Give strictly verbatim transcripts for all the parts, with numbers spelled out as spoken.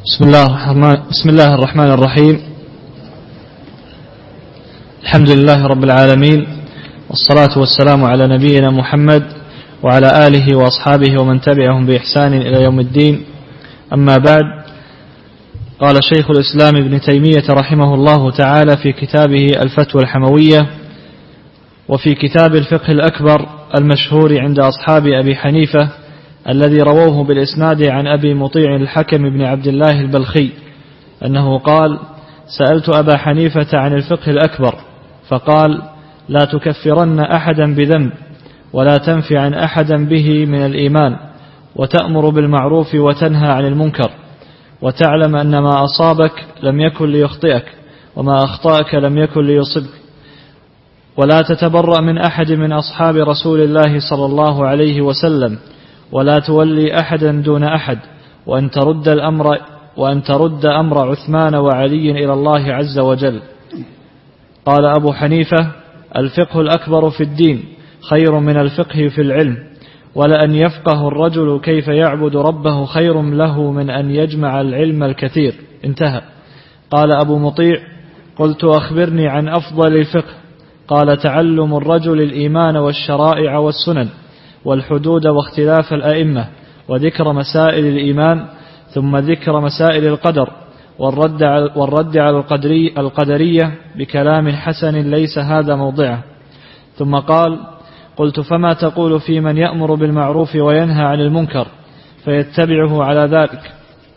بسم الله الرحمن بسم الله الرحمن الرحيم. الحمد لله رب العالمين، والصلاة والسلام على نبينا محمد وعلى آله وأصحابه ومن تبعهم بإحسان إلى يوم الدين. أما بعد، قال شيخ الإسلام ابن تيمية رحمه الله تعالى في كتابه الفتوى الحموية وفي كتاب الفقه الأكبر المشهور عند أصحاب أبي حنيفة الذي رووه بالإسناد عن أبي مطيع الحكم بن عبد الله البلخي أنه قال: سألت أبا حنيفة عن الفقه الأكبر فقال: لا تكفرن أحدا بذنب ولا تنفي عن أحدا به من الإيمان، وتأمر بالمعروف وتنهى عن المنكر، وتعلم أن ما أصابك لم يكن ليخطئك وما أخطأك لم يكن ليصبك، ولا تتبرأ من أحد من أصحاب رسول الله صلى الله عليه وسلم، ولا تولي أحدا دون أحد، وأن ترد الأمر وأن ترد أمر عثمان وعلي إلى الله عز وجل. قال أبو حنيفة: الفقه الأكبر في الدين خير من الفقه في العلم، ولأن يفقه الرجل كيف يعبد ربه خير له من أن يجمع العلم الكثير. انتهى. قال أبو مطيع: قلت أخبرني عن أفضل الفقه. قال: تعلم الرجل الإيمان والشرائع والسنن والحدود واختلاف الأئمة، وذكر مسائل الإيمان، ثم ذكر مسائل القدر، والرد على, والرد على القدري القدرية بكلام حسن ليس هذا موضعه. ثم قال: قلت: فما تقول في من يأمر بالمعروف وينهى عن المنكر فيتبعه على ذلك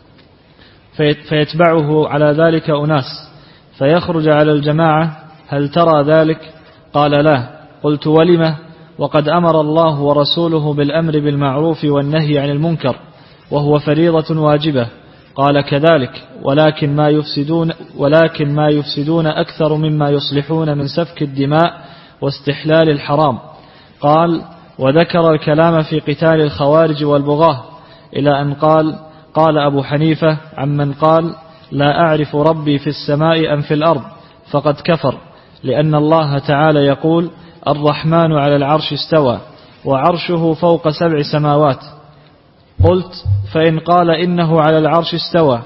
فيتبعه على ذلك أناس فيخرج على الجماعة، هل ترى ذلك؟ قال: لا. قلت: ولم؟ وقد أمر الله ورسوله بالأمر بالمعروف والنهي عن المنكر، وهو فريضة واجبة. قال: كذلك، ولكن ما يفسدون ولكن ما يفسدون أكثر مما يصلحون من سفك الدماء واستحلال الحرام. قال: وذكر الكلام في قتال الخوارج والبغاة إلى أن قال: قال أبو حنيفة عمن قال: لا أعرف ربي في السماء أم في الأرض فقد كفر، لأن الله تعالى يقول: الرحمن على العرش استوى وعرشه فوق سبع سماوات. قلت: فإن قال إنه على العرش استوى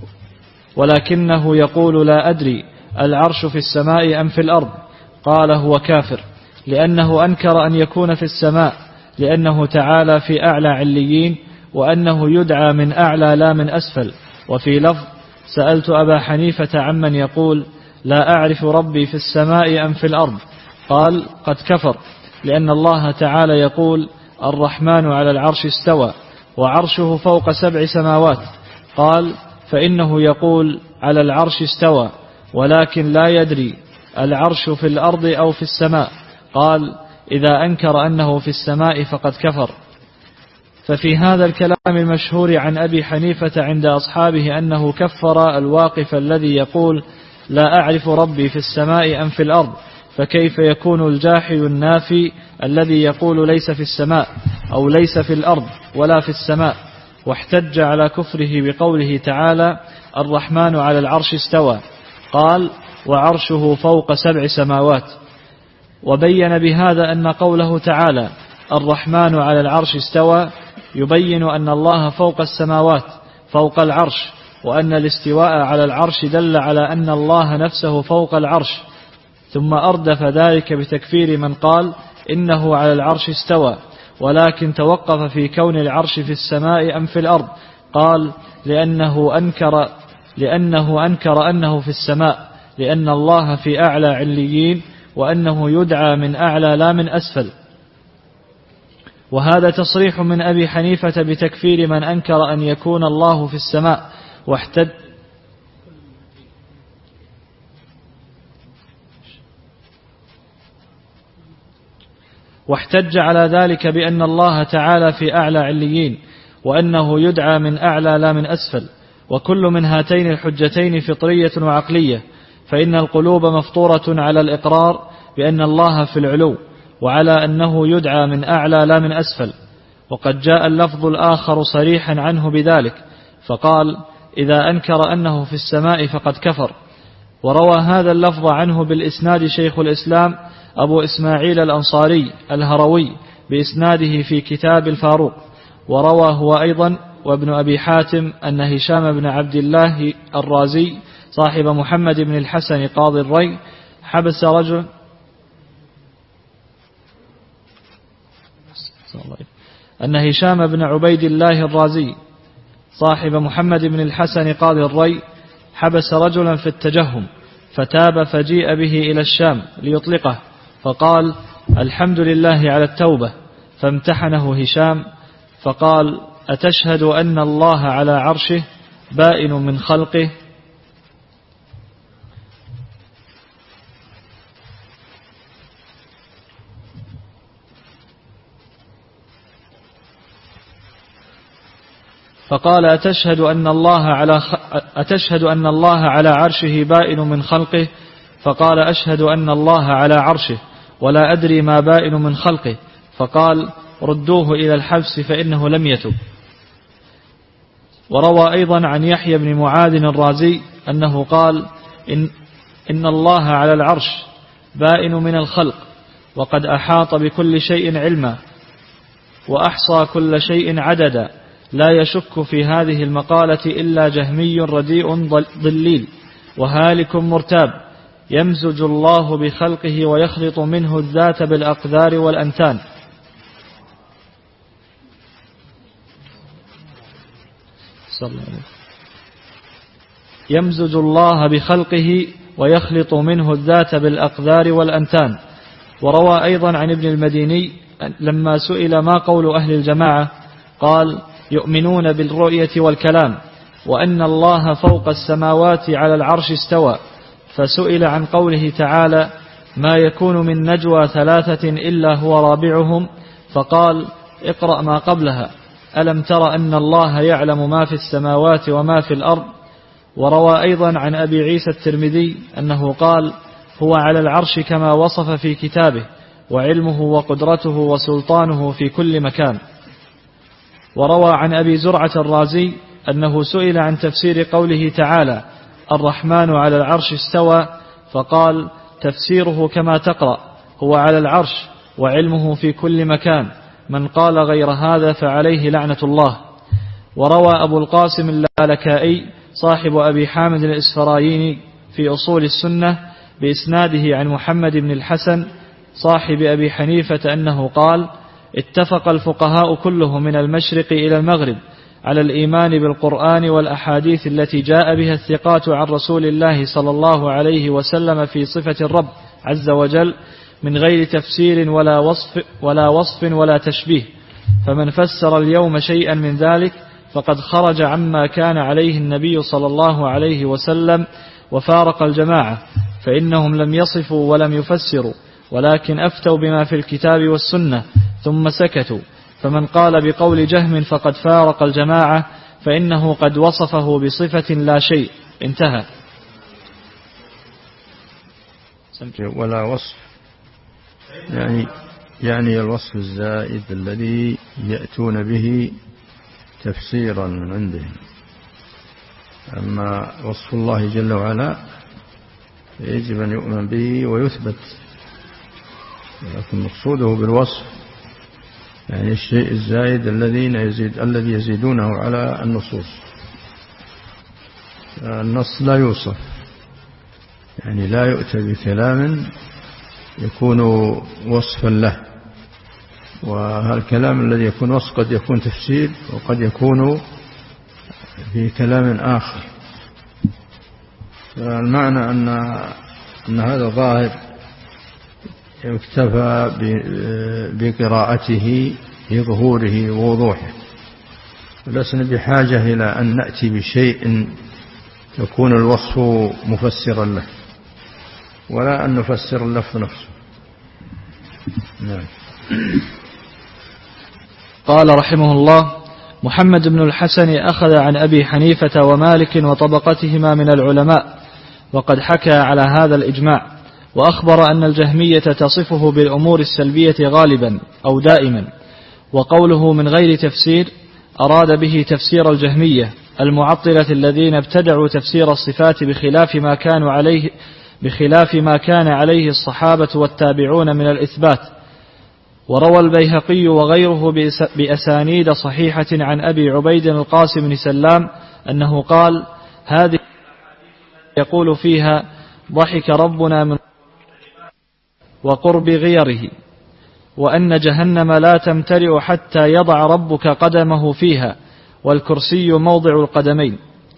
ولكنه يقول لا أدري العرش في السماء أم في الأرض، قال: هو كافر، لأنه أنكر أن يكون في السماء، لأنه تعالى في أعلى عليين، وأنه يدعى من أعلى لا من أسفل. وفي لفظ: سألت أبا حنيفة عمن يقول: لا أعرف ربي في السماء أم في الأرض، قال: قد كفر، لأن الله تعالى يقول: الرحمن على العرش استوى وعرشه فوق سبع سماوات. قال: فإنه يقول على العرش استوى ولكن لا يدري العرش في الأرض أو في السماء. قال: إذا أنكر أنه في السماء فقد كفر. ففي هذا الكلام المشهور عن أبي حنيفة عند أصحابه أنه كفر الواقف الذي يقول: لا أعرف ربي في السماء أم في الأرض، فكيف يكون الجاحد النافي الذي يقول ليس في السماء أو ليس في الأرض ولا في السماء؟ واحتج على كفره بقوله تعالى: الرحمن على العرش استوى، قال: وعرشه فوق سبع سماوات. وبين بهذا أن قوله تعالى: الرحمن على العرش استوى يبين أن الله فوق السماوات فوق العرش، وأن الاستواء على العرش دل على أن الله نفسه فوق العرش. ثم أردف ذلك بتكفير من قال إنه على العرش استوى ولكن توقف في كون العرش في السماء أم في الأرض. قال: لأنه أنكر لأنه أنكر أنه في السماء، لأن الله في أعلى عليين، وأنه يدعى من أعلى لا من أسفل. وهذا تصريح من أبي حنيفة بتكفير من أنكر أن يكون الله في السماء. واحتج واحتج على ذلك بأن الله تعالى في أعلى عليين، وأنه يدعى من أعلى لا من أسفل. وكل من هاتين الحجتين فطرية وعقلية، فإن القلوب مفطورة على الإقرار بأن الله في العلو، وعلى أنه يدعى من أعلى لا من أسفل. وقد جاء اللفظ الآخر صريحا عنه بذلك، فقال: إذا أنكر أنه في السماء فقد كفر. وروى هذا اللفظ عنه بالإسناد شيخ الإسلام أبو إسماعيل الأنصاري الهروي بإسناده في كتاب الفاروق. وروى هو أيضا وابن أبي حاتم أن هشام بن عبد الله الرازي صاحب محمد بن الحسن قاضي الري حبس رجل أن هشام بن عبيد الله الرازي صاحب محمد بن الحسن قاضي الري حبس رجلا في التجهم فتاب فجيء به إلى الشام ليطلقه فقال الحمد لله على التوبة، فامتحنه هشام فقال أتشهد أن الله على عرشه بائن من خلقه؟ فقال أتشهد أن الله على خ... أتشهد أن الله على عرشه بائن من خلقه؟ فقال أشهد أن الله على عرشه ولا أدري ما بائن من خلقه. فقال ردوه إلى الحبس فإنه لم يتب. وروى أيضا عن يحيى بن معاذ الرازي أنه قال إن, إن الله على العرش بائن من الخلق وقد أحاط بكل شيء علما وأحصى كل شيء عددا، لا يشك في هذه المقالة إلا جهمي رديء ضليل وهالك مرتاب، يمزج الله بخلقه ويخلط منه الذات بالأقدار والأنتان. يمزج الله بخلقه ويخلط منه الذات بالأقدار والأنتان. وروى أيضا عن ابن المديني لما سئل ما قول أهل الجماعة قال يؤمنون بالرؤية والكلام وأن الله فوق السماوات على العرش استوى. فسئل عن قوله تعالى ما يكون من نجوى ثلاثة إلا هو رابعهم فقال اقرأ ما قبلها ألم تر أن الله يعلم ما في السماوات وما في الأرض. وروى أيضا عن أبي عيسى الترمذي أنه قال هو على العرش كما وصف في كتابه وعلمه وقدرته وسلطانه في كل مكان. وروى عن أبي زرعة الرازي أنه سئل عن تفسير قوله تعالى الرحمن على العرش استوى فقال تفسيره كما تقرأ هو على العرش وعلمه في كل مكان، من قال غير هذا فعليه لعنة الله. وروى أبو القاسم اللالكائي صاحب أبي حامد الإسفرايني في أصول السنة بإسناده عن محمد بن الحسن صاحب أبي حنيفة أنه قال اتفق الفقهاء كلهم من المشرق إلى المغرب على الإيمان بالقرآن والأحاديث التي جاء بها الثقات عن رسول الله صلى الله عليه وسلم في صفة الرب عز وجل من غير تفسير ولا وصف ولا وصف ولا تشبيه، فمن فسر اليوم شيئا من ذلك فقد خرج عما كان عليه النبي صلى الله عليه وسلم وفارق الجماعة، فإنهم لم يصفوا ولم يفسروا ولكن أفتوا بما في الكتاب والسنة ثم سكتوا. فمن قال بقول جهم فقد فارق الجماعة فإنه قد وصفه بصفة لا شيء. انتهى. ولا وصف يعني يعني الوصف الزائد الذي يأتون به تفسيرا من عندهم. أما وصف الله جل وعلا يجب أن يؤمن به ويثبت، لكن مقصوده بالوصف يعني الشيء الزائد الذين يزيد الذي يزيدونه على النصوص. النص لا يوصف، يعني لا يؤتى بكلام يكون وصفا له، وهالكلام الذي يكون وصف قد يكون تفسير وقد يكون في كلام آخر. المعنى أن أن هذا ظاهر يكتفى بقراءته في ظهوره ووضوحه، ولسنا بحاجة إلى أن نأتي بشيء يكون الوصف مفسرا له ولا أن نفسر اللفظ نفسه. نعم. قال رحمه الله محمد بن الحسن أخذ عن أبي حنيفة ومالك وطبقتهما من العلماء، وقد حكى على هذا الإجماع، وأخبر أن الجهمية تصفه بالأمور السلبية غالبا أو دائما. وقوله من غير تفسير أراد به تفسير الجهمية المعطلة الذين ابتدعوا تفسير الصفات بخلاف ما كانوا عليه بخلاف ما كان عليه الصحابة والتابعون من الإثبات، وروى البيهقي وغيره بأسانيد صحيحة عن أبي عبيد القاسم بن سلام أنه قال: هذه يقول فيها ضحك ربنا من وقرب غيره، وأن جهنم لا تمتلئ حتى يضع ربك قدمه فيها، والكرسي موضع القدمين.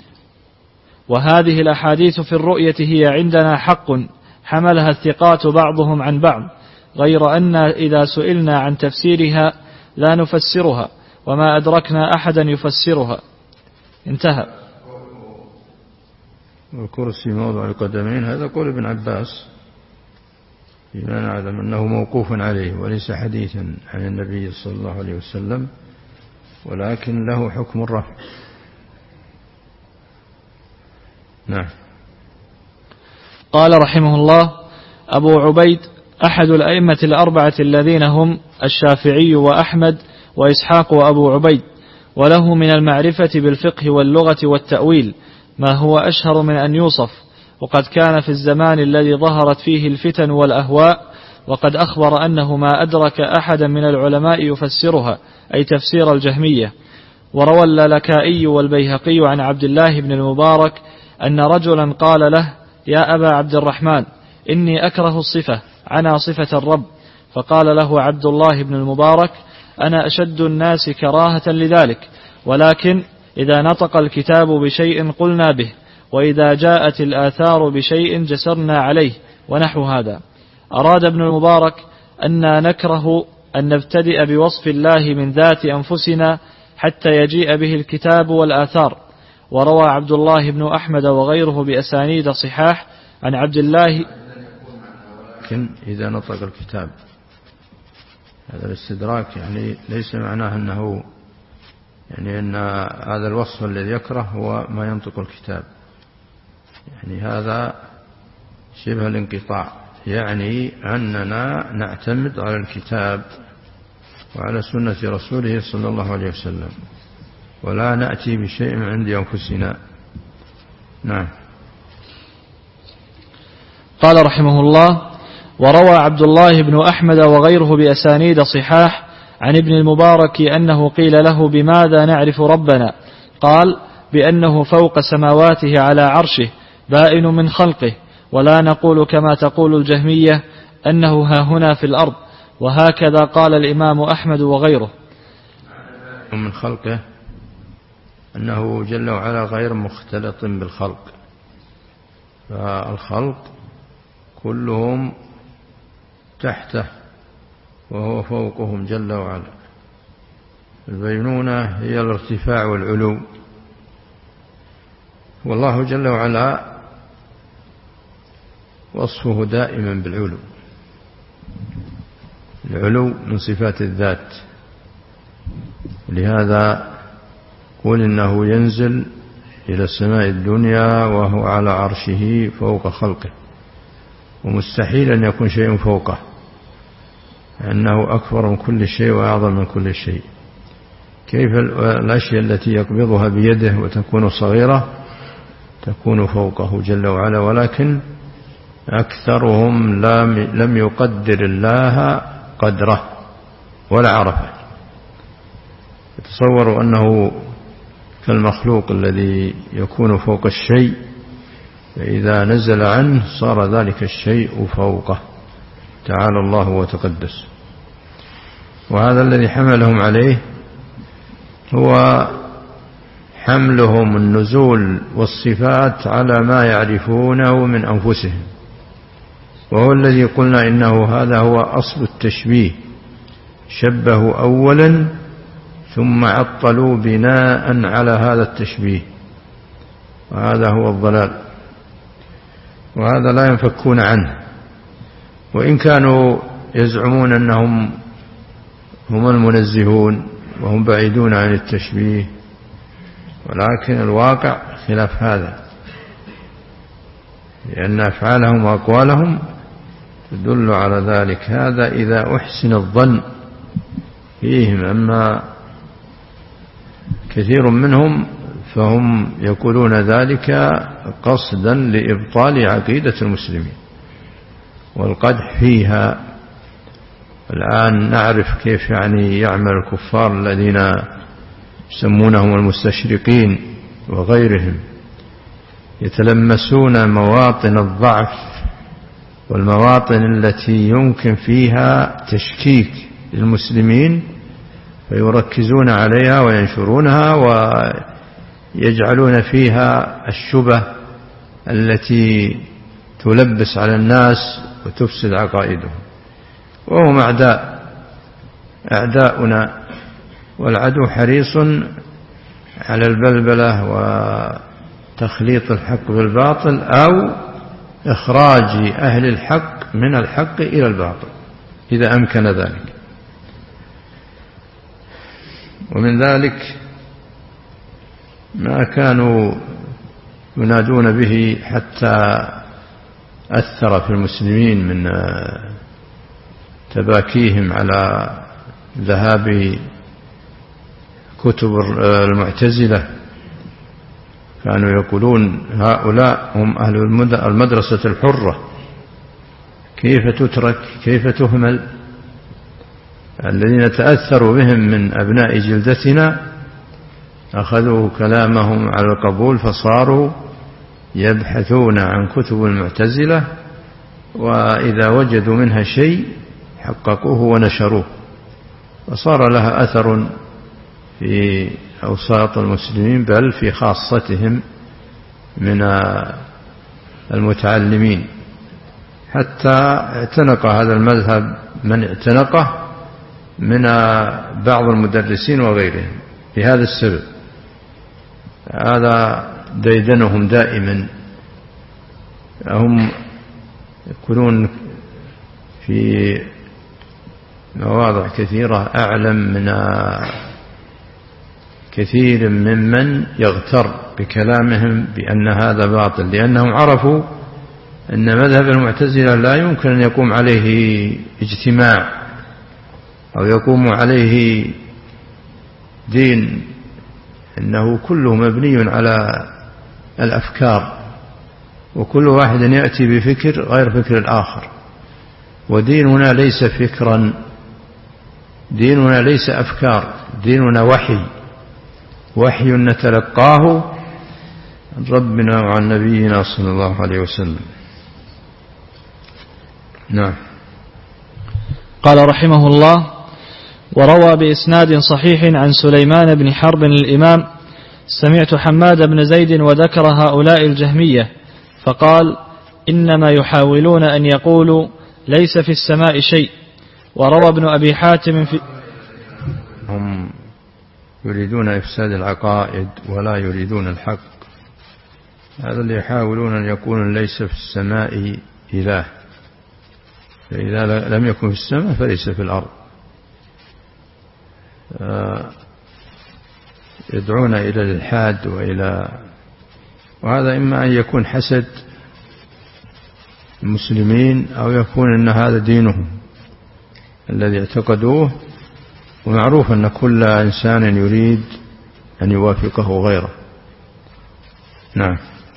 وهذه الأحاديث في الرؤية هي عندنا حق حملها الثقات بعضهم عن بعض، غير أن إذا سئلنا عن تفسيرها لا نفسرها، وما أدركنا أحدا يفسرها. انتهى. والكرسي موضع القدمين هذا قول ابن عباس، بما نعلم أنه موقوف عليه وليس حديثا عن النبي صلى الله عليه وسلم، ولكن له حكم الرفع. نعم. قال رحمه الله: أبو عبيد أحد الأئمة الأربعة الذين هم الشافعي وأحمد وإسحاق وأبو عبيد، وله من المعرفة بالفقه واللغة والتأويل ما هو أشهر من أن يوصف، وقد كان في الزمان الذي ظهرت فيه الفتن والأهواء، وقد أخبر أنه ما أدرك أحدا من العلماء يفسرها، أي تفسير الجهمية. وروى اللالكائي والبيهقي عن عبد الله بن المبارك أن رجلا قال له: يا أبا عبد الرحمن، إني أكره الصفة عنا صفة الرب. فقال له عبد الله بن المبارك: أنا أشد الناس كراهة لذلك، ولكن إذا نطق الكتاب بشيء قلنا به، وإذا جاءت الآثار بشيء جسرنا عليه، ونحو هذا. أراد ابن المبارك أن نكره أن نبتدئ بوصف الله من ذات أنفسنا حتى يجيء به الكتاب والآثار. وروى عبد الله بن أحمد وغيره بأسانيد صحاح عن عبد الله. لكن إذا نطق الكتاب، هذا الاستدراك يعني ليس معناه أنه يعني أن هذا الوصف الذي يكره هو ما ينطق الكتاب، يعني هذا شبه الانقطاع، يعني أننا نعتمد على الكتاب وعلى سنة رسوله صلى الله عليه وسلم، ولا نأتي بشيء من عند أنفسنا. نعم. قال رحمه الله: وروى عبد الله بن أحمد وغيره بأسانيد صحاح عن ابن المبارك أنه قيل له: بماذا نعرف ربنا؟ قال: بأنه فوق سماواته على عرشه بائن من خلقه، ولا نقول كما تقول الجهمية أنه ها هنا في الأرض. وهكذا قال الإمام أحمد وغيره. من خلقه أنه جل وعلا غير مختلط بالخلق، فالخلق كلهم تحته وهو فوقهم جل وعلا. البينونة هي الارتفاع والعلو، والله جل وعلا وصفه دائما بالعلو. العلو من صفات الذات، لهذا قل إنه ينزل إلى السماء الدنيا وهو على عرشه فوق خلقه، ومستحيل أن يكون شيء فوقه، لأنه أكبر من كل شيء وأعظم من كل شيء. كيف الأشياء التي يقبضها بيده وتكون صغيرة تكون فوقه جل وعلا، ولكن أكثرهم لم يقدر الله قدره ولا عرفه. يتصوروا أنه كالمخلوق الذي يكون فوق الشيء، فإذا نزل عنه صار ذلك الشيء فوقه، تعالى الله وتقدس. وهذا الذي حملهم عليه هو حملهم النزول والصفات على ما يعرفونه من أنفسهم، وهو الذي قلنا إنه هذا هو أصل التشبيه، شبهوا أولا ثم عطلوا بناء على هذا التشبيه، وهذا هو الضلال، وهذا لا ينفكون عنه. وإن كانوا يزعمون أنهم هم المنزهون وهم بعيدون عن التشبيه، ولكن الواقع خلاف هذا، لأن أفعالهم وأقوالهم تدل على ذلك. هذا إذا أحسن الظن فيهم، أما كثير منهم فهم يقولون ذلك قصدا لإبطال عقيدة المسلمين والقدح فيها، الآن نعرف كيف يعني يعمل الكفار الذين يسمونهم المستشرقين وغيرهم، يتلمسون مواطن الضعف والمواطن التي يمكن فيها تشكيك للمسلمين، فيركزون عليها وينشرونها ويجعلون فيها الشبه التي تلبس على الناس وتفسد عقائدهم. وهم أعداء أعداؤنا، والعدو حريص على البلبلة وتخليط الحق بالباطل أو إخراج أهل الحق من الحق إلى الباطل إذا أمكن ذلك. ومن ذلك ما كانوا ينادون به حتى أثر في المسلمين من تباكيهم على ذهاب كتب المعتزلة. كانوا يقولون هؤلاء هم أهل المدرسة الحرة، كيف تترك، كيف تهمل؟ الذين تأثروا بهم من أبناء جلدتنا أخذوا كلامهم على القبول، فصاروا يبحثون عن كتب المعتزلة، وإذا وجدوا منها شيء حققوه ونشروه، وصار لها أثر في أوساط المسلمين بل في خاصتهم من المتعلمين، حتى اعتنق هذا المذهب من اعتنقه من بعض المدرسين وغيرهم بهذا السبب. هذا ديدنهم دائما، هم يكونون في مواضع كثيرة أعلم من كثير ممن يغتر بكلامهم بأن هذا باطل، لأنهم عرفوا أن مذهب المعتزلة لا يمكن أن يقوم عليه اجتماع أو يقوم عليه دين، إنه كله مبني على الأفكار، وكل واحد يأتي بفكر غير فكر الآخر. وديننا ليس فكرا، ديننا ليس أفكار، ديننا وحي، وحي نتلقاه عن ربنا وعن نبينا صلى الله عليه وسلم. نعم. قال رحمه الله: وروى بإسناد صحيح عن سليمان بن حرب الإمام: سمعت حماد بن زيد وذكر هؤلاء الجهمية فقال: إنما يحاولون أن يقولوا ليس في السماء شيء. وروى ابن أبي حاتم في هم يريدون إفساد العقائد ولا يريدون الحق. هذا اللي يحاولون أن يقولوا ليس في السماء إله، فإذا لم يكن في السماء فليس في الأرض. يدعون إلى الإلحاد وإلى، وهذا إما أن يكون حسد المسلمين أو يكون أن هذا دينهم الذي اعتقدوه، ومعروف أن كل إنسان يريد أن يوافقه غيره. نعم.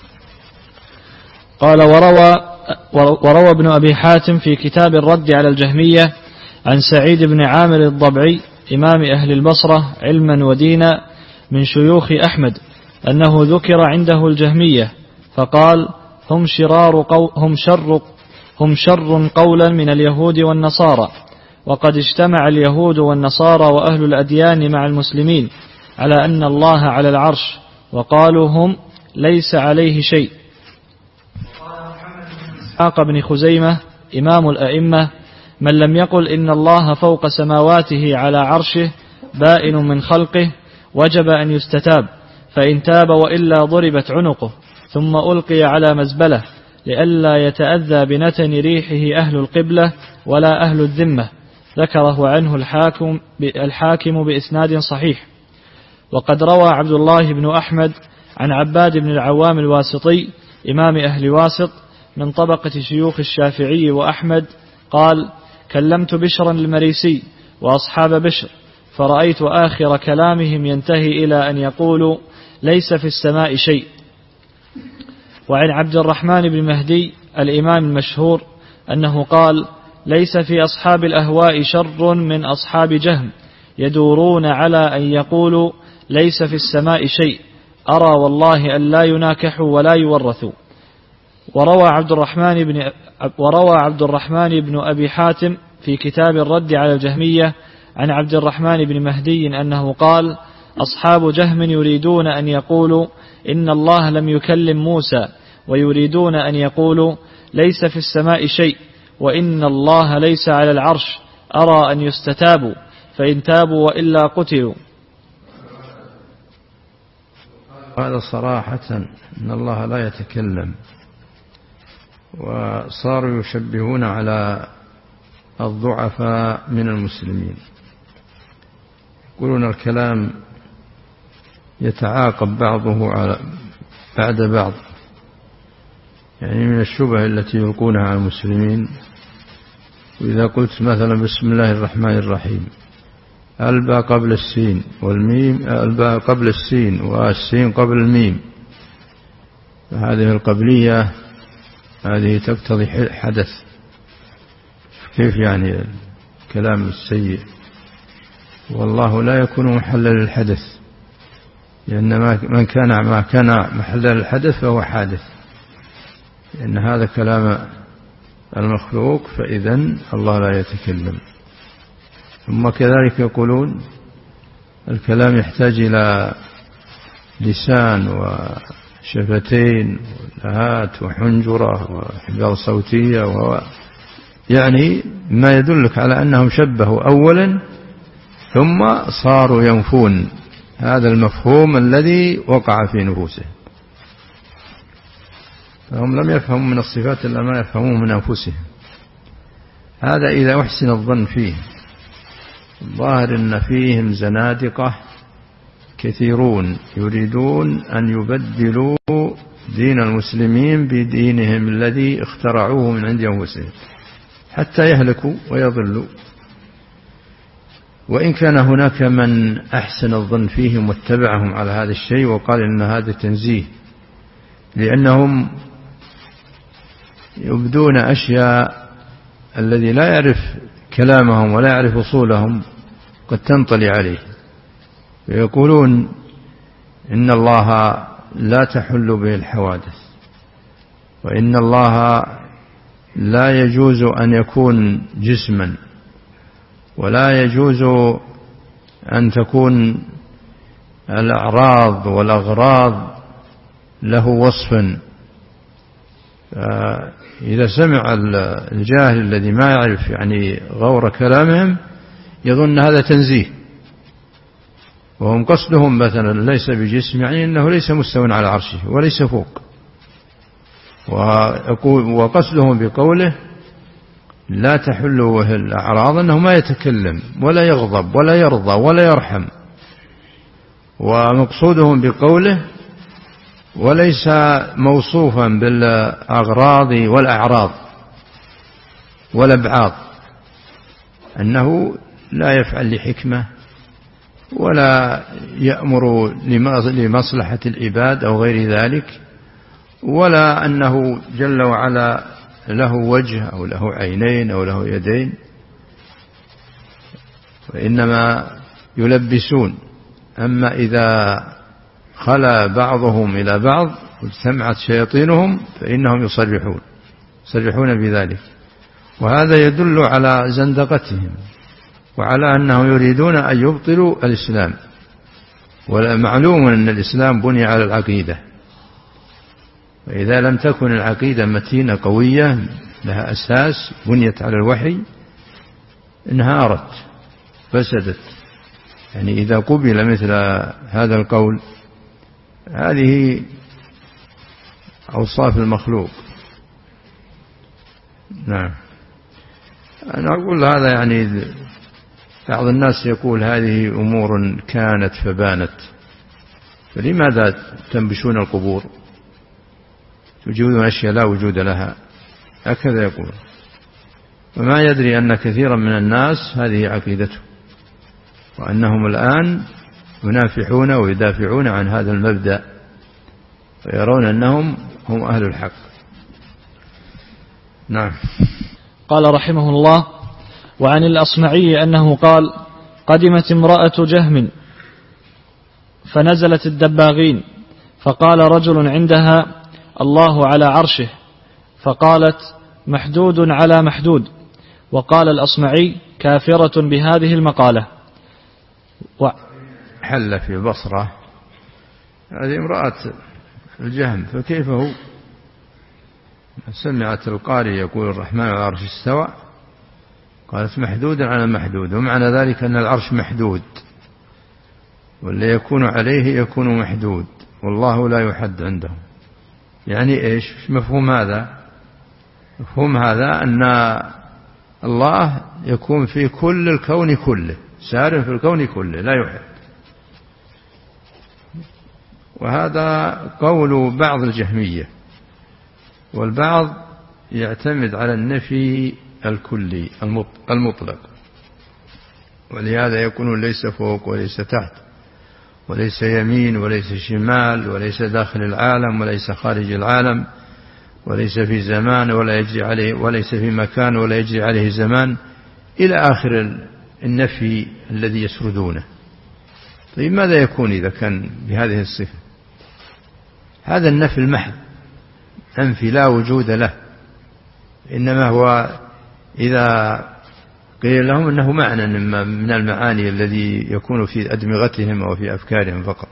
قال: وروى وروى ابن أبي حاتم في كتاب الرد على الجهمية عن سعيد بن عامر الضبعي إمام أهل البصرة علما ودينا من شيوخ أحمد أنه ذكر عنده الجهمية فقال: هم شرار قو هم شر هم شر قولا من اليهود والنصارى، وقد اجتمع اليهود والنصارى وأهل الأديان مع المسلمين على أن الله على العرش، وقالوا هم ليس عليه شيء. إسحاق بن خزيمة إمام الأئمة: من لم يقل إن الله فوق سماواته على عرشه بائن من خلقه وجب أن يستتاب، فإن تاب وإلا ضربت عنقه ثم ألقي على مزبلة، لئلا يتأذى بنتن ريحه أهل القبلة ولا أهل الذمة. ذكره عنه الحاكم, الحاكم بإسناد صحيح. وقد روى عبد الله بن أحمد عن عباد بن العوام الواسطي إمام أهل واسط من طبقة شيوخ الشافعي وأحمد قال: كلمت بشرا المريسي وأصحاب بشر فرأيت آخر كلامهم ينتهي إلى أن يقولوا ليس في السماء شيء. وعن عبد الرحمن بن مهدي الإمام المشهور أنه قال: ليس في أصحاب الأهواء شر من أصحاب جهم يدورون على أن يقولوا ليس في السماء شيء، أرى والله أن لا يناكحوا ولا يورثوا. وروى عبد الرحمن بن وروى عبد الرحمن بن أبي حاتم في كتاب الرد على الجهمية عن عبد الرحمن بن مهدي أنه قال: أصحاب جهم يريدون أن يقولوا إن الله لم يكلم موسى، ويريدون أن يقولوا ليس في السماء شيء، وإن الله ليس على العرش، أرى أن يستتابوا، فإن تابوا وإلا قتلوا. هذا صراحة إن الله لا يتكلم، وصاروا يشبهون على الضعفاء من المسلمين، يقولون الكلام يتعاقب بعضه على بعد بعض، يعني من الشبه التي يلقونها على المسلمين. وإذا قلت مثلا بسم الله الرحمن الرحيم، الباء قبل السين والميم، الباء قبل السين والسين قبل الميم، هذه القبلية هذه تقتضي حدث، كيف يعني الكلام السيء؟ والله لا يكون محلا للحدث، لأن من كان ما كان محلا للحدث فهو حادث، لأن هذا كلام المخلوق، فإذن الله لا يتكلم. ثم كذلك يقولون الكلام يحتاج إلى لسان وشفتين ولهات وحنجرة وحبال صوتية، و يعني ما يدلك على أنهم شبهوا أولا ثم صاروا ينفون هذا المفهوم الذي وقع في نفوسهم، فهم لم يفهموا من الصفات إلا ما يفهمون من أنفسهم. هذا إذا أحسن الظن فيه. الظاهر أن فيهم زنادقة كثيرون يريدون أن يبدلوا دين المسلمين بدينهم الذي اخترعوه من عند أنفسهم حتى يهلكوا ويضلوا. وإن كان هناك من أحسن الظن فيهم واتبعهم على هذا الشيء وقال إن هذا تنزيه، لأنهم يبدون أشياء الذي لا يعرف كلامهم ولا يعرف أصولهم قد تنطلي عليه، ويقولون إن الله لا تحل به الحوادث، وإن الله لا يجوز أن يكون جسما، ولا يجوز أن تكون الأعراض والأغراض له وصفا. إذا سمع الجاهل الذي ما يعرف يعني غور كلامهم يظن هذا تنزيه، وهم قصدهم مثلا ليس بجسم، يعني أنه ليس مستوى على عرشه وليس فوق، وقصدهم بقوله لا تحل الأعراض أنه ما يتكلم ولا يغضب ولا يرضى ولا يرحم، ومقصودهم بقوله وليس موصوفا بالأغراض والأعراض والأبعاض، أنه لا يفعل لحكمة ولا يأمر لمصلحة العباد أو غير ذلك، ولا أنه جل وعلا له وجه أو له عينين أو له يدين، وإنما يلبسون. أما إذا خلا بعضهم إلى بعض واجتمعت شياطينهم فإنهم يصرحون يصرحون بذلك، وهذا يدل على زندقتهم وعلى أنهم يريدون أن يبطلوا الإسلام. ومعلوم أن الإسلام بني على العقيدة، وإذا لم تكن العقيدة متينة قوية لها أساس بنيت على الوحي انهارت فسدت. يعني إذا قبل مثل هذا القول، هذه أوصاف المخلوق. نعم، أنا أقول هذا يعني بعض الناس يقول هذه أمور كانت فبانت، فلماذا تنبشون القبور تجودون أشياء لا وجود لها؟ هكذا يقول، وما يدري أن كثيرا من الناس هذه عقيدته، وأنهم الآن ينافحون ويدافعون عن هذا المبدأ ويرون أنهم هم أهل الحق. نعم. قال رحمه الله: وعن الأصمعي أنه قال: قدمت امرأة جهم فنزلت الدباغين، فقال رجل عندها: الله على عرشه، فقالت: محدود على محدود. وقال الأصمعي: كافرة بهذه المقالة. و... حل في بصرة هذه امرأة الجهم، فكيف هو سمعت القارئ يقول الرحمن على العرش استوى، قالت محدود على محدود، ومعنى ذلك أن العرش محدود، واللي يكون عليه يكون محدود، والله لا يحد عنده. يعني إيش مفهوم هذا؟ مفهوم هذا أن الله يكون في كل الكون كله، سار في الكون كله لا يحد. وهذا قول بعض الجهمية، والبعض يعتمد على النفي الكلي المطلق، ولهذا يكون ليس فوق وليس تحت وليس يمين وليس شمال وليس داخل العالم وليس خارج العالم وليس في زمان ولا يجري عليه وليس في مكان ولا يجري عليه زمان إلى آخر النفي الذي يسردونه. طيب ماذا يكون إذا كان بهذه الصفة؟ هذا النفي المحض، أنفي لا وجود له، إنما هو إذا قيل لهم أنه معنى من المعاني الذي يكون في أدمغتهم أو في أفكارهم فقط.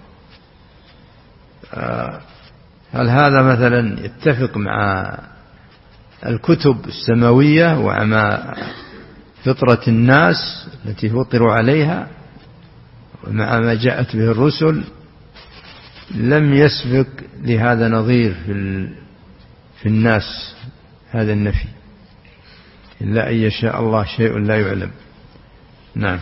هل هذا مثلا يتفق مع الكتب السماوية ومع فطرة الناس التي فطروا عليها ومع ما جاءت به الرسل؟ لم يسبق لهذا نظير في في الناس هذا النفي، إلا أن يشاء الله شيء لا يعلم. نعم.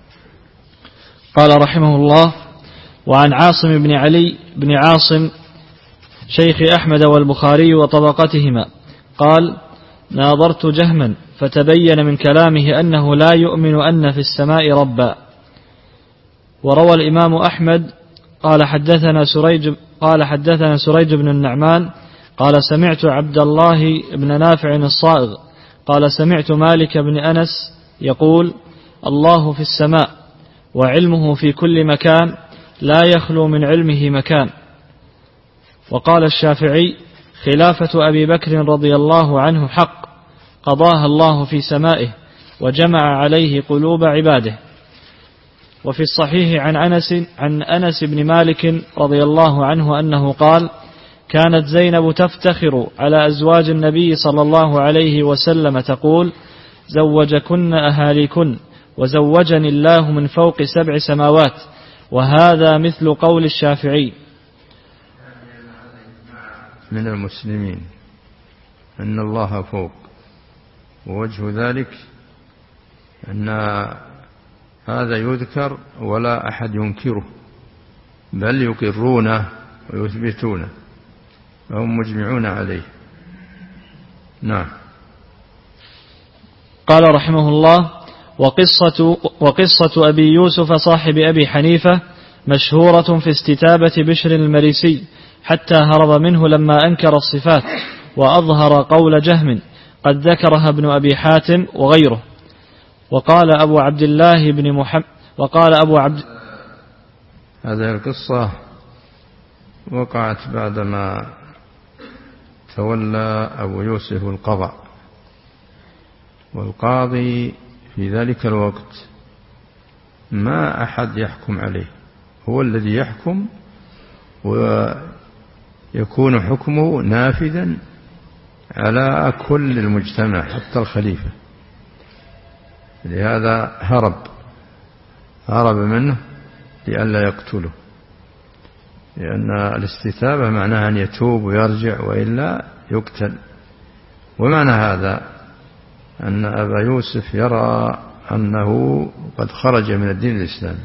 قال رحمه الله: وعن عاصم بن علي بن عاصم شيخ أحمد والبخاري وطبقتهما قال: ناظرت جهما فتبين من كلامه أنه لا يؤمن أن في السماء ربا. وروى الإمام أحمد قال حدثنا سريج قال حدثنا سريج بن النعمان قال سمعت عبد الله بن نافع الصائغ قال سمعت مالك بن أنس يقول: الله في السماء وعلمه في كل مكان لا يخلو من علمه مكان. وقال الشافعي: خلافة أبي بكر رضي الله عنه حق، قضاها الله في سمائه وجمع عليه قلوب عباده. وفي الصحيح عن أنس, عن أنس بن مالك رضي الله عنه أنه قال: كانت زينب تفتخر على أزواج النبي صلى الله عليه وسلم تقول: زوجكن أهاليكن وزوجني الله من فوق سبع سماوات. وهذا مثل قول الشافعي. من المسلمين أن الله فوق، ووجه ذلك أن هذا يذكر ولا أحد ينكره، بل يقرونه ويثبتونه وهم مجمعون عليه. نعم. قال رحمه الله: وقصة, وقصة أبي يوسف صاحب أبي حنيفة مشهورة في استتابة بشر المريسي حتى هرب منه لما أنكر الصفات وأظهر قول جهم قد ذكرها ابن أبي حاتم وغيره. وقال أبو عبد الله بن محمد وقال أبو عبد هذه القصة وقعت بعدما تولى أبو يوسف القضاء، والقاضي في ذلك الوقت ما أحد يحكم عليه، هو الذي يحكم ويكون حكمه نافذا على كل المجتمع حتى الخليفة. لهذا هرب هرب منه لئلا يقتله، لأن الاستتابة معناها أن يتوب ويرجع وإلا يقتل. ومعنى هذا أن أبا يوسف يرى أنه قد خرج من الدين الإسلامي،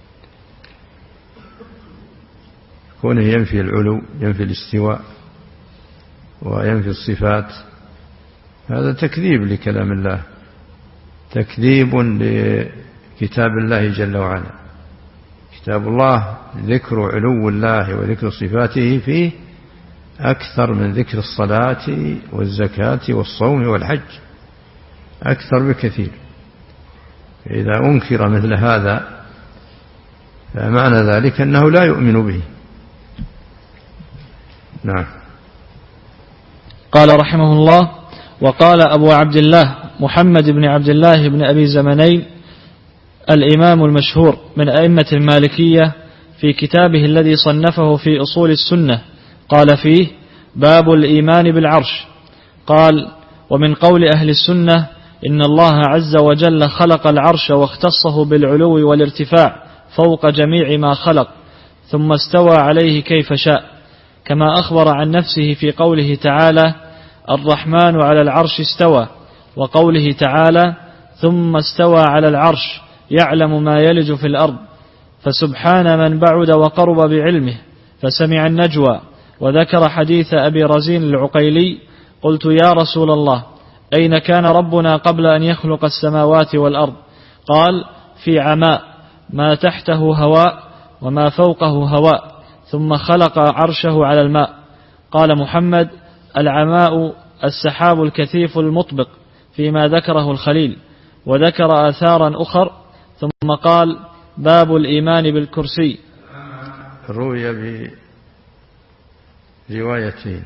كونه ينفي العلو ينفي الاستواء وينفي الصفات، هذا تكذيب لكلام الله، تكذيب لكتاب الله جل وعلا. كتاب الله ذكر علو الله وذكر صفاته فيه أكثر من ذكر الصلاة والزكاة والصوم والحج، أكثر بكثير. إذا أنكر مثل هذا فمعنى ذلك أنه لا يؤمن به. نعم. قال رحمه الله: وقال أبو عبد الله محمد بن عبد الله بن أبي زمنين الإمام المشهور من أئمة المالكية في كتابه الذي صنفه في أصول السنة، قال فيه: باب الإيمان بالعرش. قال: ومن قول أهل السنة إن الله عز وجل خلق العرش واختصه بالعلو والارتفاع فوق جميع ما خلق، ثم استوى عليه كيف شاء، كما أخبر عن نفسه في قوله تعالى: الرحمن على العرش استوى، وقوله تعالى: ثم استوى على العرش يعلم ما يلج في الأرض، فسبحان من بعد وقرب بعلمه فسمع النجوى. وذكر حديث أبي رزين العقيلي: قلت يا رسول الله أين كان ربنا قبل أن يخلق السماوات والأرض؟ قال: في عماء ما تحته هواء وما فوقه هواء، ثم خلق عرشه على الماء. قال محمد: العماء السحاب الكثيف المطبق، فيما ذكره الخليل. وذكر آثارا أخر، ثم قال: باب الإيمان بالكرسي. روي بروايتين: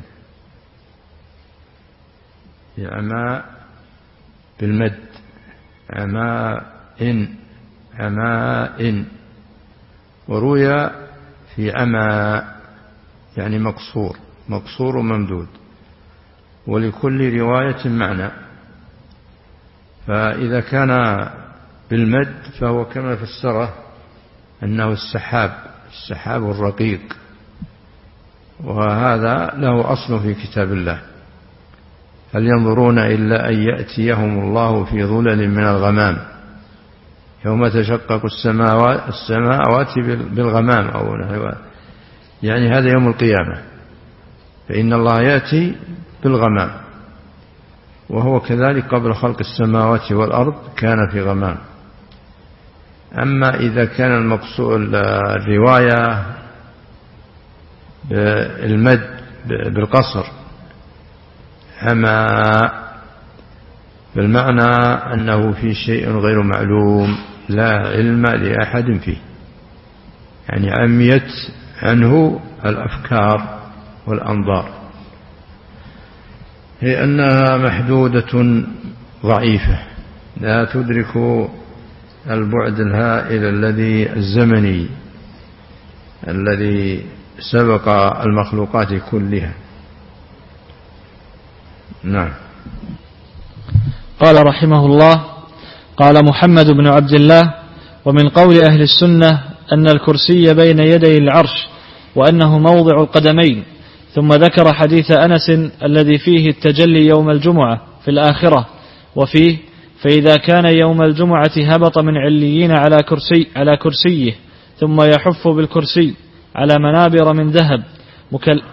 عماء بالمد، عماء عماء، وروي في عماء يعني مقصور، مقصور وممدود، ولكل رواية معنى. فإذا كان بالمد فهو كما فسره أنه السحاب، السحاب الرقيق، وهذا له أصل في كتاب الله: هل ينظرون إلا أن يأتيهم الله في ظلل من الغمام يوم تشقق السماوات, السماوات بالغمام، أو يعني هذا يوم القيامة، فإن الله يأتي بالغمام، وهو كذلك قبل خلق السماوات والأرض كان في غمام. أما إذا كان المقصود الرواية بالمد بالقصر عماء، بالمعنى أنه في شيء غير معلوم لا علم لأحد فيه، يعني عميت عنه الأفكار والأنظار، هي أنها محدودة ضعيفة لا تدرك البعد الهائل الذي الزمني الذي سبق المخلوقات كلها. نعم. قال رحمه الله: قال محمد بن عبد الله: ومن قول أهل السنة أن الكرسي بين يدي العرش وأنه موضع القدمين. ثم ذكر حديث أنس الذي فيه التجلي يوم الجمعة في الآخرة، وفيه: فإذا كان يوم الجمعة هبط من عليين على كرسي على كرسيه، ثم يحف بالكرسي على منابر من ذهب مكل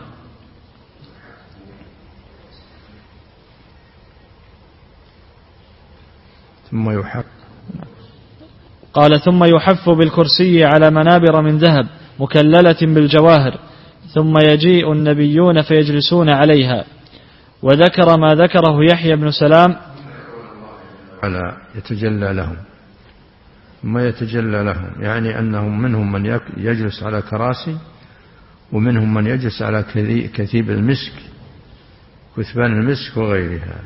ثم يحف قال ثم يحف بالكرسي على منابر من ذهب مكللة بالجواهر، ثم يجيء النبيون فيجلسون عليها. وذكر ما ذكره يحيى بن سلام على يتجلى لهم، ثم يتجلى لهم يعني أنهم منهم من يجلس على كراسي، ومنهم من يجلس على كثيب المسك، كثبان المسك وغيرها.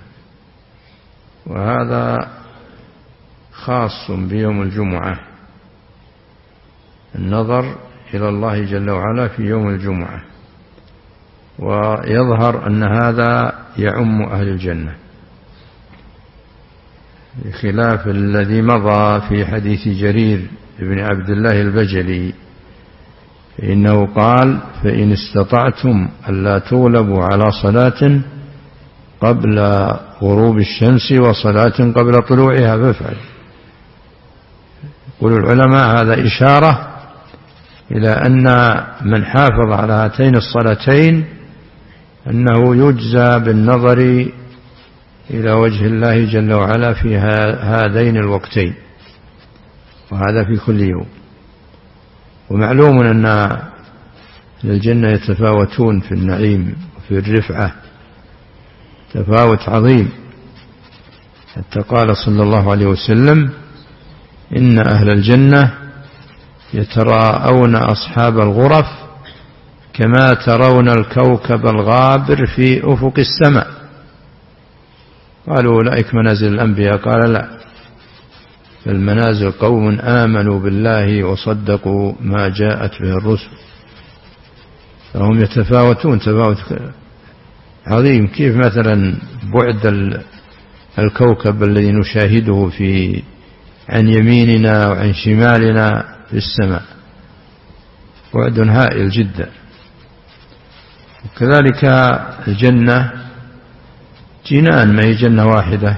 وهذا خاص بيوم الجمعة، النظر إلى الله جل وعلا في يوم الجمعة، ويظهر أن هذا يعم أهل الجنة، بخلاف الذي مضى في حديث جرير بن عبد الله البجلي، إنه قال: فإن استطعتم ألا تغلبوا على صلاة قبل غروب الشمس وصلاة قبل طلوعها فافعل. يقول العلماء هذا إشارة إلى أن من حافظ على هاتين الصلاتين أنه يجزى بالنظر إلى وجه الله جل وعلا في هذين الوقتين، وهذا في كل يوم. ومعلوم أن الجنة يتفاوتون في النعيم وفي الرفعة تفاوت عظيم، حتى قال صلى الله عليه وسلم: إن أهل الجنة يتراءون أصحاب الغرف كما ترون الكوكب الغابر في أفق السماء. قالوا: أولئك منازل الأنبياء؟ قال: لا، فالمنازل قوم آمنوا بالله وصدقوا ما جاءت به الرسل، فهم يتفاوتون تفاوت عظيم. كيف مثلا بعد الكوكب الذي نشاهده في عن يميننا وعن شمالنا في السماء، بعد هائل جدا. وكذلك الجنة جنان، ما هي جنة واحدة،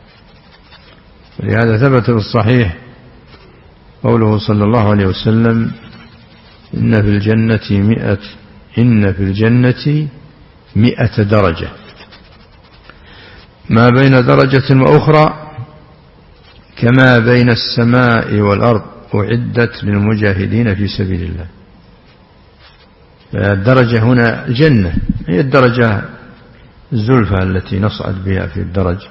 ولهذا ثبت في الصحيح قوله صلى الله عليه وسلم: إن في الجنة مئة إن في الجنة مئة درجة، ما بين درجة وأخرى كما بين السماء والأرض، أعدت للمجاهدين في سبيل الله. فالدرجة هنا الجنة هي الدرجة الزلفى التي نصعد بها في الدرجة،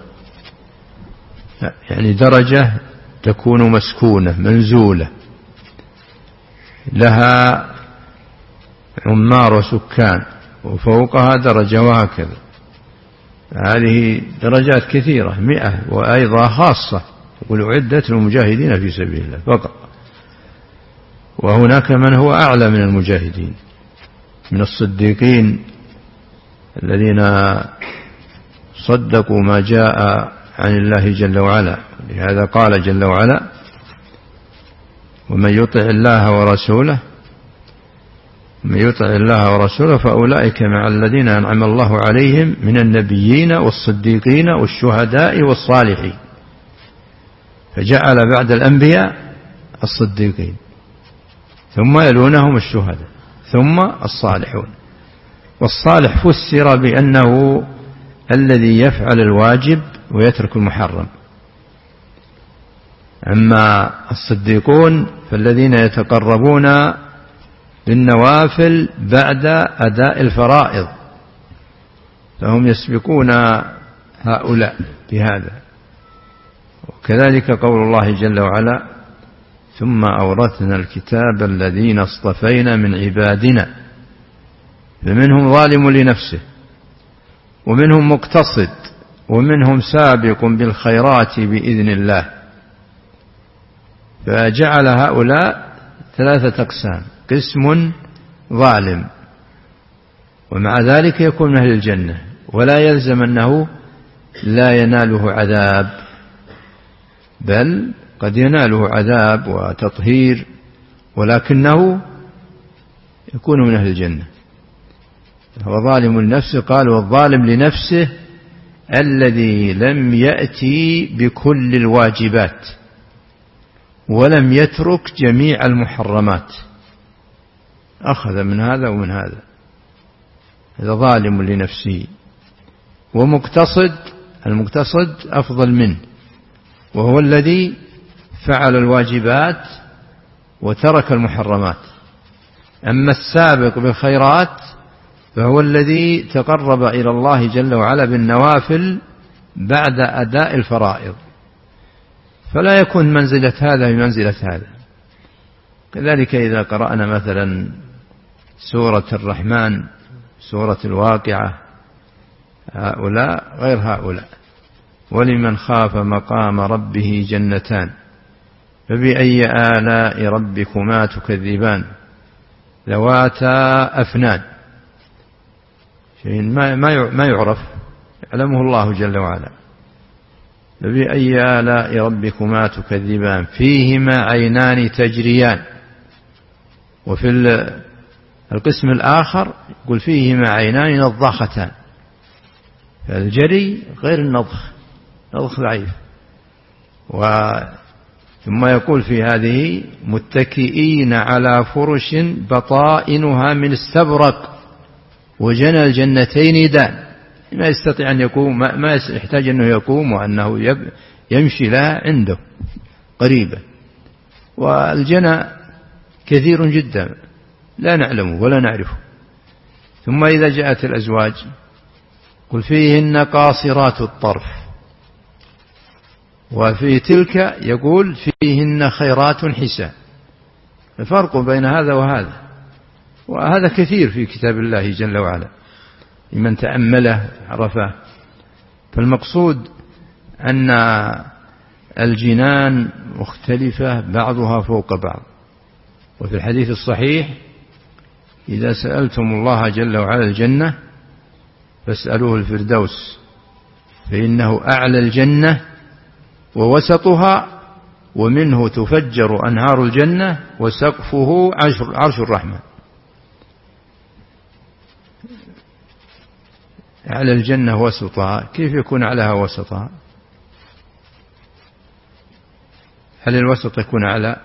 يعني درجة تكون مسكونة منزولة لها عمار وسكان، وفوقها درجة، وهكذا. هذه درجات كثيرة مئة، وأيضا خاصة يقول أعدت للمجاهدين في سبيل الله فقط. وهناك من هو أعلى من المجاهدين، من الصديقين الذين صدقوا ما جاء عن الله جل وعلا. لهذا قال جل وعلا: ومن يطع الله ورسوله من يطع الله ورسوله فأولئك مع الذين أنعم الله عليهم من النبيين والصديقين والشهداء والصالحين. فجعل بعد الأنبياء الصديقين، ثم يلونهم الشهداء، ثم الصالحون. والصالح فسر بأنه الذي يفعل الواجب ويترك المحرم. أما الصديقون فالذين يتقربون بالنوافل بعد أداء الفرائض، فهم يسبقون هؤلاء بهذا. وكذلك قول الله جل وعلا: ثم أورثنا الكتاب الذين اصطفينا من عبادنا، فمنهم ظالم لنفسه ومنهم مقتصد ومنهم سابق بالخيرات بإذن الله. فجعل هؤلاء ثلاثة أقسام: قسم ظالم، ومع ذلك يكون من أهل الجنة، ولا يلزم أنه لا يناله عذاب، بل قد يناله عذاب وتطهير، ولكنه يكون من أهل الجنة. هو ظالم لنفسه، قال: والظالم لنفسه الذي لم يأتي بكل الواجبات ولم يترك جميع المحرمات، أخذ من هذا ومن هذا، هذا ظالم لنفسه. ومقتصد، المقتصد أفضل منه، وهو الذي فعل الواجبات وترك المحرمات. أما السابق بالخيرات فهو الذي تقرب إلى الله جل وعلا بالنوافل بعد أداء الفرائض، فلا يكون منزلة هذا بمنزلة هذا. كذلك إذا قرأنا مثلا سورة الرحمن، سورة الواقعة، هؤلاء غير هؤلاء. ولمن خاف مقام ربه جنتان فبأي آلاء ربكما تكذبان ذواتا أفنان، شيء ما يعرف يعلمه الله جل وعلا. فبأي آلاء ربكما تكذبان فيهما عينان تجريان. وفي القسم الآخر يقول فيهما عينان نضاختان، فالجري غير النضخ، نضخ ضعيف. ثم يقول في هذه متكئين على فرش بطائنها من استبرق وجنى الجنتين دان. ما يستطيع أن يقوم، ما يحتاج أنه يقوم وأنه يمشي لها عنده قريبة. والجنى كثير جدا لا نعلمه ولا نعرفه. ثم إذا جاءت الأزواج قل فيهن قاصرات الطرف، وفي تلك يقول فيهن خيرات حسان. الفرق بين هذا وهذا، وهذا كثير في كتاب الله جل وعلا لمن تأمله عرفه. فالمقصود أن الجنان مختلفة بعضها فوق بعض. وفي الحديث الصحيح إذا سألتم الله جل وعلا الجنة فاسألوه الفردوس فإنه أعلى الجنة ووسطها ومنه تفجر أنهار الجنة وسقفه عرش الرحمن. أعلى الجنة وسطها، كيف يكون أعلاها وسطها؟ هل الوسط يكون أعلى؟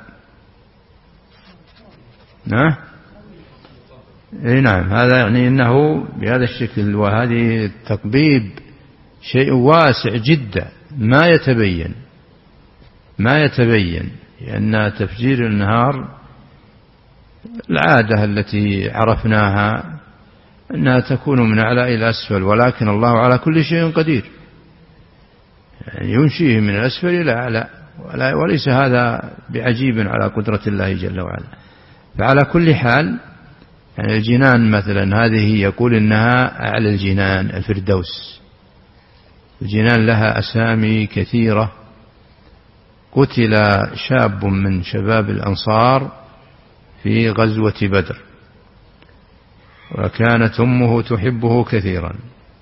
نعم إيه نعم. هذا يعني أنه بهذا الشكل، وهذه التطبيب شيء واسع جدا ما يتبين ما يتبين لأن تفجير النهار العادة التي عرفناها أنها تكون من أعلى إلى أسفل، ولكن الله على كل شيء قدير، يعني ينشيه من الأسفل إلى أعلى، وليس هذا بعجيب على قدرة الله جل وعلا. فعلى كل حال يعني الجنان مثلا هذه يقول إنها أعلى الجنان الفردوس. الجنان لها أسامي كثيرة. قتل شاب من شباب الأنصار في غزوة بدر، وكانت أمه تحبه كثيرا،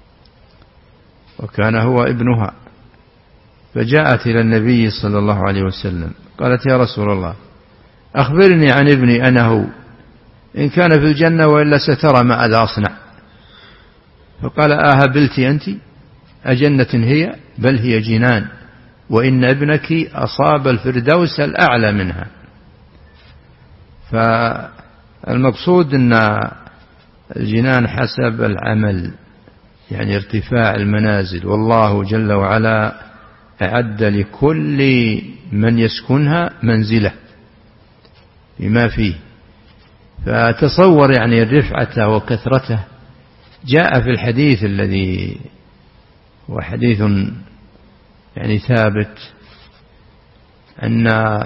وكان هو ابنها، فجاءت إلى النبي صلى الله عليه وسلم قالت يا رسول الله أخبرني عن ابني أنا هو، إن كان في الجنة وإلا سترى ماذا أصنع. فقال أهبلت أنت أجنة هي؟ بل هي جنان، وإن ابنك أصاب الفردوس الأعلى منها. فالمقصود أن الجنان حسب العمل، يعني ارتفاع المنازل، والله جل وعلا أعد لكل من يسكنها منزله بما فيه. فتصور يعني الرفعة وكثرته. جاء في الحديث الذي هو حديث يعني ثابت أن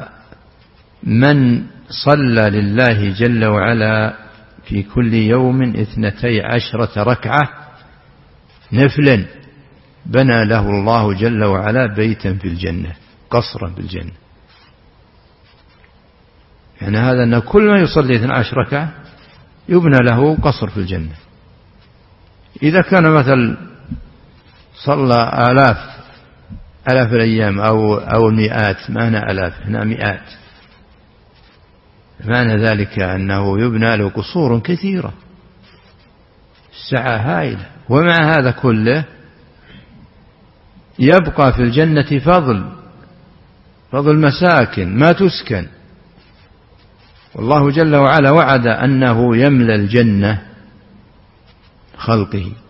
من صلى لله جل وعلا في كل يوم اثنتي عشرة ركعة نفلا بنى له الله جل وعلا بيتا في الجنة، قصرا في الجنة. يعني هذا أن كل ما يصلي اثنتي عشرة ركعة يبنى له قصر في الجنة. إذا كان مثل صلى آلاف آلاف الأيام أو أو مئات، ما هنا آلاف هنا مئات، معنى ذلك أنه يبنى له قصور كثيرة، السعة هائلة. ومع هذا كله يبقى في الجنة فضل فضل مساكن ما تسكن. والله جل وعلا وعد أنه يملأ الجنة خلقه،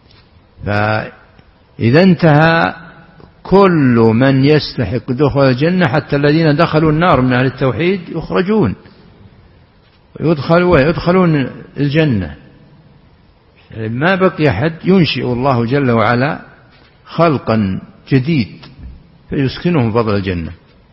فإذا انتهى كل من يستحق دخول الجنة حتى الذين دخلوا النار من أهل التوحيد يخرجون ويدخلوا ويدخلون الجنة. ما بقي أحد، ينشئ الله جل وعلا خلقا جديد فيسكنهم فضل الجنة.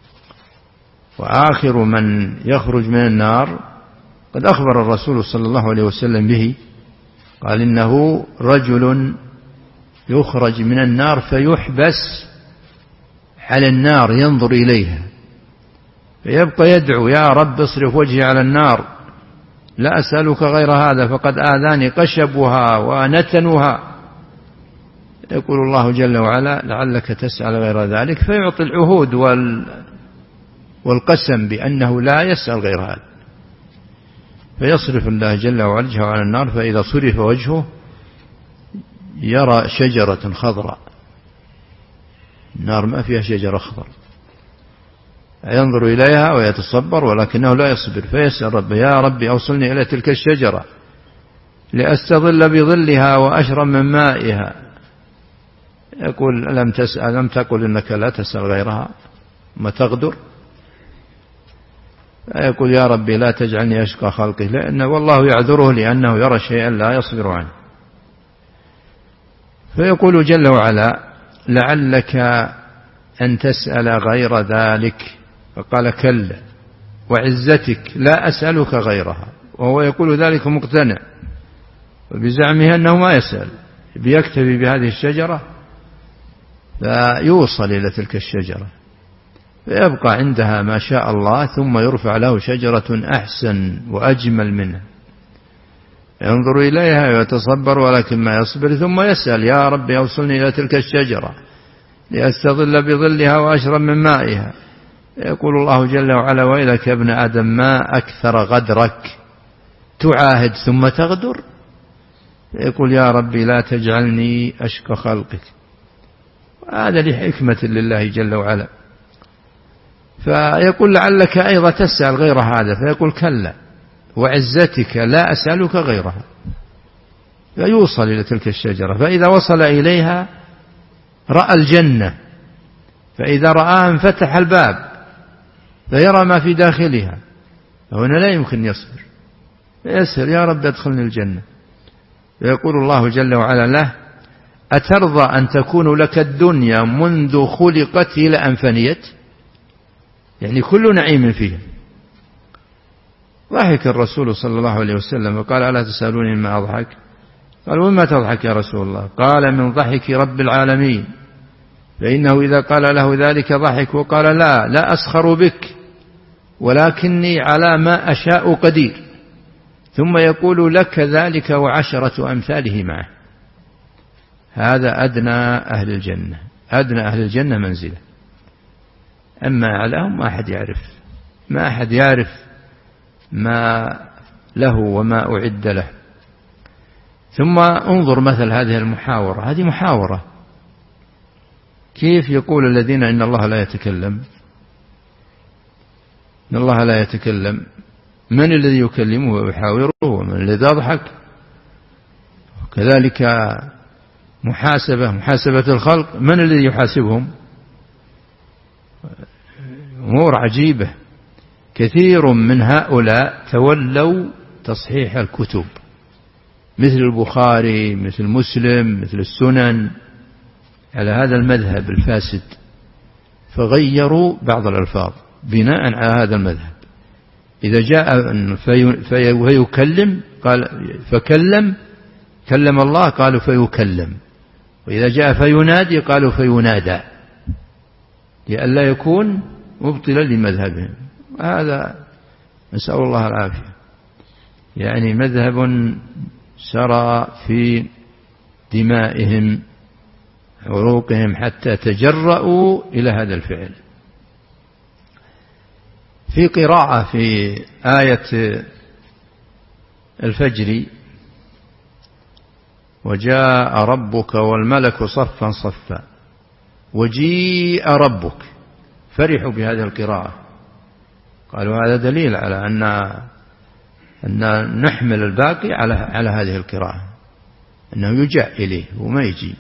وآخر من يخرج من النار قد أخبر الرسول صلى الله عليه وسلم به، قال إنه رجل يخرج من النار فيحبس على النار ينظر إليها فيبقى يدعو يا رب اصرف وجهي على النار لا أسألك غير هذا فقد آذاني قشبها ونتنها. يقول الله جل وعلا لعلك تسأل غير ذلك، فيعطي العهود وال والقسم بأنه لا يسأل غير هذا، فيصرف الله جل وعلا وجهه على النار، فإذا صرف وجهه يرى شجرة خضراء. النار ما فيها شجرة خضراء، ينظر إليها ويتصبر ولكنه لا يصبر، فيسأل ربه يا ربي أوصلني إلى تلك الشجرة لأستظل بظلها وأشرب من مائها. يقول ألم تسأل ألم تقل إنك لا تسأل غيرها ما تغدر؟ يقول يا ربي لا تجعلني أشقى خلقه، لأن والله يعذره لأنه يرى شيئا لا يصبر عنه. فيقول جل وعلا لعلك أن تسأل غير ذلك. فقال كلا وعزتك لا أسألك غيرها، وهو يقول ذلك مقتنع وبزعمه أنه ما يسأل، بيكتفي بهذه الشجرة فيوصل إلى تلك الشجرة فيبقى عندها ما شاء الله، ثم يرفع له شجرة أحسن وأجمل منها ينظر إليها ويتصبر ولكن ما يصبر، ثم يسأل يا رب أوصلني إلى تلك الشجرة لأستظل بظلها وأشرب من مائها. يقول الله جل وعلا ويلك يا ابن آدم ما أكثر غدرك، تعاهد ثم تغدر. يقول يا ربي لا تجعلني أشقى خلقك. هذا لحكمة لله جل وعلا. فيقول لعلك أيضا تسأل غير هذا، فيقول كلا وعزتك لا أسألك غيرها، فيوصل إلى تلك الشجرة. فإذا وصل إليها رأى الجنة، فإذا رآها انفتح الباب فيرى ما في داخلها، فهنا لا يمكن يصبر، فيسأل يا رب ادخلني الجنة. فيقول الله جل وعلا له أترضى أن تكون لك الدنيا منذ خلقت إلى أن فنيت، يعني كل نعيم فيها. ضحك الرسول صلى الله عليه وسلم وقال ألا تسألوني ما أضحك؟ قال وما تضحك يا رسول الله؟ قال من ضحك رب العالمين، فإنه إذا قال له ذلك ضحك وقال لا لا أسخر بك ولكني على ما أشاء قدير، ثم يقول لك ذلك وعشرة أمثاله معه. هذا أدنى أهل الجنة، أدنى أهل الجنة منزلة. أما أعلاهم ما أحد يعرف، ما أحد يعرف ما له وما أعد له. ثم انظر مثل هذه المحاورة، هذه محاورة كيف يقول الذين إن الله لا يتكلم، إن الله لا يتكلم، من الذي يكلمه ويحاوره ومن الذي يضحك؟ كذلك محاسبة محاسبة الخلق، من الذي يحاسبهم؟ أمور عجيبة. كثير من هؤلاء تولوا تصحيح الكتب مثل البخاري مثل مسلم مثل السنن على هذا المذهب الفاسد، فغيروا بعض الألفاظ بناء على هذا المذهب. إذا جاء فيكلم قال فكلم كلم الله قالوا فيكلم، وإذا جاء فينادي قالوا فينادى، لئلا يكون مبطلا لمذهبهم. هذا نسأل الله العافية، يعني مذهب سرى في دمائهم عروقهم حتى تجرؤوا إلى هذا الفعل. في قراءة في آية الفجر وجاء ربك والملك صفا صفا وجيء ربك، فرحوا بهذه القراءة، قالوا هذا دليل على أن أن نحمل الباقي على على هذه القراءة، أنه يجاء إليه وما يجي.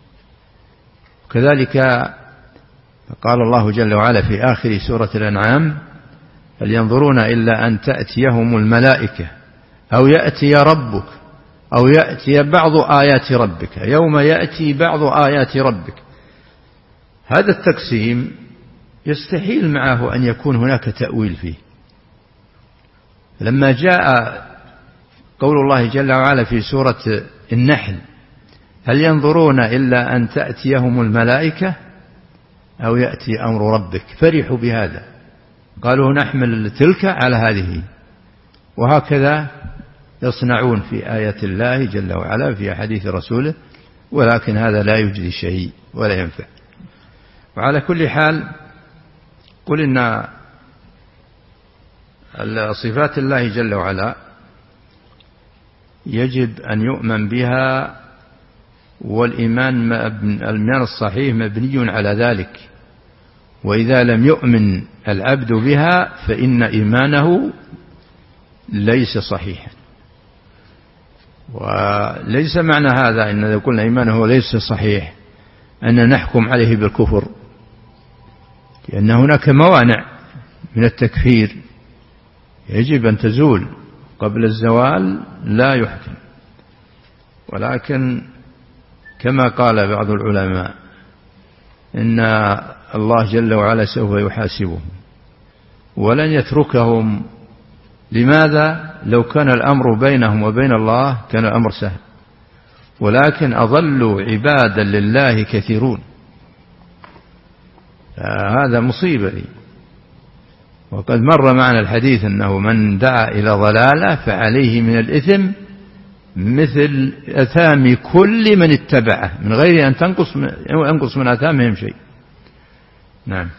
كذلك قال الله جل وعلا في آخر سورة الأنعام هل ينظرون إلا أن تأتيهم الملائكة أو يأتي ربك أو يأتي بعض آيات ربك، يوم يأتي بعض آيات ربك. هذا التقسيم يستحيل معه أن يكون هناك تأويل فيه. لما جاء قول الله جل وعلا في سورة النحل هل ينظرون إلا أن تأتيهم الملائكة أو يأتي أمر ربك، فرحوا بهذا، قالوا نحمل تلك على هذه. وهكذا يصنعون في آيات الله جل وعلا في حديث رسوله، ولكن هذا لا يجدي شيء ولا ينفع. وعلى كل حال قل إن صفات الله جل وعلا يجب أن يؤمن بها، والإيمان الإيمان الصحيح مبني على ذلك. وإذا لم يؤمن العبد بها فإن إيمانه ليس صحيحا. وليس معنى هذا إن إذا قلنا إيمانه ليس صحيح أن نحكم عليه بالكفر، لأن هناك موانع من التكفير يجب أن تزول، قبل الزوال لا يحكم. ولكن كما قال بعض العلماء إن الله جل وعلا سوف يحاسبهم ولن يتركهم. لماذا؟ لو كان الأمر بينهم وبين الله كان الأمر سهل، ولكن أضلوا عبادا لله كثيرون، هذا مصيبة لي. وقد مر معنا الحديث أنه من دعا إلى ضلالة فعليه من الإثم مثل أثام كل من اتبعه من غير أن تنقص من, ينقص من أثامهم شيء. نعم.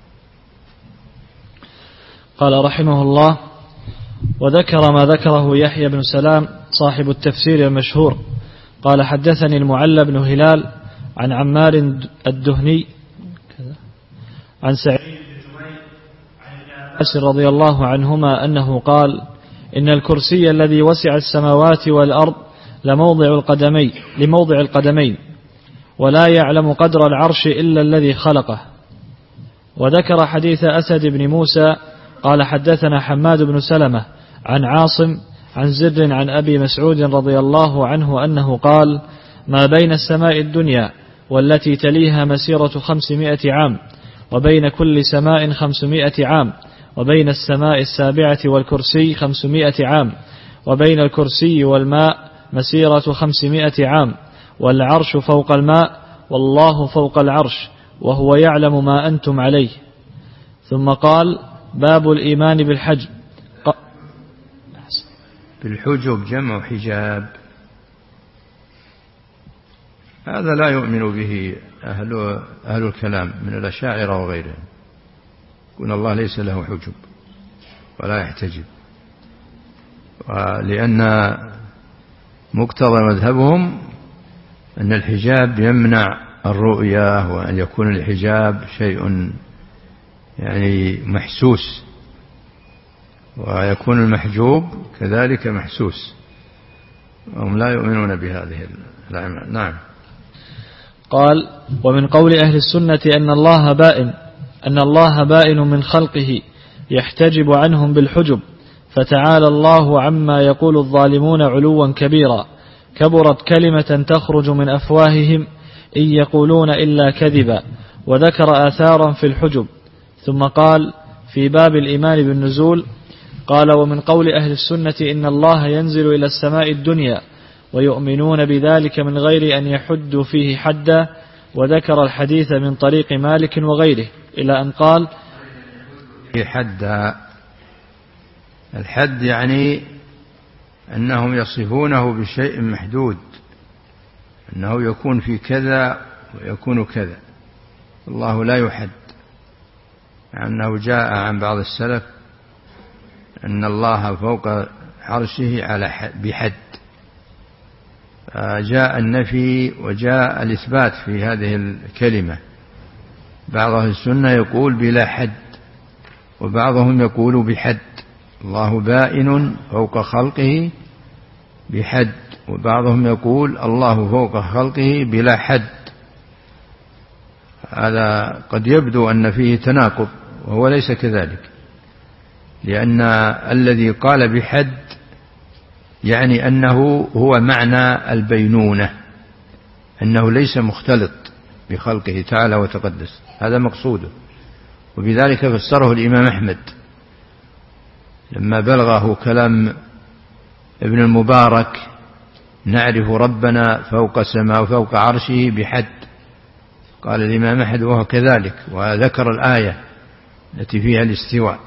قال رحمه الله: وذكر ما ذكره يحيى بن سلام صاحب التفسير المشهور قال: حدثني المعلى بن هلال عن عمار الدهني عن سعيد بن جبير عن ابن عباس رضي الله عنهما أنه قال: إن الكرسي الذي وسع السماوات والأرض لموضع القدمين لموضع القدمين ولا يعلم قدر العرش إلا الذي خلقه. وذكر حديث أسد بن موسى قال: حدثنا حماد بن سلمة عن عاصم عن زر عن أبي مسعود رضي الله عنه أنه قال: ما بين السماء الدنيا والتي تليها مسيرة خمسمائة عام، وبين كل سماء خمسمائة عام، وبين السماء السابعة والكرسي خمسمائة عام، وبين الكرسي والماء مسيرة خمسمائة عام، والعرش فوق الماء والله فوق العرش وهو يعلم ما أنتم عليه. ثم قال: باب الإيمان بالحجب. بالحجب جمع حجاب، هذا لا يؤمن به أهل, أهل الكلام من الأشاعرة وغيرهم، يقول الله ليس له حجب ولا يحتجب، لأن مقتضى مذهبهم أن الحجاب يمنع الرؤية، وأن يكون الحجاب شيء يعني محسوس، ويكون المحجوب كذلك محسوس، وهم لا يؤمنون بهذه الأعمال. نعم. قال: ومن قول أهل السنة أن الله بائن أن الله بائن من خلقه يحتجب عنهم بالحجب، فتعالى الله عما يقول الظالمون علوا كبيرا، كبرت كلمة تخرج من أفواههم إن يقولون إلا كذبا. وذكر آثارا في الحجب. ثم قال: في باب الإيمان بالنزول قال: ومن قول أهل السنة إن الله ينزل إلى السماء الدنيا ويؤمنون بذلك من غير أن يحدوا فيه حدا. وذكر الحديث من طريق مالك وغيره إلى أن قال: حد الحد يعني أنهم يصفونه بشيء محدود، أنه يكون في كذا ويكون كذا، الله لا يحد. أنه جاء عن بعض السلف أن الله فوق عرشه على بحد، جاء النفي وجاء الإثبات في هذه الكلمة. بعض أهل السنة يقول بلا حد، وبعضهم يقول بحد، الله بائن فوق خلقه بحد، وبعضهم يقول الله فوق خلقه بلا حد. هذا قد يبدو أن فيه تناقض، وهو ليس كذلك، لأن الذي قال بحد يعني أنه هو معنى البينونة، أنه ليس مختلط بخلقه تعالى وتقدس، هذا مقصوده. وبذلك فسره الإمام أحمد لما بلغه كلام ابن المبارك: نعرف ربنا فوق السماء وفوق عرشه بحد. قال الإمام أحمد: وهو كذلك، وذكر الآية التي فيها الاستواء.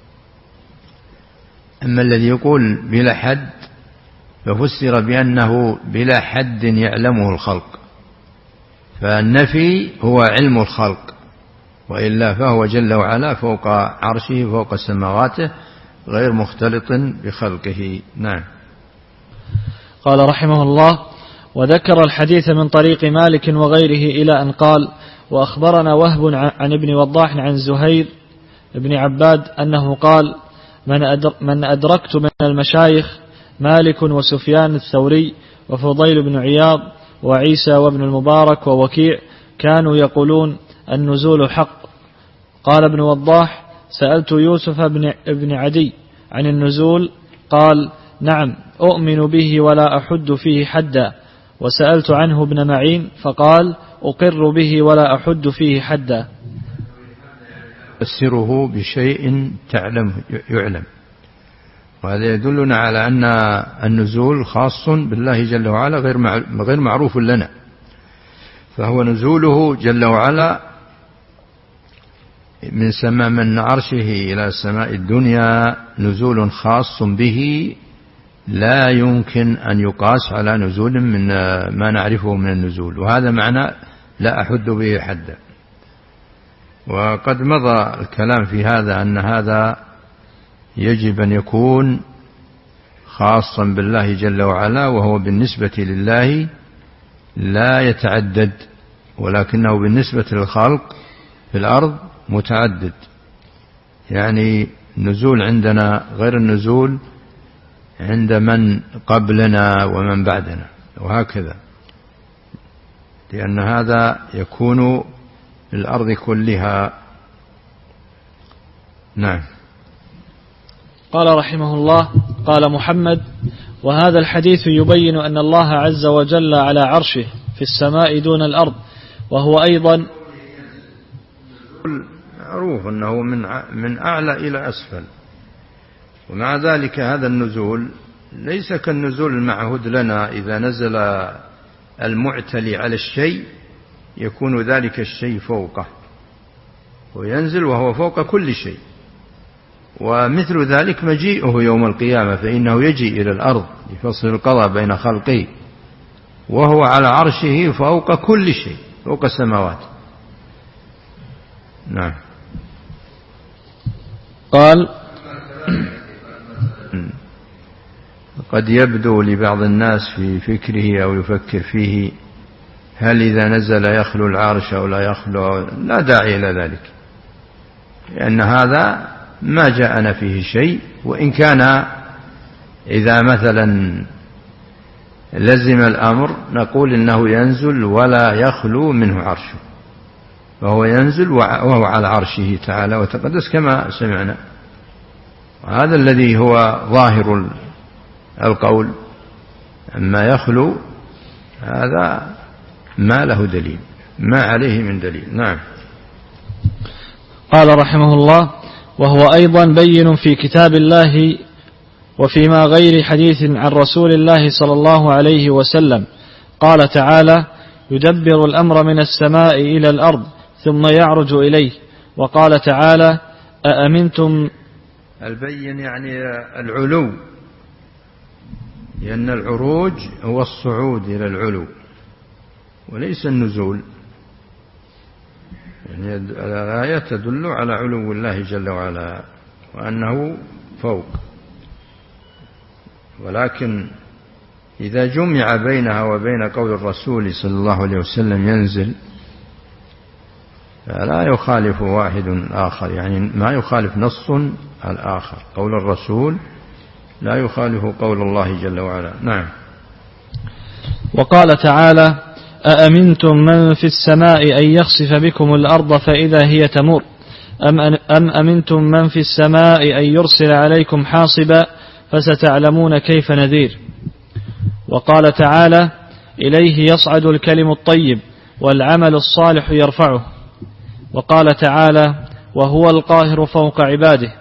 أما الذي يقول بلا حد ففسر بأنه بلا حد يعلمه الخلق، فالنفي هو علم الخلق، وإلا فهو جل وعلا فوق عرشه فوق سماواته غير مختلط بخلقه. نعم. قال رحمه الله: وذكر الحديث من طريق مالك وغيره إلى أن قال: وأخبرنا وهب عن ابن وضاح عن زهير بن عباد أنه قال: من أدركت من المشايخ مالك وسفيان الثوري وفضيل بن عياض وعيسى وابن المبارك ووكيع كانوا يقولون النزول حق. قال ابن وضاح: سألت يوسف بن عدي عن النزول قال: نعم أؤمن به ولا أحد فيه حدا. وسألت عنه ابن معين فقال: أقر به ولا أحد فيه حدا. تفسره بشيء تعلم يعلم، وهذا يدلنا على أن النزول خاص بالله جل وعلا غير معروف لنا، فهو نزوله جل وعلا من سماء من عرشه إلى السماء الدنيا نزول خاص به لا يمكن أن يقاس على نزول من ما نعرفه من النزول، وهذا معنى لا أحد به حدا. وقد مضى الكلام في هذا أن هذا يجب أن يكون خاصا بالله جل وعلا، وهو بالنسبة لله لا يتعدد، ولكنه بالنسبة للخلق في الأرض متعدد، يعني النزول عندنا غير النزول عند من قبلنا ومن بعدنا، وهكذا، لأن هذا يكون للأرض كلها. نعم. قال رحمه الله: قال محمد: وهذا الحديث يبين أن الله عز وجل على عرشه في السماء دون الأرض، وهو أيضا معروف أنه من من أعلى إلى أسفل، ومع ذلك هذا النزول ليس كالنزول المعهود لنا. إذا نزل المعتلي على الشيء يكون ذلك الشيء فوقه، وينزل وهو فوق كل شيء. ومثل ذلك مجيئه يوم القيامة، فإنه يجيء إلى الأرض لفصل القضاء بين خلقه، وهو على عرشه فوق كل شيء، فوق السماوات. نعم. قال: قد يبدو لبعض الناس في فكره أو يفكر فيه هل إذا نزل يخلو العرش أو لا يخلو، لا داعي إلى ذلك، لأن هذا ما جاءنا فيه شيء. وإن كان إذا مثلا لزم الأمر نقول إنه ينزل ولا يخلو منه عرشه، فهو ينزل وهو على عرشه تعالى وتقدس كما سمعنا. وهذا الذي هو ظاهر القول. أما يخلو هذا ما له دليل، ما عليه من دليل. نعم. قال رحمه الله: وهو أيضا بين في كتاب الله وفيما غير حديث عن رسول الله صلى الله عليه وسلم. قال تعالى: يدبر الأمر من السماء إلى الأرض ثم يعرج إليه. وقال تعالى: أأمنتم. البين يعني العلو، لأن العروج هو الصعود إلى العلو وليس النزول. يعني الآية تدل على علو الله جل وعلا وأنه فوق، ولكن إذا جمع بينها وبين قول الرسول صلى الله عليه وسلم ينزل فلا يخالف واحد آخر، يعني ما يخالف نص الآخر. قول الرسول لا يخالف قول الله جل وعلا. نعم. وقال تعالى: أأمنتم من في السماء أن يخسف بكم الأرض فإذا هي تمور أم, أم أمنتم من في السماء أن يرسل عليكم حاصبا فستعلمون كيف نذير. وقال تعالى: إليه يصعد الكلم الطيب والعمل الصالح يرفعه. وقال تعالى: وهو القاهر فوق عباده.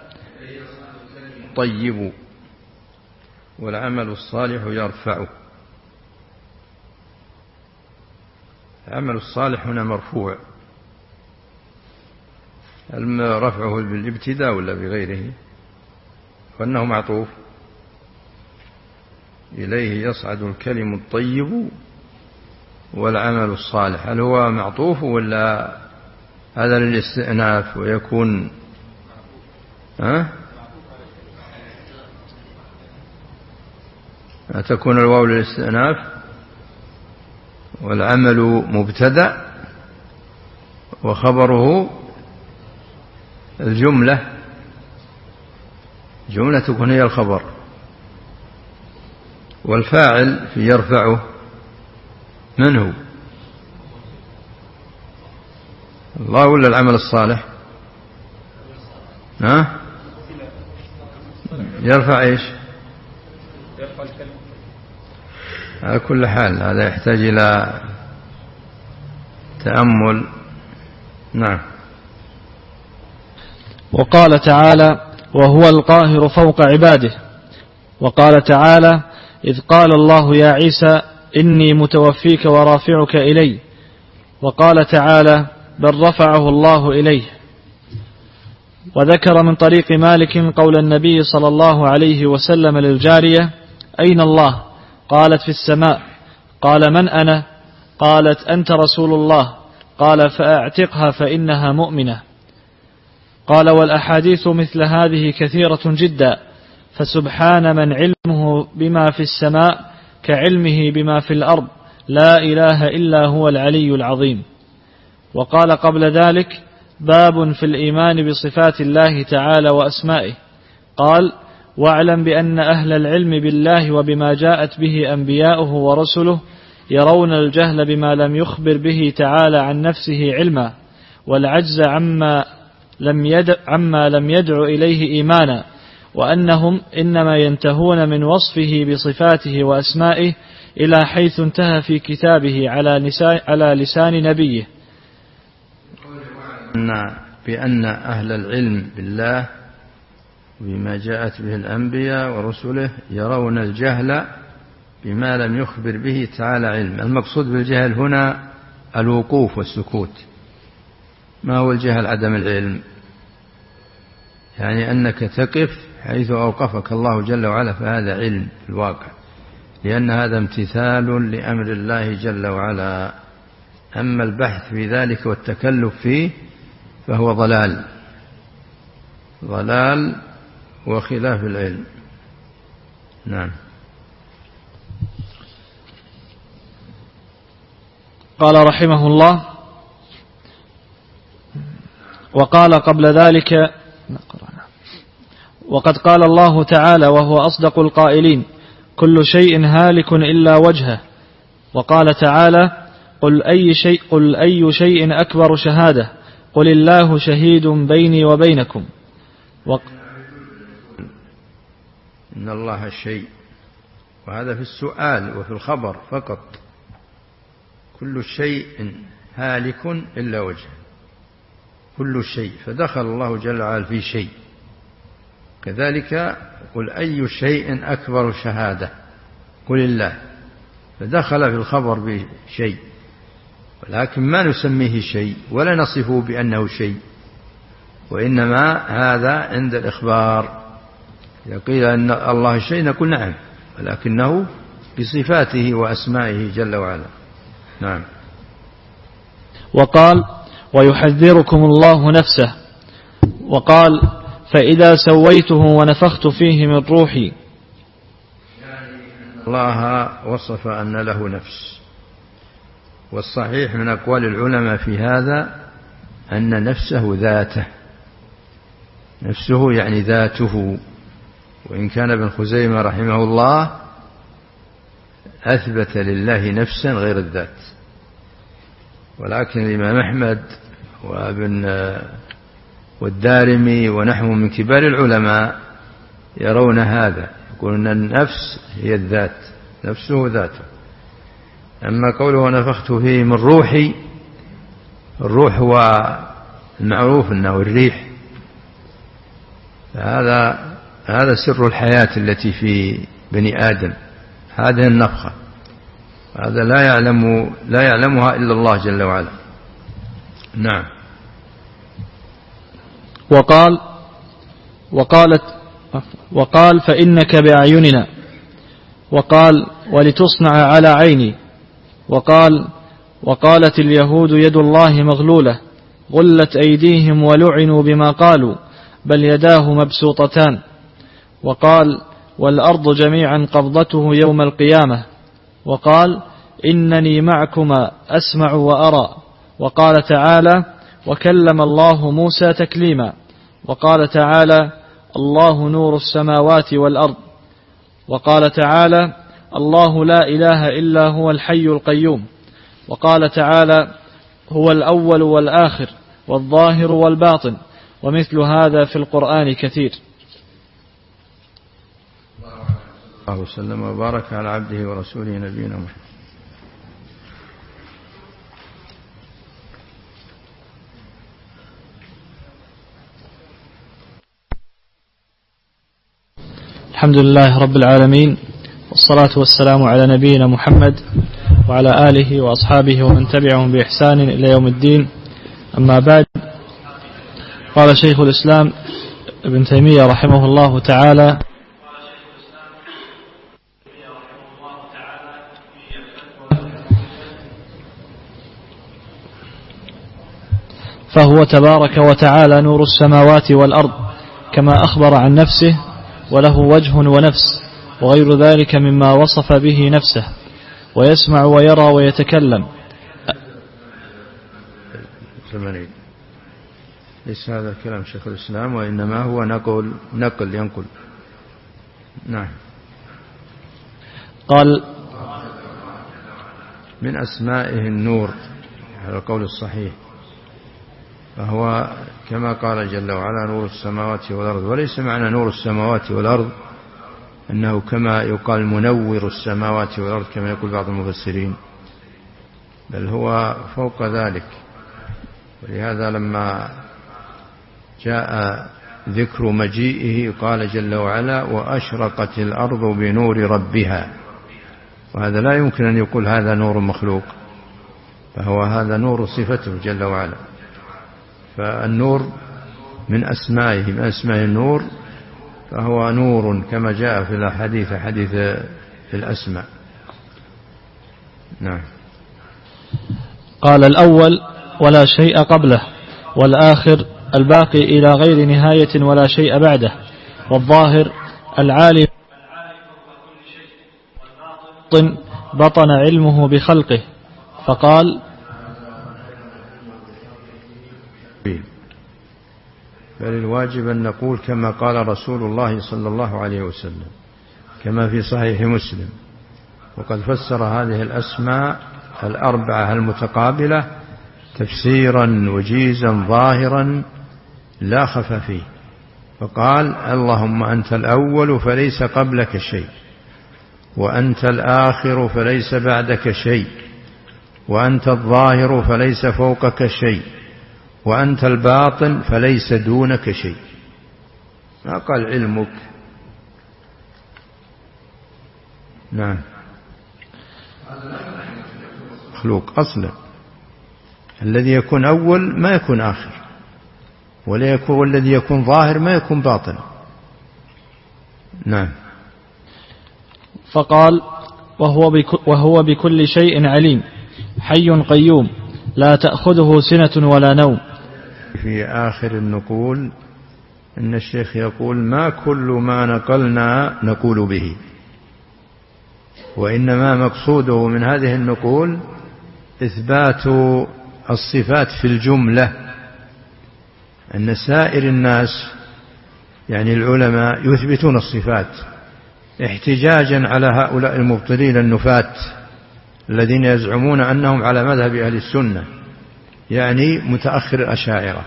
طيب والعمل الصالح يرفعه. العمل الصالح هنا مرفوع، رفعه بالابتداء ولا بغيره؟ فإنه معطوف. إليه يصعد الكلم الطيب والعمل الصالح، هل هو معطوف ولا هذا للاستئناف ويكون ها؟ تكون الواو للاستئناف والعمل مبتدأ وخبره الجملة، جملة تكون هي الخبر، والفاعل في يرفعه من هو؟ الله ولا العمل الصالح؟ ها؟ يرفع ايش؟ يرفع الكلمة. على كل حال هذا يحتاج إلى تأمل. نعم. وقال تعالى وهو القاهر فوق عباده. وقال تعالى إذ قال الله يا عيسى إني متوفيك ورافعك إلي. وقال تعالى بل رفعه الله إليه. وذكر من طريق مالك قول النبي صلى الله عليه وسلم للجارية أين الله؟ قالت في السماء. قال من أنا؟ قالت أنت رسول الله. قال فأعتقها فإنها مؤمنة. قال والأحاديث مثل هذه كثيرة جدا، فسبحان من علمه بما في السماء كعلمه بما في الأرض، لا إله إلا هو العلي العظيم. وقال قبل ذلك باب في الإيمان بصفات الله تعالى وأسمائه. قال واعلم بأن أهل العلم بالله وبما جاءت به أنبياؤه ورسله يرون الجهل بما لم يخبر به تعالى عن نفسه علما، والعجز عما لم يدع, عما لم يدع إليه إيمانا، وأنهم إنما ينتهون من وصفه بصفاته وأسمائه إلى حيث انتهى في كتابه على, على لسان نبيه. بأن أهل العلم بالله بما جاءت به الأنبياء ورسله يرون الجهل بما لم يخبر به تعالى علم. المقصود بالجهل هنا الوقوف والسكوت. ما هو الجهل؟ عدم العلم، يعني أنك تقف حيث أوقفك الله جل وعلا، فهذا علم في الواقع، لأن هذا امتثال لأمر الله جل وعلا. أما البحث في ذلك والتكلف فيه فهو ضلال ضلال وخلاف العلم. نعم. قال رحمه الله وقال قبل ذلك وقد قال الله تعالى وهو أصدق القائلين كل شيء هالك إلا وجهه. وقال تعالى قل أي شيء, قل أي شيء أكبر شهادة قل الله شهيد بيني وبينكم. وق... إن الله شيء، وهذا في السؤال وفي الخبر فقط. كل شيء هالك إلا وجهه، كل شيء، فدخل الله جل وعلا في شيء. كذلك قل أي شيء أكبر شهادة قل الله، فدخل في الخبر بشيء، ولكن ما نسميه شيء ولا نصفه بأنه شيء، وإنما هذا عند الإخبار. إذا قيل أن الله شيء نقول نعم، ولكنه بصفاته وأسمائه جل وعلا. نعم. وقال ويحذركم الله نفسه. وقال فإذا سويته ونفخت فيه من روحي. الله وصف أن له نفس، والصحيح من أقوال العلماء في هذا أن نفسه ذاته، نفسه يعني ذاته. وإن كان ابن خزيمة رحمه الله أثبت لله نفسا غير الذات، ولكن الإمام أحمد وابن والدارمي ونحو من كبار العلماء يرون هذا، يقولون أن النفس هي الذات، نفسه ذاته. أما قوله نفخت فيه من روحي، الروح هو المعروف أنه الريح، هذا هذا سر الحياة التي في بني آدم، هذه النفخة، هذا لا يعلم لا يعلمها إلا الله جل وعلا. نعم. وقال وقالت وقال فإنك بأعيننا. وقال ولتصنع على عيني. وقال وقالت اليهود يد الله مغلولة غلت أيديهم ولعنوا بما قالوا بل يداه مبسوطتان. وقال والأرض جميعا قبضته يوم القيامة. وقال إنني معكما أسمع وأرى. وقال تعالى وكلم الله موسى تكليما. وقال تعالى الله نور السماوات والأرض. وقال تعالى الله لا إله إلا هو الحي القيوم. وقال تعالى هو الأول والآخر والظاهر والباطن، ومثل هذا في القرآن كثير. الله وسلم وبارك على عبده ورسوله نبينا محمد. الحمد لله رب العالمين، والصلاة والسلام على نبينا محمد وعلى آله وأصحابه ومن تبعهم بإحسان إلى يوم الدين. أما بعد، قال شيخ الإسلام ابن تيمية رحمه الله تعالى: فهو تبارك وتعالى نور السماوات والأرض كما أخبر عن نفسه، وله وجه ونفس وغير ذلك مما وصف به نفسه، ويسمع ويرى ويتكلم. ليس هذا كلام شيخ الإسلام، وإنما هو نقل نقل ينقل. نعم. قال: من أسمائه النور على القول الصحيح، فهو كما قال جل وعلا نور السماوات والأرض. وليس معنى نور السماوات والأرض أنه كما يقال منور السماوات والأرض كما يقول بعض المفسرين، بل هو فوق ذلك. ولهذا لما جاء ذكر مجيئه قال جل وعلا: وأشرقت الأرض بنور ربها. وهذا لا يمكن أن يقول هذا نور مخلوق، فهو هذا نور صفته جل وعلا. فالنور من أسمائه، من أسماء النور، فهو نور كما جاء في الحديث حديث في الأسماء. نعم. قال: الأول ولا شيء قبله، والآخر الباقي إلى غير نهاية ولا شيء بعده، والظاهر العالم بطن علمه بخلقه. فقال: بل الواجب أن نقول كما قال رسول الله صلى الله عليه وسلم كما في صحيح مسلم. وقد فسر هذه الأسماء الأربعة المتقابلة تفسيرا وجيزا ظاهرا لا خفى فيه. فقال: اللهم أنت الأول فليس قبلك شيء، وأنت الآخر فليس بعدك شيء، وأنت الظاهر فليس فوقك شيء، وأنت الباطن فليس دونك شيء. ما قال علمك. نعم. مخلوق أصلا. الذي يكون أول ما يكون آخر، ولا يكون، والذي يكون ظاهر ما يكون باطن. نعم. فقال: وهو, بك وهو بكل شيء عليم، حي قيوم، لا تأخذه سنة ولا نوم. في آخر النقول إن الشيخ يقول: ما كل ما نقلنا نقول به، وإنما مقصوده من هذه النقول إثبات الصفات في الجملة. أن سائر الناس يعني العلماء يثبتون الصفات احتجاجا على هؤلاء المبطلين النفاة الذين يزعمون أنهم على مذهب أهل السنة، يعني متأخر الأشاعرة.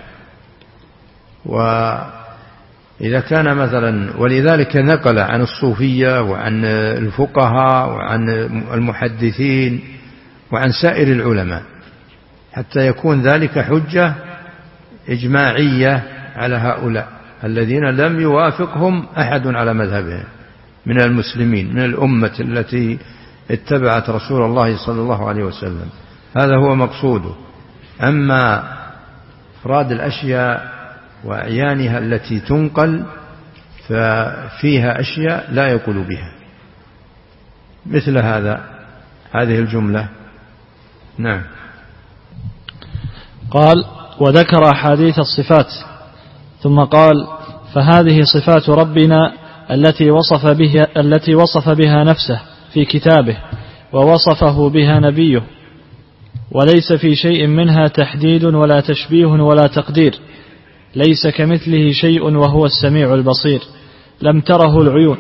وإذا كان مثلا، ولذلك نقل عن الصوفية وعن الفقهاء وعن المحدثين وعن سائر العلماء حتى يكون ذلك حجة إجماعية على هؤلاء الذين لم يوافقهم أحد على مذهبهم من المسلمين، من الأمة التي اتبعت رسول الله صلى الله عليه وسلم. هذا هو مقصوده. أما إفراد الأشياء وأعيانها التي تنقل ففيها أشياء لا يقول بها، مثل هذا هذه الجملة. نعم. قال: وذكر أحاديث الصفات، ثم قال: فهذه صفات ربنا التي وصف بها, التي وصف بها نفسه في كتابه، ووصفه بها نبيه، وليس في شيء منها تحديد ولا تشبيه ولا تقدير، ليس كمثله شيء وهو السميع البصير، لم تره العيون.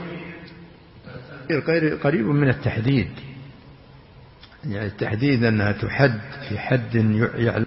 قريب من التحديد، يعني التحديد أنها تحد في حد يعلم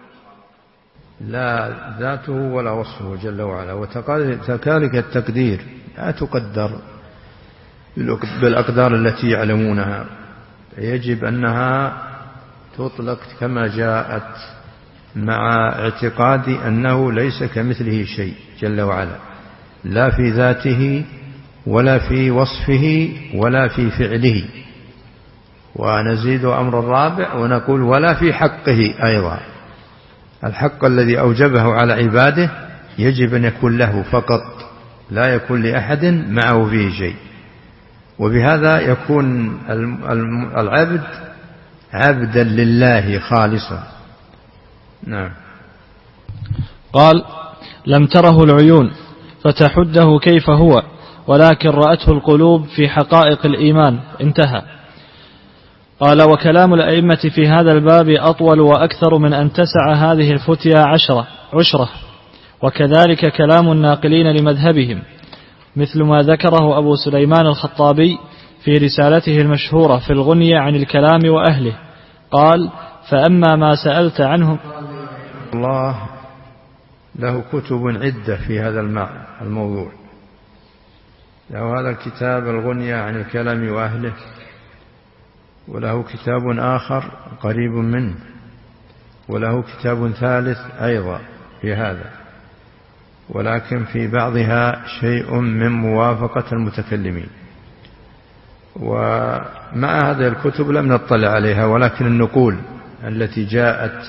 لا ذاته ولا وصفه جل وعلا. وكذلك التقدير لا تقدر بالأقدار التي يعلمونها، يجب أنها تطلق كما جاءت، مع اعتقاد أنه ليس كمثله شيء جل وعلا، لا في ذاته ولا في وصفه ولا في فعله. ونزيد أمر الرابع ونقول ولا في حقه أيضا. الحق الذي أوجبه على عباده يجب أن يكون له فقط، لا يكون لأحد معه فيه شيء. وبهذا يكون العبد عبدا لله خالصا. نعم. قال: لم تره العيون فتحده كيف هو، ولكن رأته القلوب في حقائق الإيمان. انتهى. قال: وكلام الأئمة في هذا الباب أطول وأكثر من أن تسع هذه الفتيا عشرة عشرة وكذلك كلام الناقلين لمذهبهم، مثل ما ذكره أبو سليمان الخطابي في رسالته المشهورة في الغنية عن الكلام وأهله. قال: فأما ما سألت عنه. الله له كتب عدة في هذا الموضوع. له هذا الكتاب الغنية عن الكلام وأهله، وله كتاب آخر قريب منه، وله كتاب ثالث أيضا في هذا، ولكن في بعضها شيء من موافقة المتكلمين. ومع هذه الكتب لم نطلع عليها، ولكن النقول التي جاءت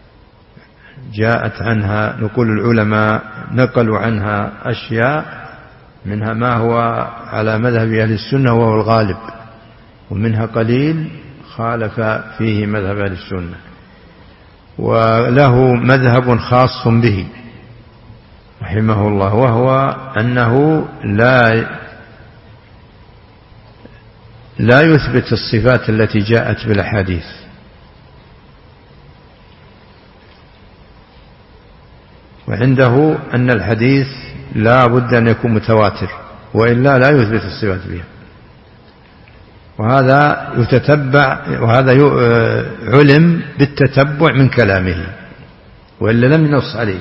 جاءت عنها نقول العلماء نقلوا عنها أشياء، منها ما هو على مذهب أهل السنة وهو الغالب، ومنها قليل خالف فيه مذهب أهل السنة، وله مذهب خاص به رحمه الله، وهو أنه لا لا يثبت الصفات التي جاءت بالأحاديث، وعنده أن الحديث لا بد أن يكون متواتر، وإلا لا يثبت الصفات بها. وهذا يتتبع، وهذا علم بالتتبع من كلامه، وإلا لم ينص عليه.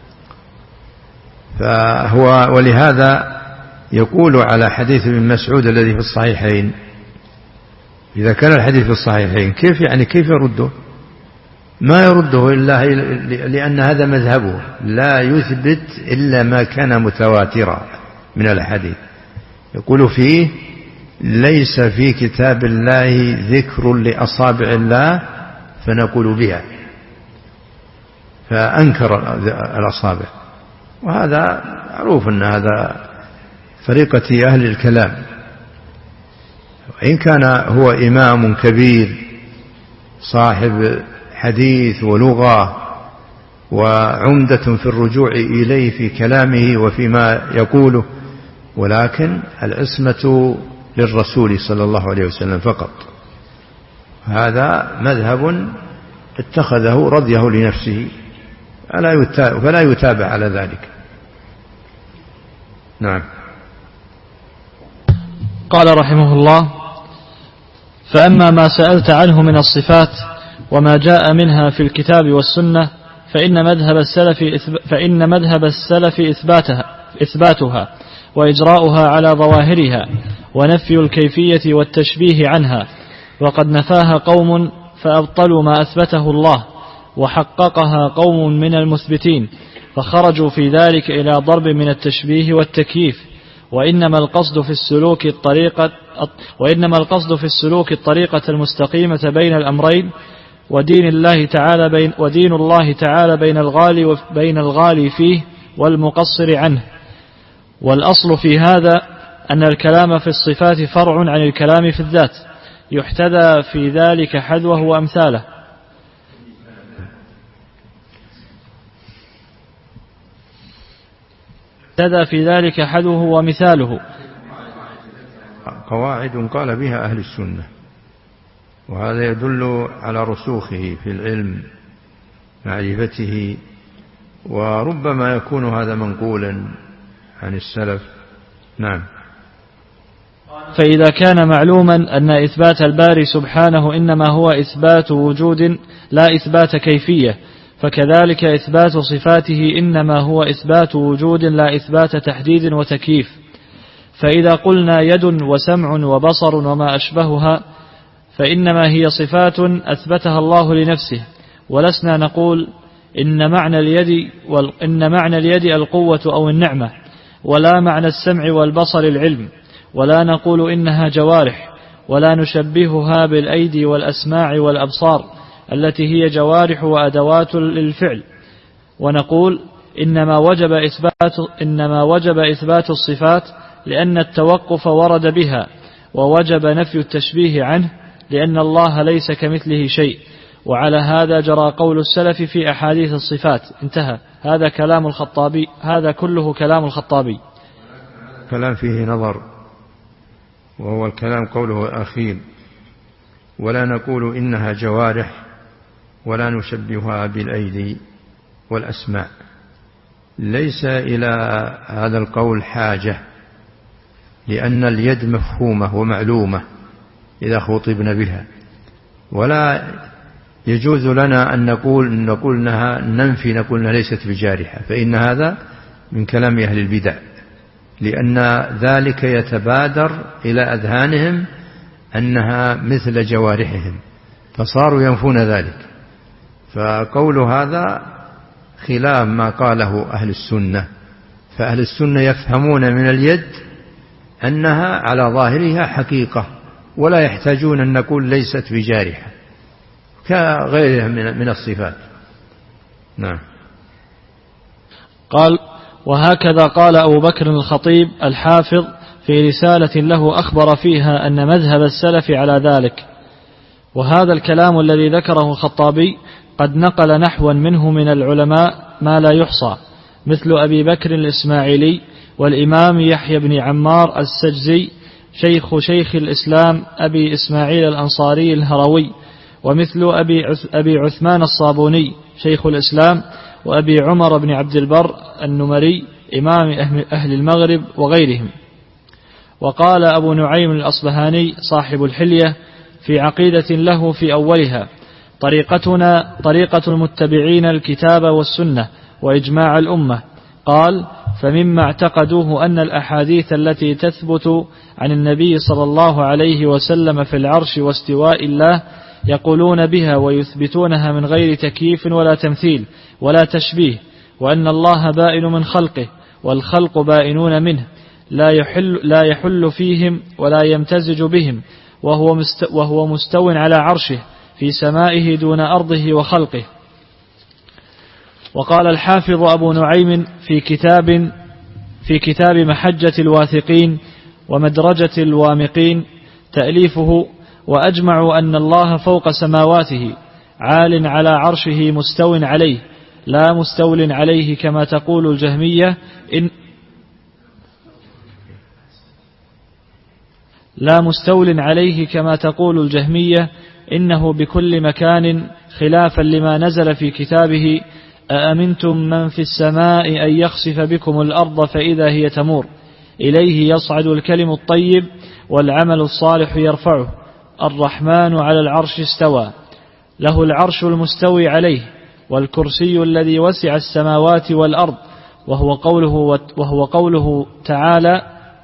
فهو ولهذا يقول على حديث ابن مسعود الذي في الصحيحين، إذا كان الحديث في الصحيحين كيف يعني كيف يرده؟ ما يرده إلا لأن هذا مذهبه، لا يثبت إلا ما كان متواترا من الحديث. يقول فيه: ليس في كتاب الله ذكر لأصابع الله فنقول بها، فأنكر الأصابع. وهذا معروف أن هذا طريقة أهل الكلام، وإن كان هو إمام كبير صاحب حديث ولغة وعمدة في الرجوع إليه في كلامه وفيما يقوله، ولكن العصمة للرسول صلى الله عليه وسلم فقط. هذا مذهب اتخذه رضيه لنفسه، فلا يتابع على ذلك. نعم. قال رحمه الله: فأما ما سألت عنه من الصفات وما جاء منها في الكتاب والسنة فإن مذهب السلف فإن مذهب السلف إثباتها إثباتها وإجراؤها على ظواهرها، ونفي الكيفية والتشبيه عنها. وقد نفاها قوم فأبطلوا ما أثبته الله، وحققها قوم من المثبتين فخرجوا في ذلك إلى ضرب من التشبيه والتكييف. وإنما القصد في السلوك الطريقة وإنما القصد في السلوك الطريقة المستقيمة بين الأمرين، ودين الله تعالى بين ودين الله تعالى بين الغالي وبين الغالي فيه والمقصر عنه. والأصل في هذا أن الكلام في الصفات فرع عن الكلام في الذات، يحتذى في ذلك حذوه وأمثاله. يحتذى في ذلك حذوه ومثاله. قواعد قال بها أهل السنة، وهذا يدل على رسوخه في العلم معرفته، وربما يكون هذا منقولا عن السلف. نعم. فإذا كان معلوما أن إثبات الباري سبحانه إنما هو إثبات وجود لا إثبات كيفية، فكذلك إثبات صفاته إنما هو إثبات وجود لا إثبات تحديد وتكييف. فإذا قلنا يد وسمع وبصر وما أشبهها فإنما هي صفات أثبتها الله لنفسه، ولسنا نقول إن معنى اليد إن معنى اليد القوة أو النعمة، ولا معنى السمع والبصر العلم، ولا نقول إنها جوارح، ولا نشبهها بالأيدي والأسماع والأبصار التي هي جوارح وأدوات للفعل، ونقول إنما وجب إثبات, إنما وجب إثبات الصفات لأن التوقف ورد بها، ووجب نفي التشبيه عنه لأن الله ليس كمثله شيء. وعلى هذا جرى قول السلف في أحاديث الصفات. انتهى. هذا كلام الخطابي، هذا كله كلام الخطابي. كلام فيه نظر، وهو الكلام قوله الأخير: ولا نقول إنها جوارح ولا نشبهها بالأيدي والأسماع. ليس إلى هذا القول حاجة، لأن اليد مفهومة ومعلومة إذا خطبنا بها، ولا يجوز لنا أن نقول نقول إنها ننفي نقول إنها ليست بجارحة، فإن هذا من كلام أهل البدع، لأن ذلك يتبادر إلى أذهانهم أنها مثل جوارحهم، فصاروا ينفون ذلك. فقول هذا خلاف ما قاله أهل السنة، فأهل السنة يفهمون من اليد أنها على ظاهرها حقيقة، ولا يحتاجون أن نقول ليست بجارحة كغيرها من الصفات. نعم. قال: وهكذا قال أبو بكر الخطيب الحافظ في رسالة له أخبر فيها أن مذهب السلف على ذلك. وهذا الكلام الذي ذكره الخطابي قد نقل نحوا منه من العلماء ما لا يحصى، مثل أبي بكر الإسماعيلي والإمام يحيى بن عمار السجزي شيخ شيخ الإسلام أبي إسماعيل الأنصاري الهروي، ومثل أبي, أبي عثمان الصابوني شيخ الإسلام، وأبي عمر بن عبد البر النمري إمام أهل المغرب وغيرهم. وقال أبو نعيم الأصبهاني صاحب الحلية في عقيدة له في أولها: طريقتنا طريقة المتبعين الكتاب والسنة وإجماع الأمة. قال: فمما اعتقدوه أن الأحاديث التي تثبت عن النبي صلى الله عليه وسلم في العرش واستواء الله يقولون بها ويثبتونها من غير تكييف ولا تمثيل ولا تشبيه، وأن الله بائن من خلقه والخلق بائنون منه، لا يحل, لا يحل فيهم ولا يمتزج بهم، وهو, مست وهو مستو على عرشه في سمائه دون أرضه وخلقه. وقال الحافظ أبو نعيم في كتاب في كتاب محجة الواثقين ومدرجة الوامقين تأليفه: وأجمعوا أن الله فوق سماواته عال على عرشه مستو عليه لا مستول عليه كما تقول الجهمية إن لا مستول عليه كما تقول الجهمية إنه بكل مكان، خلافا لما نزل في كتابه: أأمنتم من في السماء أن يخسف بكم الأرض فإذا هي تمور، إليه يصعد الكلم الطيب والعمل الصالح يرفعه، الرحمن على العرش استوى، له العرش المستوي عليه، والكرسي الذي وسع السماوات والأرض، وهو قوله, وهو قوله تعالى: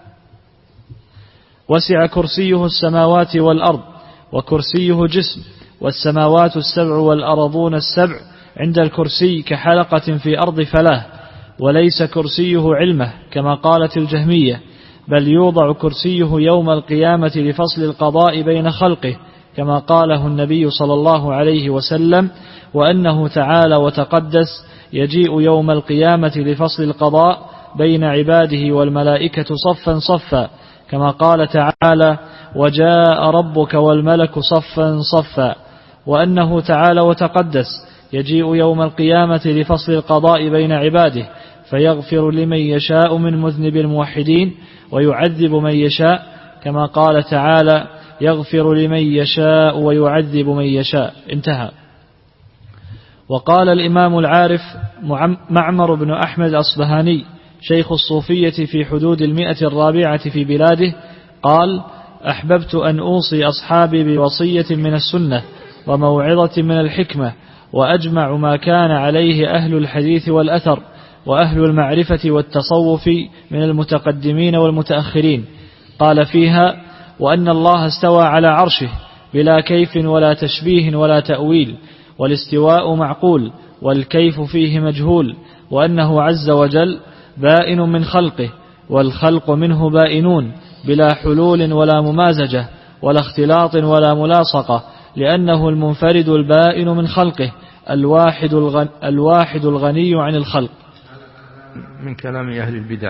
وسع كرسيه السماوات والأرض، وكرسيه جسم، والسماوات السبع والأرضون السبع عند الكرسي كحلقة في أرض فلاه، وليس كرسيه علمه كما قالت الجهمية، بل يوضع كرسيه يوم القيامة لفصل القضاء بين خلقه كما قاله النبي صلى الله عليه وسلم، وأنه تعالى وتقدس يجيء يوم القيامة لفصل القضاء بين عباده والملائكة صفا صفا كما قال تعالى: وجاء ربك والملك صفا صفا، وأنه تعالى وتقدس يجيء يوم القيامة لفصل القضاء بين عباده فيغفر لمن يشاء من مذنب الموحدين ويعذب من يشاء كما قال تعالى: يغفر لمن يشاء ويعذب من يشاء. انتهى. وقال الإمام العارف معمر بن أحمد الأصبهاني شيخ الصوفية في حدود المئة الرابعة في بلاده قال: أحببت أن أوصي أصحابي بوصية من السنة وموعظة من الحكمة، وأجمع ما كان عليه أهل الحديث والأثر وأهل المعرفة والتصوف من المتقدمين والمتأخرين. قال فيها: وأن الله استوى على عرشه بلا كيف ولا تشبيه ولا تأويل، والاستواء معقول والكيف فيه مجهول، وأنه عز وجل بائن من خلقه والخلق منه بائنون بلا حلول ولا ممازجة ولا اختلاط ولا ملاصقة، لأنه المنفرد البائن من خلقه الواحد, الغن الواحد الغني عن الخلق. من كلام أهل البدع.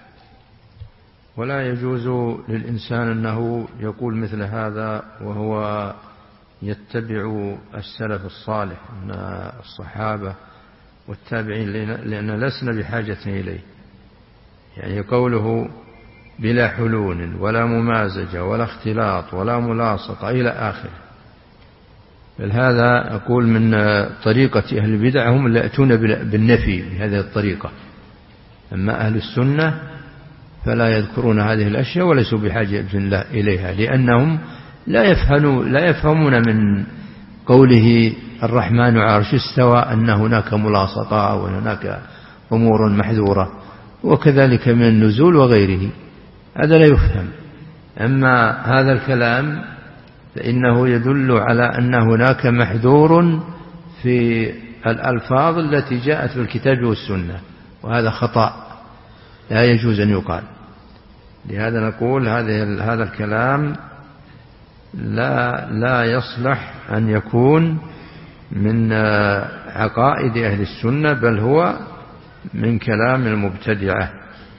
ولا يجوز للإنسان أنه يقول مثل هذا وهو يتبع السلف الصالح من الصحابة والتابعين، لأن لسنا بحاجة إليه. يعني قوله بلا حلول ولا ممازجة ولا اختلاط ولا ملاصقة إلى آخر. بل هذا أقول من طريقة أهل البدع، هم اللي يأتون بالنفي بهذه الطريقة. أما أهل السنة فلا يذكرون هذه الأشياء وليسوا بحاجة إليها، لأنهم لا يفهمون, لا يفهمون من قوله الرحمن عرش استوى أن هناك ملاصقة وهناك أمور محذورة، وكذلك من النزول وغيره، هذا لا يفهم. أما هذا الكلام فإنه يدل على أن هناك محذور في الألفاظ التي جاءت في الكتاب والسنة، وهذا خطأ لا يجوز أن يقال. لهذا نقول هذا هذا الكلام لا لا يصلح أن يكون من عقائد أهل السنة، بل هو من كلام المبتدعة.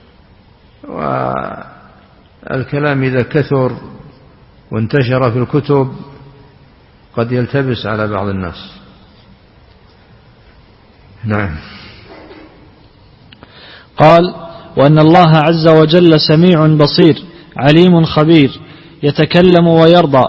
والكلام إذا كثر وانتشر في الكتب قد يلتبس على بعض الناس. نعم. قال: وأن الله عز وجل سميع بصير عليم خبير، يتكلم ويرضى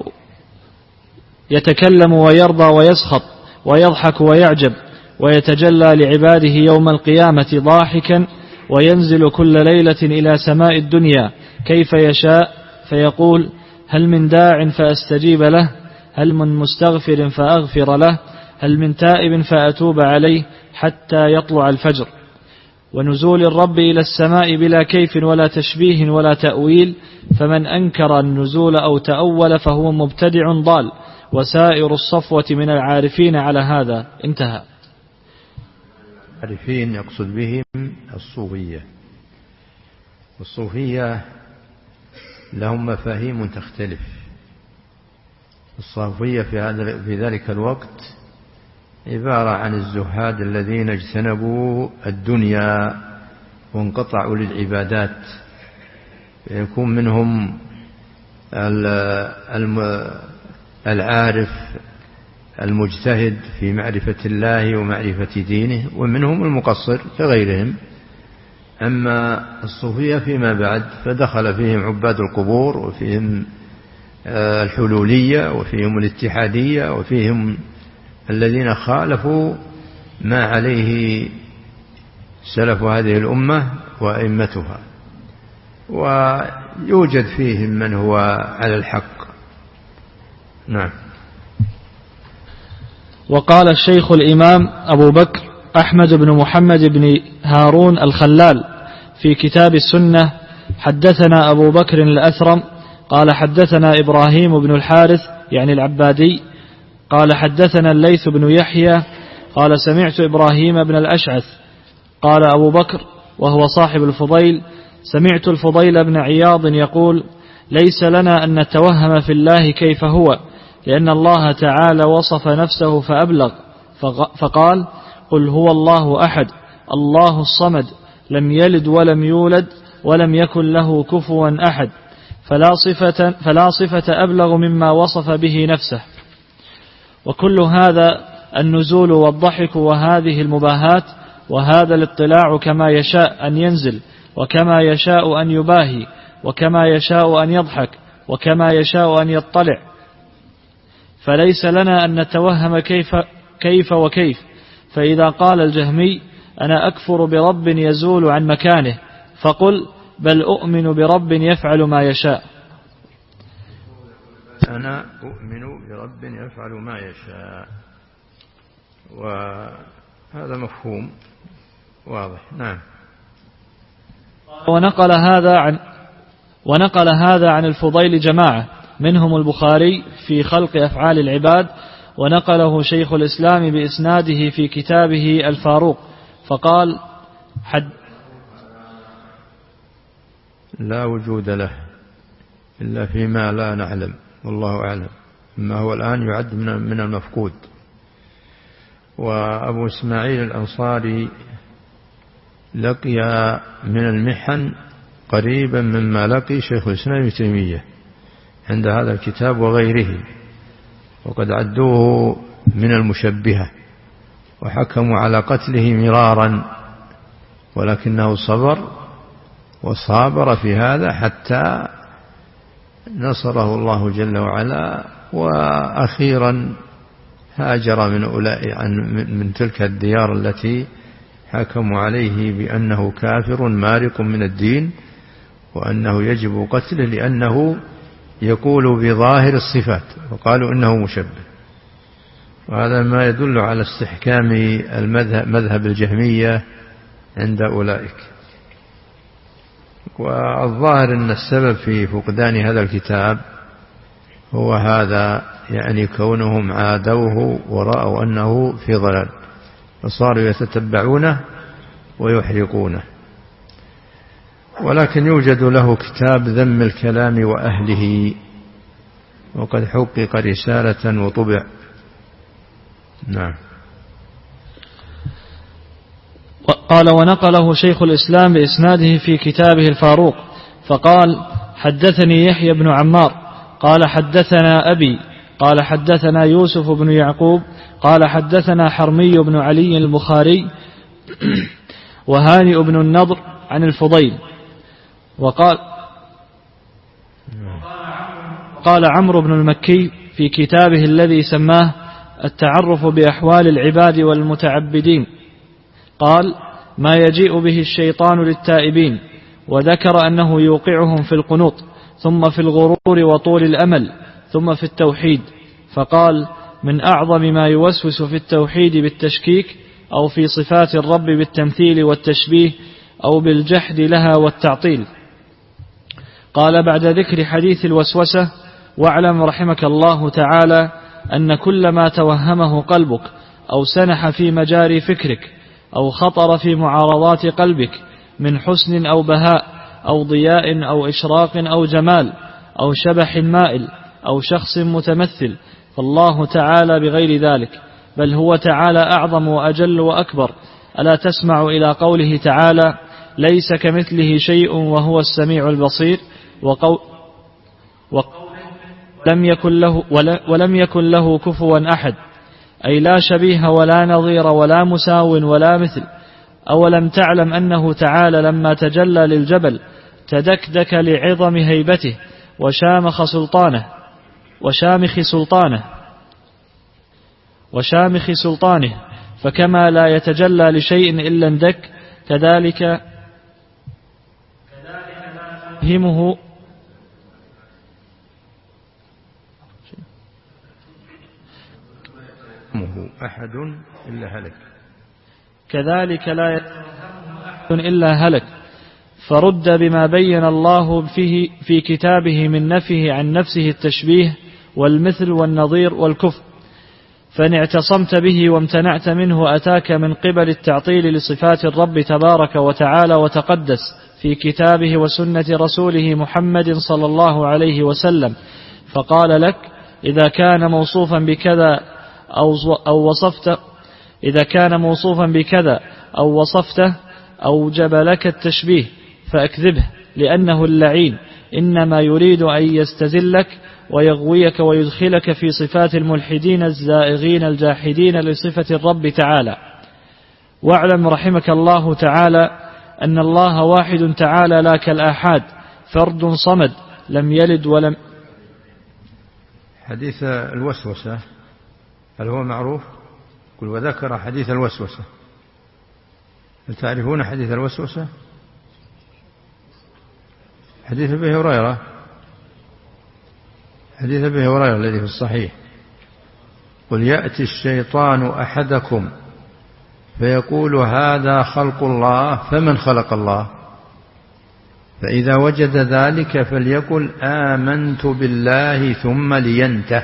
يتكلم ويرضى ويسخط ويضحك ويعجب، ويتجلى لعباده يوم القيامة ضاحكا، وينزل كل ليلة إلى سماء الدنيا كيف يشاء، فيقول: هل من داع فأستجيب له، هل من مستغفر فأغفر له، هل من تائب فأتوب عليه، حتى يطلع الفجر. ونزول الرب إلى السماء بلا كيف ولا تشبيه ولا تأويل، فمن أنكر النزول أو تأول فهو مبتدع ضال، وسائر الصفوة من العارفين على هذا. انتهى. العارفين يقصد بهم الصوفية، والصوفية لهم مفاهيم تختلف. الصوفية في هذا في ذلك الوقت عبارة عن الزهاد الذين اجتنبوا الدنيا وانقطعوا للعبادات، يكون منهم العارف المجتهد في معرفة الله ومعرفة دينه، ومنهم المقصر كغيرهم. أما الصوفية فيما بعد فدخل فيهم عباد القبور، وفيهم الحلولية، وفيهم الاتحادية، وفيهم الذين خالفوا ما عليه سلف هذه الأمة وأئمتها، ويوجد فيهم من هو على الحق. نعم. وقال الشيخ الإمام أبو بكر أحمد بن محمد بن هارون الخلال في كتاب السنة: حدثنا أبو بكر الأثرم قال حدثنا إبراهيم بن الحارث يعني العبادي قال حدثنا الليث بن يحيى قال سمعت إبراهيم بن الأشعث. قال أبو بكر وهو صاحب الفضيل: سمعت الفضيل بن عياض يقول: ليس لنا أن نتوهم في الله كيف هو، لأن الله تعالى وصف نفسه فأبلغ، فقال: قل هو الله أحد الله الصمد لم يلد ولم يولد ولم يكن له كفوا أحد، فلا صفة, فلا صفة أبلغ مما وصف به نفسه. وكل هذا النزول والضحك وهذه المباهات وهذا الاطلاع كما يشاء أن ينزل، وكما يشاء أن يباهي، وكما يشاء أن يضحك، وكما يشاء أن يطلع، فليس لنا أن نتوهم كيف, كيف وكيف. فإذا قال الجهمي: أنا أكفر برب يزول عن مكانه، فقل: بل أؤمن برب يفعل ما يشاء. أنا أؤمن برب يفعل ما يشاء، وهذا مفهوم واضح. نعم. ونقل هذا عن ونقل هذا عن الفضيل جماعة منهم البخاري في خلق أفعال العباد، ونقله شيخ الإسلام بإسناده في كتابه الفاروق، فقال: حد لا وجود له إلا فيما لا نعلم، والله أعلم، ما هو الآن يعد من المفقود. وأبو إسماعيل الأنصاري لقي من المحن قريبا مما لقي شيخ الإسلام ابن تيمية عند هذا الكتاب وغيره، وقد عدوه من المشبهة وحكموا على قتله مرارا، ولكنه صبر وصابر في هذا حتى نصره الله جل وعلا، وأخيرا هاجر من أولئك من تلك الديار التي حكموا عليه بأنه كافر مارق من الدين، وأنه يجب قتله لأنه يقول بظاهر الصفات، وقالوا إنه مشبه. وهذا ما يدل على استحكام المذهب مذهب الجهمية عند أولئك. والظاهر أن السبب في فقدان هذا الكتاب هو هذا، يعني كونهم عادوه ورأوا أنه في ضلال فصاروا يتتبعونه ويحرقونه. ولكن يوجد له كتاب ذم الكلام وأهله، وقد حقق رسالة وطبع. نعم. قال: ونقله شيخ الإسلام بإسناده في كتابه الفاروق، فقال: حدثني يحيى بن عمار قال حدثنا أبي قال حدثنا يوسف بن يعقوب قال حدثنا حرمي بن علي البخاري وهانئ بن النضر عن الفضيل. وقال قال عمرو بن المكي في كتابه الذي سماه التعرف بأحوال العباد والمتعبدين، قال: ما يجيء به الشيطان للتائبين، وذكر أنه يوقعهم في القنوط، ثم في الغرور وطول الأمل، ثم في التوحيد. فقال: من أعظم ما يوسوس في التوحيد بالتشكيك، أو في صفات الرب بالتمثيل والتشبيه، أو بالجحد لها والتعطيل. قال بعد ذكر حديث الوسوسة: واعلم رحمك الله تعالى أن كل ما توهمه قلبك أو سنح في مجاري فكرك أو خطر في معارضات قلبك من حسن أو بهاء أو ضياء أو إشراق أو جمال أو شبح مائل أو شخص متمثل، فالله تعالى بغير ذلك، بل هو تعالى أعظم وأجل وأكبر. ألا تسمع إلى قوله تعالى: ليس كمثله شيء وهو السميع البصير، وقول لم يكن له ولم يكن له كفوا أحد، أي لا شبيه ولا نظير ولا مساو ولا مثل. أولم تعلم أنه تعالى لما تجلى للجبل تدكدك لعظم هيبته وشامخ سلطانه وشامخ سلطانه وشامخ سلطانه فكما لا يتجلى لشيء إلا اندك، كذلك يفهمه أحد إلا هلك كذلك لا يفهمه أحد إلا هلك. فرد بما بين الله فيه في كتابه من نفيه عن نفسه التشبيه والمثل والنظير والكفر، فإن اعتصمت به وامتنعت منه أتاك من قبل التعطيل لصفات الرب تبارك وتعالى وتقدس في كتابه وسنة رسوله محمد صلى الله عليه وسلم، فقال لك: إذا كان موصوفا بكذا أو وصفته إذا كان موصوفا بكذا أو وصفته أوجب لك التشبيه، فأكذبه، لأنه اللعين إنما يريد أن يستزلك ويغويك ويدخلك في صفات الملحدين الزائغين الجاحدين لصفة الرب تعالى. واعلم رحمك الله تعالى أن الله واحد تعالى لا كالآحاد، فرد صمد لم يلد ولم. حديث الوسوسة هل هو معروف؟ قل وذكر حديث الوسوسة. هل تعرفون حديث الوسوسة؟ حديث أبي هريرة حديث أبي هريرة الذي في الصحيح: قل يأتي الشيطان أحدكم فيقول هذا خلق الله، فمن خلق الله؟ فإذا وجد ذلك فليقل آمنت بالله ثم لينته.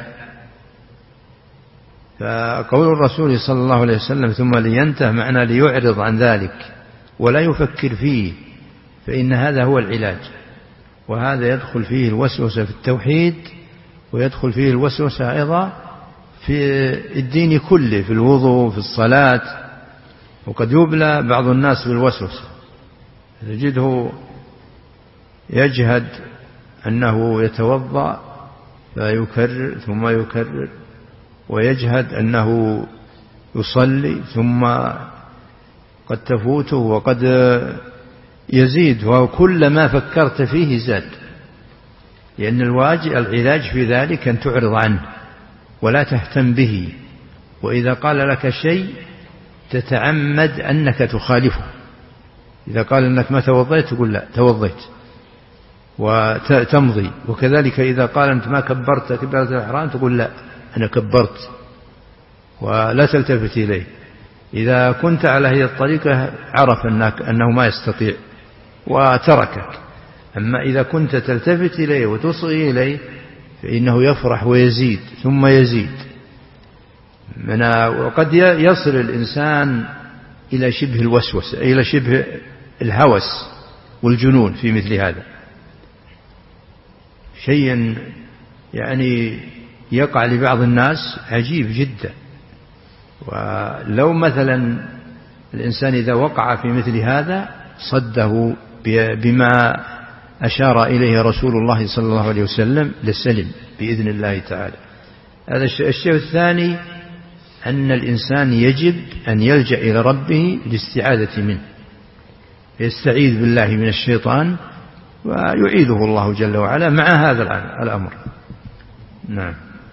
فقول الرسول صلى الله عليه وسلم ثم لينته معنى ليعرض عن ذلك ولا يفكر فيه، فإن هذا هو العلاج. وهذا يدخل فيه الوسوسة في التوحيد، ويدخل فيه الوسوسة أيضا في الدين كله، في الوضوء، في الصلاة. وقد يبلى بعض الناس بالوسوسة، تجده يجهد أنه يتوضأ فيكرر ثم يكرر، ويجهد أنه يصلي ثم قد تفوته وقد يزيد، وكلما فكرت فيه زاد، لأن الواجب العلاج في ذلك أن تعرض عنه ولا تهتم به. وإذا قال لك شيء تتعمد أنك تخالفه. إذا قال أنك ما توضيت تقول لا توضيت وتمضي. وكذلك إذا قال أنت ما كبرت كبرة الإحرام تقول لا أنا كبرت ولا تلتفت إليه. إذا كنت على هذه الطريقة عرف أنك أنه ما يستطيع وتركك. أما إذا كنت تلتفت إليه وتصغي إليه فإنه يفرح ويزيد ثم يزيد. من وقد يصل الإنسان إلى شبه الوسوسة، إلى شبه الهوس والجنون في مثل هذا، شيء يعني يقع لبعض الناس عجيب جدا. ولو مثلا الإنسان إذا وقع في مثل هذا صده بما أشار إليه رسول الله صلى الله عليه وسلم لسلم بإذن الله تعالى. هذا الشيء الثاني أن الإنسان يجب أن يلجأ إلى ربه للاستعاذة منه، يستعيذ بالله من الشيطان ويعيذه الله جل وعلا مع هذا الأمر. نعم.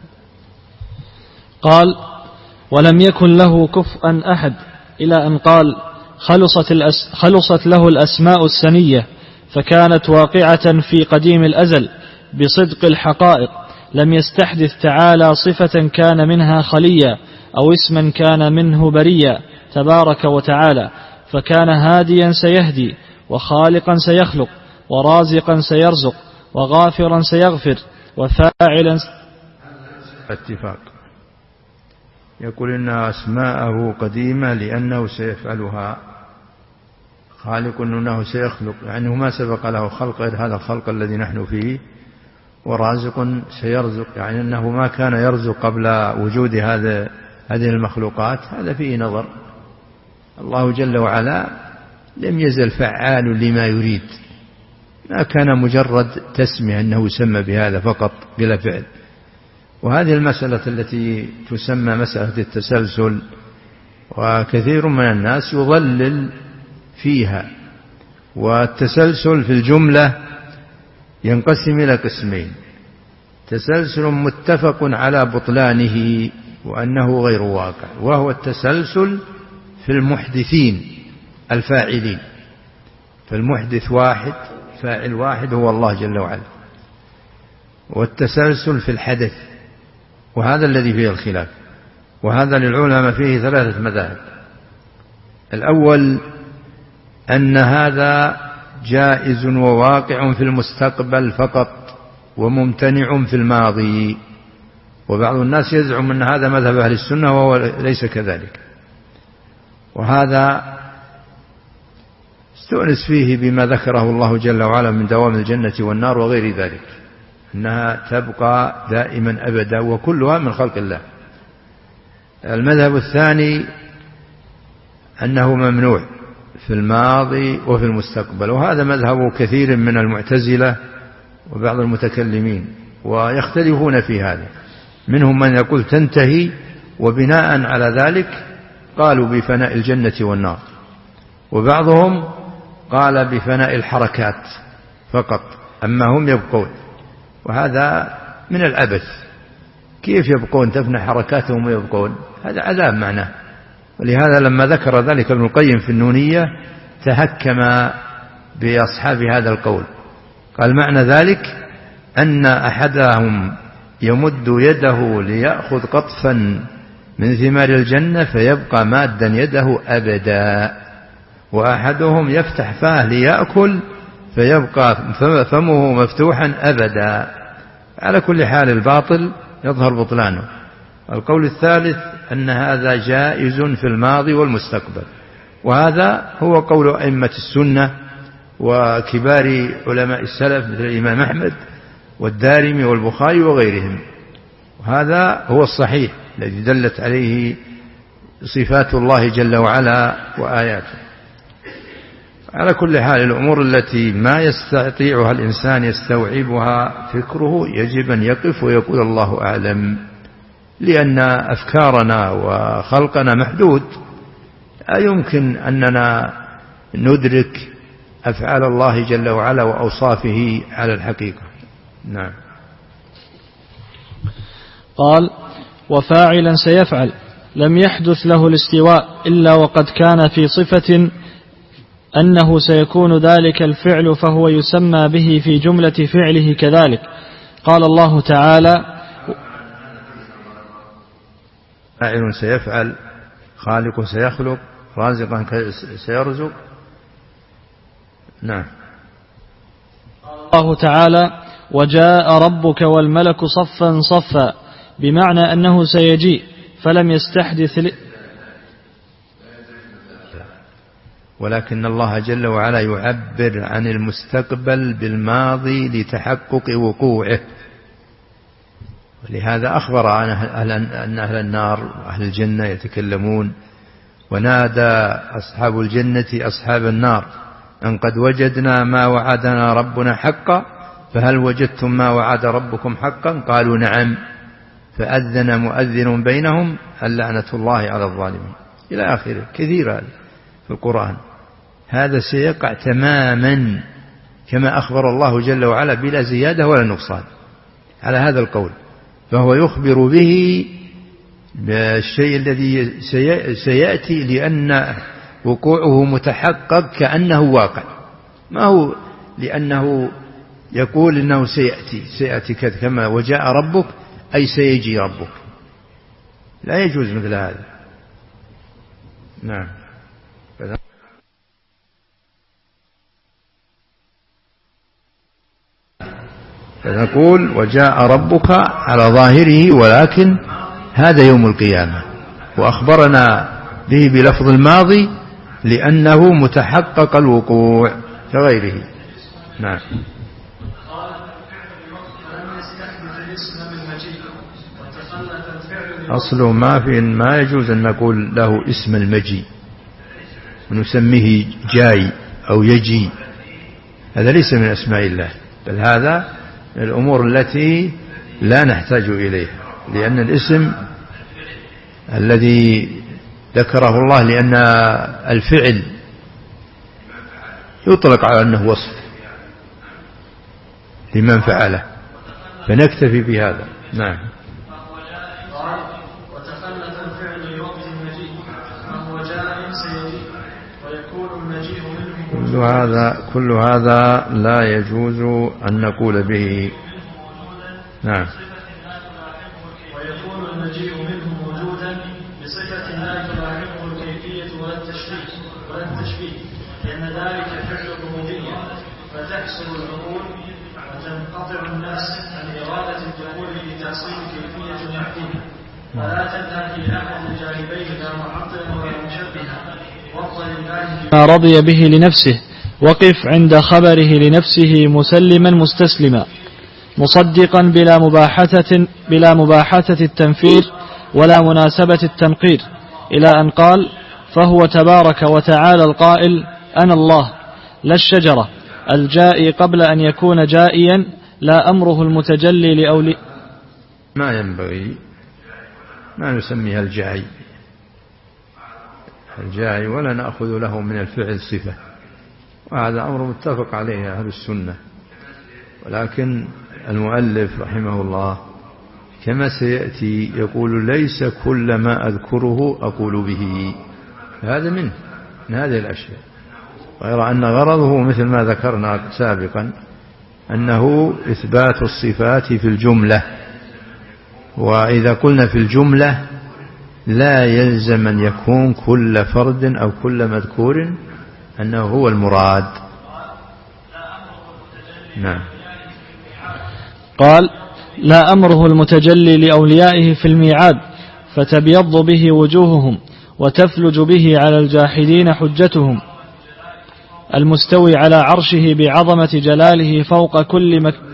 قال: ولم يكن له كفءا أحد، إلى أن قال: خلصت, الأس خلصت له الأسماء السنية، فكانت واقعة في قديم الأزل بصدق الحقائق، لم يستحدث تعالى صفة كان منها خليا أو اسما كان منه بريا تبارك وتعالى، فكان هاديا سيهدي، وخالقا سيخلق، ورازقا سيرزق، وغافرا سيغفر، وفاعلا. اتفاق. يقول إن أسماءه قديمة لأنه سيفعلها، خالق أنه سيخلق، يعني ما سبق له خلق غير هذا الخلق الذي نحن فيه، ورازق سيرزق، يعني أنه ما كان يرزق قبل وجود هذا هذه المخلوقات. هذا فيه نظر. الله جل وعلا لم يزل فعال لما يريد، ما كان مجرد تسمية أنه يسمى بهذا فقط بلا فعل. وهذه المسألة التي تسمى مسألة التسلسل، وكثير من الناس يضلل فيها. والتسلسل في الجملة ينقسم إلى قسمين: تسلسل متفق على بطلانه وأنه غير واقع، وهو التسلسل في المحدثين الفاعلين، فالمحدث واحد، فاعل واحد هو الله جل وعلا. والتسلسل في الحدث، وهذا الذي فيه الخلاف، وهذا للعلماء فيه ثلاثة مذاهب. الأول أن هذا جائز وواقع في المستقبل فقط، وممتنع في الماضي. وبعض الناس يزعم أن هذا مذهب أهل السنة وهو ليس كذلك. وهذا استؤنس فيه بما ذكره الله جل وعلا من دوام الجنة والنار وغير ذلك، أنها تبقى دائما أبدا وكلها من خلق الله. المذهب الثاني أنه ممنوع في الماضي وفي المستقبل، وهذا مذهب كثير من المعتزلة وبعض المتكلمين، ويختلفون في هذا. منهم من يقول تنتهي، وبناء على ذلك قالوا بفناء الجنة والنار، وبعضهم قال بفناء الحركات فقط، أما هم يبقون. وهذا من العبث. كيف يبقون؟ تفنى حركاتهم ويبقون؟ هذا عذاب معناه. ولهذا لما ذكر ذلك ابن القيم في النونية تهكم بأصحاب هذا القول، قال معنى ذلك أن أحدهم يمد يده ليأخذ قطفا من ثمار الجنة فيبقى مادا يده أبدا، وأحدهم يفتح فاه ليأكل فيبقى فمه مفتوحا أبدا. على كل حال الباطل يظهر بطلانه. القول الثالث أن هذا جائز في الماضي والمستقبل، وهذا هو قول أئمة السنة وكبار علماء السلف مثل الإمام أحمد والدارمي والبخاري وغيرهم. وهذا هو الصحيح الذي دلت عليه صفات الله جل وعلا وآياته. على كل حال الأمور التي ما يستطيعها الإنسان يستوعبها فكره يجب أن يقف ويقول الله أعلم، لأن أفكارنا وخلقنا محدود، لا يمكن أننا ندرك أفعال الله جل وعلا وأوصافه على الحقيقة. نعم. قال: وفاعلا سيفعل لم يحدث له الاستواء إلا وقد كان في صفة أنه سيكون ذلك الفعل، فهو يسمى به في جملة فعله كذلك. قال الله تعالى: فاعل سيفعل، خالق سيخلق، رازقا سيرزق. نعم. الله تعالى: وجاء ربك والملك صفا صفا، بمعنى أنه سيجيء، فلم يستحدث ل... ولكن الله جل وعلا يعبر عن المستقبل بالماضي لتحقق وقوعه، ولهذا أخبر عن أن أهل النار وأهل الجنة يتكلمون، ونادى أصحاب الجنة أصحاب النار أن قد وجدنا ما وعدنا ربنا حقا فهل وجدتم ما وعد ربكم حقا؟ قالوا نعم، فأذن مؤذن بينهم اللعنة الله على الظالمين، إلى آخره. كثير في القرآن. هذا سيقع تماما كما أخبر الله جل وعلا بلا زيادة ولا نقصان على هذا القول، فهو يخبر به بالشيء الذي سيأتي لأن وقوعه متحقق كأنه واقع، ما هو لأنه يقول إنه سيأتي سيأتي كما وجاء ربك أي سيجي ربك، لا يجوز مثل هذا. نعم. فنقول وجاء ربك على ظاهره، ولكن هذا يوم القيامة، وأخبرنا به بلفظ الماضي لأنه متحقق الوقوع كغيره. نعم. أصله ما في ما يجوز أن نقول له اسم المجيء ونسميه جاي أو يجي، هذا ليس من أسماء الله، بل هذا من الأمور التي لا نحتاج إليها، لأن الاسم الذي ذكره الله لأن الفعل يطلق على أنه وصف لمن فعله، فنكتفي بهذا. نعم. وتخلف الفعل لوقت المجيء فهو جاء سيجيء ويكون المجيء منه. كل هذا كل هذا لا يجوز أن نقول به. نعم. ويكون المجيء منه موجودا بصفة لا تلاحقه الكيفية ولا التشبيه ولا التشبيه لأن ذلك فعل الربوبية، فتحصل العقول وتنقطع الناس عن إرادة الدخول في تحصيل كيفية محدودة، ولا تنتهي في أحد الجانبين لا معطل ولا مشبه. وقل لله ما رضي به لنفسه، وقف عند خبره لنفسه مسلما مستسلما مصدقا بلا مباحثة بلا مباحثة التنفير ولا مناسبة التنقير، إلى أن قال: فهو تبارك وتعالى القائل: أنا الله، لا الشجرة الجائي قبل أن يكون جائيا، لا أمره المتجلي لأولي. ما ينبغي ما نسميها الجائي الجائي ولا نأخذ له من الفعل صفة، وهذا أمر متفق عليه أهل السنة. ولكن المؤلف رحمه الله كما سيأتي يقول: ليس كل ما أذكره أقول به، هذا منه من هذه الأشياء، غير أن غرضه مثل ما ذكرنا سابقا أنه إثبات الصفات في الجملة، وإذا قلنا في الجملة لا يلزم أن يكون كل فرد أو كل مذكور أنه هو المراد. نعم. قال: لا أمره المتجلي لأوليائه في الميعاد فتبيض به وجوههم وتفلج به على الجاحدين حجتهم. المستوي على عرشه بعظمة جلاله فوق كل مك...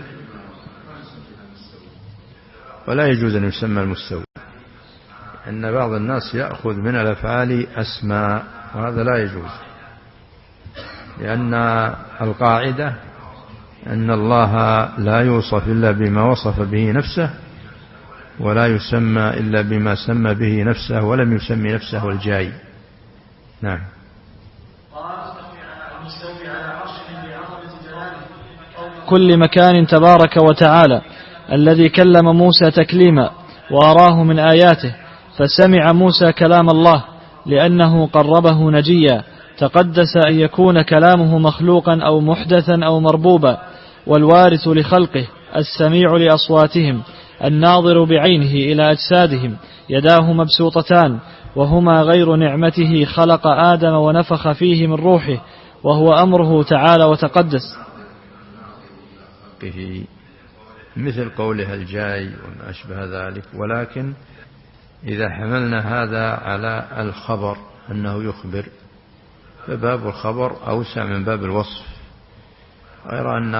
ولا يجوز أن يسمى المستوي، أن بعض الناس يأخذ من الأفعال أسماء، وهذا لا يجوز، لأن القاعدة أن الله لا يوصف إلا بما وصف به نفسه، ولا يسمى إلا بما سمى به نفسه ولم يسمي نفسه الجاي. نعم. كل مكان تبارك وتعالى، الذي كلم موسى تكليما وأراه من آياته، فسمع موسى كلام الله لأنه قربه نجيا، تقدس أن يكون كلامه مخلوقا أو محدثا أو مربوبا، والوارث لخلقه، السميع لأصواتهم، الناظر بعينه إلى أجسادهم، يداه مبسوطتان، وهما غير نعمته، خلق آدم ونفخ فيه من روحه، وهو أمره تعالى وتقدس، مثل قولها الجاي وما أشبه ذلك. ولكن إذا حملنا هذا على الخبر أنه يخبر، فباب الخبر أوسع من باب الوصف، غير أن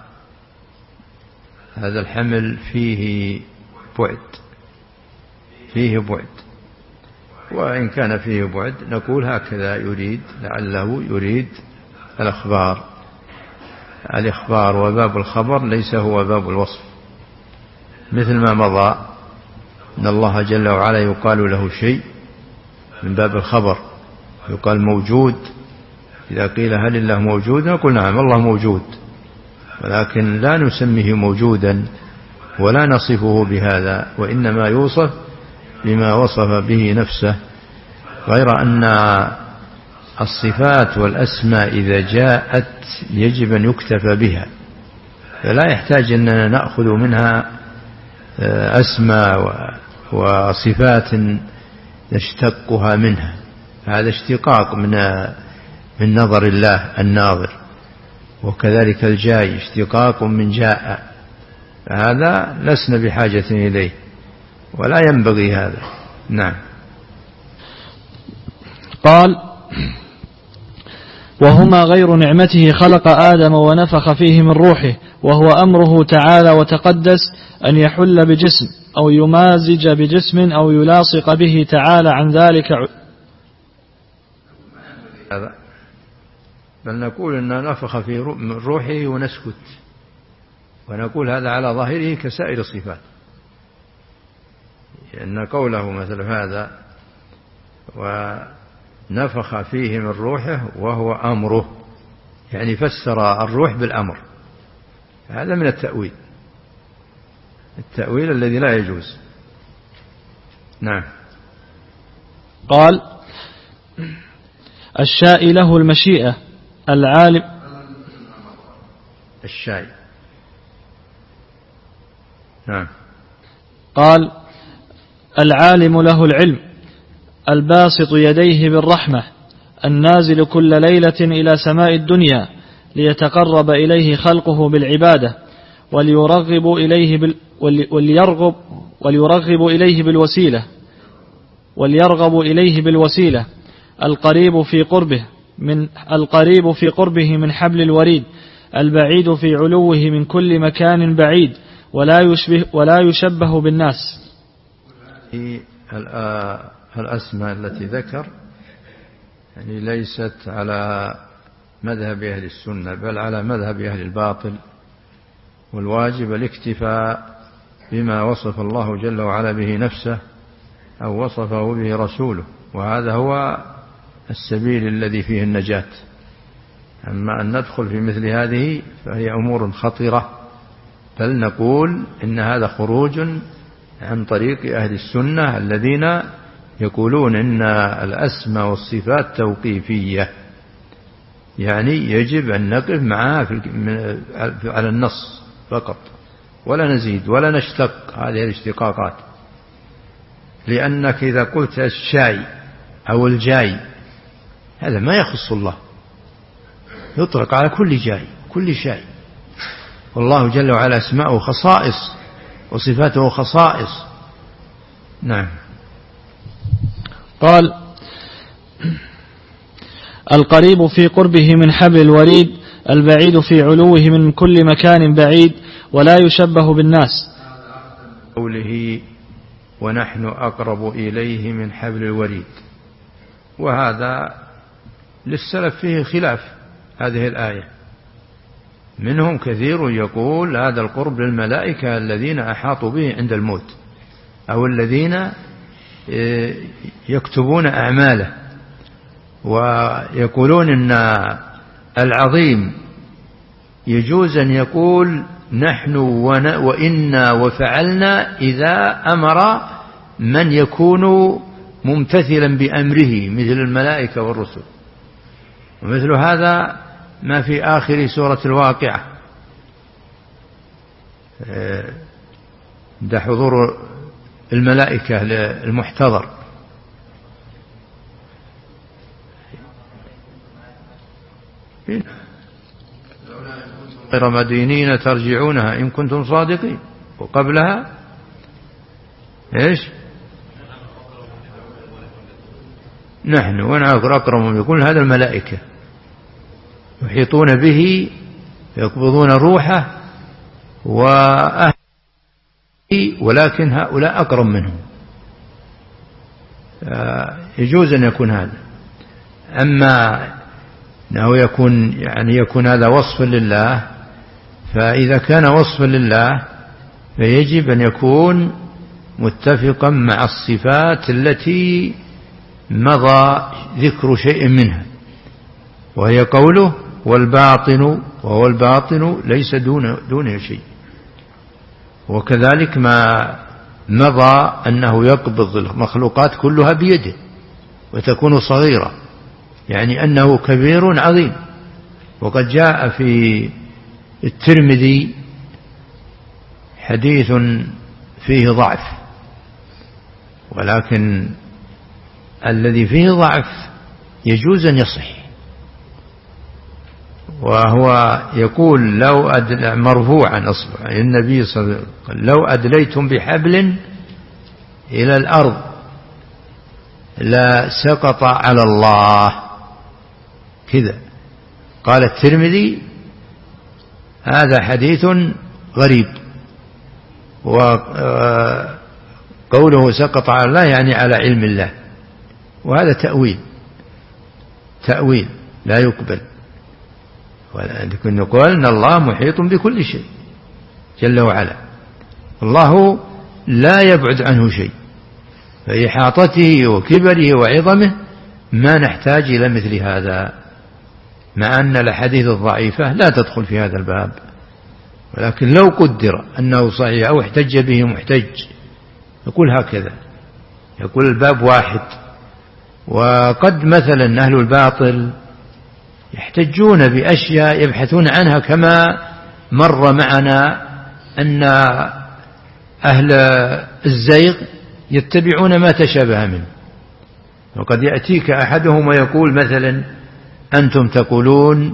هذا الحمل فيه بعد فيه بعد وإن كان فيه بعد نقول هكذا يريد، لعله يريد الأخبار الإخبار وباب الخبر ليس هو باب الوصف، مثل ما مضى أن الله جل وعلا يقال له شيء من باب الخبر، يقال موجود. إذا قيل هل الله موجود نقول نعم الله موجود، ولكن لا نسميه موجودا ولا نصفه بهذا، وإنما يوصف بما وصف به نفسه، غير أن الصفات والأسماء إذا جاءت يجب أن يكتفى بها، فلا يحتاج أننا نأخذ منها أسماء وصفات نشتقها منها، هذا اشتقاق من من نظر الله الناظر، وكذلك الجاي اشتقاق من جاء، هذا لسنا بحاجة إليه ولا ينبغي هذا. نعم. قال وهما غير نعمته، خلق آدم ونفخ فيه من روحه، وهو أمره تعالى وتقدس أن يحل بجسم أو يمازج بجسم أو يلاصق به تعالى عن ذلك، هذا بل نقول أن نفخ في روحه ونسكت، ونقول هذا على ظاهره كسائر الصفات، لأن قوله مثل هذا ونفخ فيه من روحه وهو أمره، يعني فسر الروح بالأمر، هذا من التأويل التأويل الذي لا يجوز. نعم. قال الشاء له المشيئة، العالم الشاي. نعم. قال العالم له العلم، الباسط يديه بالرحمة، النازل كل ليلة إلى سماء الدنيا ليتقرب إليه خلقه بالعبادة، وليرغب إليه بال وليرغب وليرغب إليه بالوسيلة وليرغب إليه بالوسيلة القريب في قربه من القريب في قربه من حبل الوريد، البعيد في علوه من كل مكان بعيد، ولا يشبه ولا يشبه بالناس. الأسماء التي ذكر يعني ليست على مذهب أهل السنة، بل على مذهب أهل الباطل، والواجب الاكتفاء بما وصف الله جل وعلا به نفسه أو وصفه به رسوله، وهذا هو السبيل الذي فيه النجاة. أما أن ندخل في مثل هذه فهي أمور خطيرة، بل نقول إن هذا خروج عن طريق أهل السنة الذين يقولون إن الأسماء والصفات توقيفية، يعني يجب أن نقف معها على النص فقط، ولا نزيد ولا نشتق هذه الاشتقاقات، لأنك إذا قلت الشاي أو الجاي هذا ما يخص الله، يطلق على كل جاي كل شاي، والله جل وعلا اسماءه خصائص وصفاته خصائص. نعم. قال القريب في قربه من حبل الوريد، البعيد في علوه من كل مكان بعيد، ولا يشبه بالناس. قوله ونحن أقرب إليه من حبل الوريد، وهذا للسلف فيه خلاف هذه الآية. منهم كثير يقول هذا القرب للملائكة الذين أحاطوا به عند الموت، أو الذين يكتبون أعماله، ويقولون إن العظيم يجوز أن يقول نحن وإنا وفعلنا إذا أمر من يكون ممتثلا بأمره مثل الملائكة والرسل. ومثل هذا ما في آخر سورة الواقعة ده حضور الملائكة المحتضر. غير مدينين ترجعونها إن كنتم صادقين. وقبلها إيش؟ نحن ونعقر أكرم يقول هذا الملائكة يحيطون به يقبضون روحه وأهله، ولكن هؤلاء أكرم منهم. يجوز أن يكون هذا. أما أنه يكون يعني يكون هذا وصفا لله، فإذا كان وصفا لله فيجب أن يكون متفقا مع الصفات التي مضى ذكر شيء منها، وهي قوله والباطن، وهو الباطن ليس دون دونه شيء. وكذلك ما مضى أنه يقبض المخلوقات كلها بيده وتكون صغيرة، يعني أنه كبير عظيم. وقد جاء في الترمذي حديث فيه ضعف، ولكن الذي فيه ضعف يجوز أن يصح، وهو يقول لو أدل مرفوعا أصبح النبي صلى الله عليه وسلم لو أدليتم بحبل إلى الأرض لا سقط على الله كذا. قال الترمذي هذا حديث غريب، وقوله سقط على الله يعني على علم الله، وهذا تأويل تأويل لا يقبل. ولكن نقول أن الله محيط بكل شيء جل وعلا، الله لا يبعد عنه شيء، فإحاطته وكبره وعظمه ما نحتاج إلى مثل هذا، مع أن الأحاديث الضعيفة لا تدخل في هذا الباب. ولكن لو قدر أنه صحيح أو احتج به محتج يقول هكذا، يقول الباب واحد. وقد مثلا أهل الباطل يحتجون بأشياء يبحثون عنها، كما مر معنا أن أهل الزيغ يتبعون ما تشابه منه. وقد يأتيك أحدهم ويقول مثلا أنتم تقولون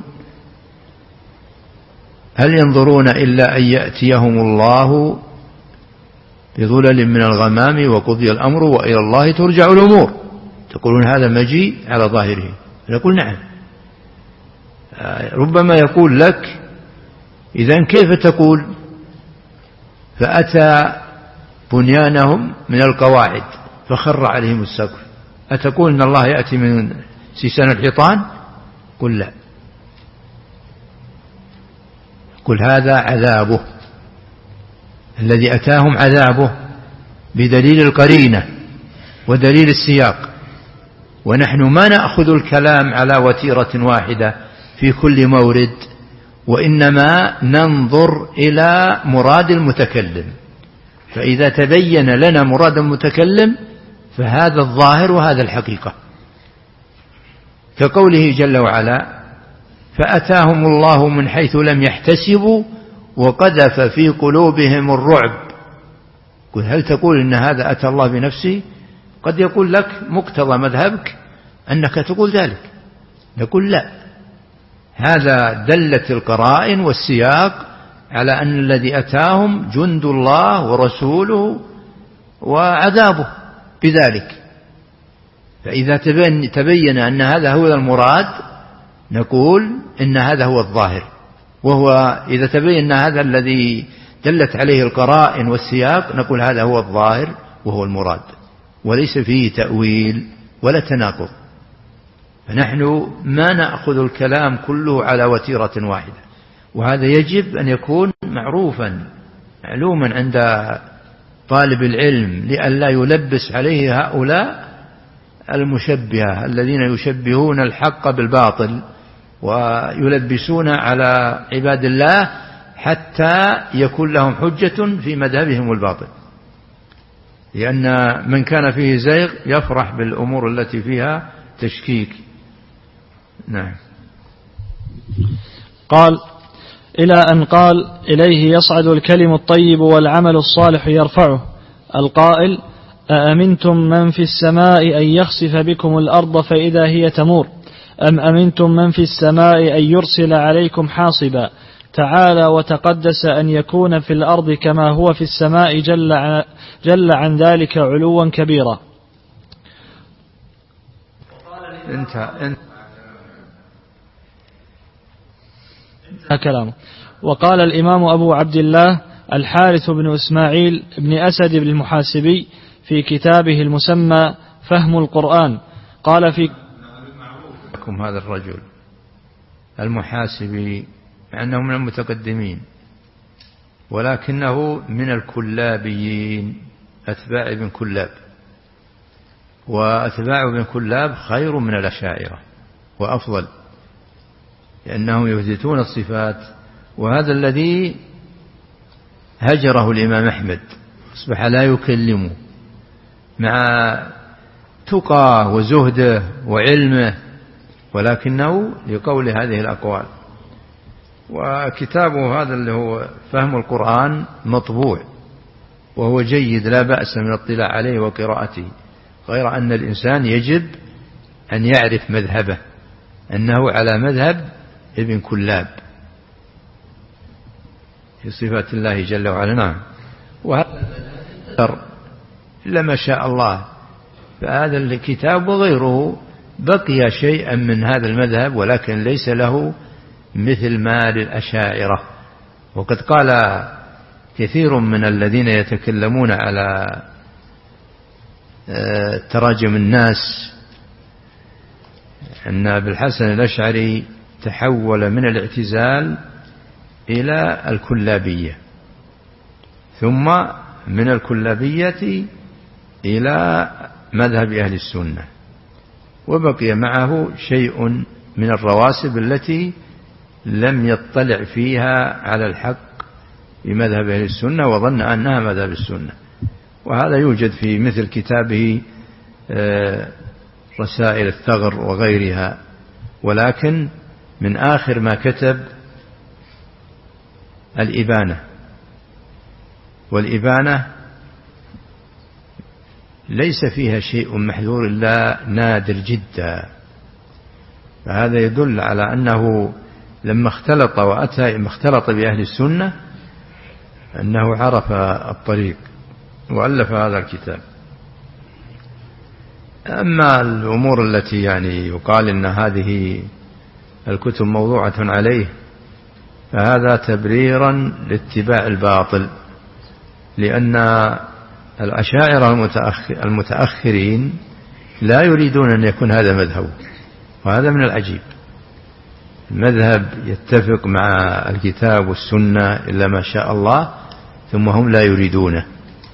هل ينظرون إلا أن يأتيهم الله بظلل من الغمام وقضي الأمر وإلى الله ترجع الأمور، تقولون هذا مجيء على ظاهره. نقول نعم. ربما يقول لك إذن كيف تقول فأتى بنيانهم من القواعد فخر عليهم السقف، أتقول إن الله يأتي من سيسان الحيطان؟ قل لا، قل هذا عذابه الذي أتاهم عذابه بدليل القرينة ودليل السياق. ونحن ما نأخذ الكلام على وتيرة واحدة في كل مورد، وإنما ننظر إلى مراد المتكلم، فإذا تبين لنا مراد المتكلم فهذا الظاهر وهذا الحقيقة. كقوله جل وعلا فأتاهم الله من حيث لم يحتسبوا وقذف في قلوبهم الرعب. قل هل تقول إن هذا أتى الله بنفسه؟ قد يقول لك مقتضى مذهبك أنك تقول ذلك، نقول لا، هذا دلت القرائن والسياق على أن الذي أتاهم جند الله ورسوله وعذابه بذلك. فإذا تبين, تبين أن هذا هو المراد نقول إن هذا هو الظاهر، وهو إذا تبين أن هذا الذي دلت عليه القرائن والسياق نقول هذا هو الظاهر وهو المراد، وليس فيه تأويل ولا تناقض. فنحن ما نأخذ الكلام كله على وتيرة واحدة، وهذا يجب أن يكون معروفا معلوما عند طالب العلم لئلا يلبس عليه هؤلاء المشبهة الذين يشبهون الحق بالباطل ويلبسون على عباد الله حتى يكون لهم حجة في مذهبهم الباطل، لأن من كان فيه زيغ يفرح بالأمور التي فيها تشكيك. نعم. قال: إلى أن قال: إليه يصعد الكلم الطيب والعمل الصالح يرفعه. القائل: أأمنتم من في السماء أن يخسف بكم الأرض فإذا هي تمور، أم أمنتم من في السماء أن يرسل عليكم حاصبا. تعالى وتقدس أن يكون في الأرض كما هو في السماء، جل عن, جل عن ذلك علوا كبيرا. انت انت كلامه. وقال الإمام أبو عبد الله الحارث بن إسماعيل بن أسد بن المحاسبي في كتابه المسمى فهم القرآن، قال في لكم هذا الرجل المحاسبي مع أنه من المتقدمين، ولكنه من الكلابيين، أتباع ابن كلاب، وأتباع ابن كلاب خير من الأشاعرة وأفضل، لأنهم يثبتون الصفات. وهذا الذي هجره الإمام أحمد، أصبح لا يكلمه مع تقاه وزهده وعلمه، ولكنه لقول هذه الأقوال. وكتابه هذا اللي هو فهم القرآن مطبوع وهو جيد، لا بأس من الاطلاع عليه وقراءته، غير أن الإنسان يجب أن يعرف مذهبه أنه على مذهب ابن كلاب في صفات الله جل وعلا. نعم. وهذا لما شاء الله، فهذا الكتاب وغيره بقي شيئا من هذا المذهب، ولكن ليس له مثل ما للأشاعرة. وقد قال كثير من الذين يتكلمون على تراجم الناس أن أبي الحسن الأشعري تحول من الاعتزال إلى الكلابية، ثم من الكلابية إلى مذهب أهل السنة، وبقي معه شيء من الرواسب التي لم يطلع فيها على الحق بمذهب أهل السنة وظن أنها مذهب السنة. وهذا يوجد في مثل كتابه رسائل الثغر وغيرها. ولكن من آخر ما كتب الإبانة، والإبانة ليس فيها شيء محذور إلا نادر جدا. فهذا يدل على أنه لما اختلط وأتى لما اختلط بأهل السنة أنه عرف الطريق وألف هذا الكتاب. أما الأمور التي يعني يقال إن هذه الكتب موضوعة عليه، فهذا تبريرا لاتباع الباطل، لأن الأشاعرة المتأخرين لا يريدون أن يكون هذا مذهب، وهذا من العجيب. المذهب يتفق مع الكتاب والسنة إلا ما شاء الله، ثم هم لا يريدونه،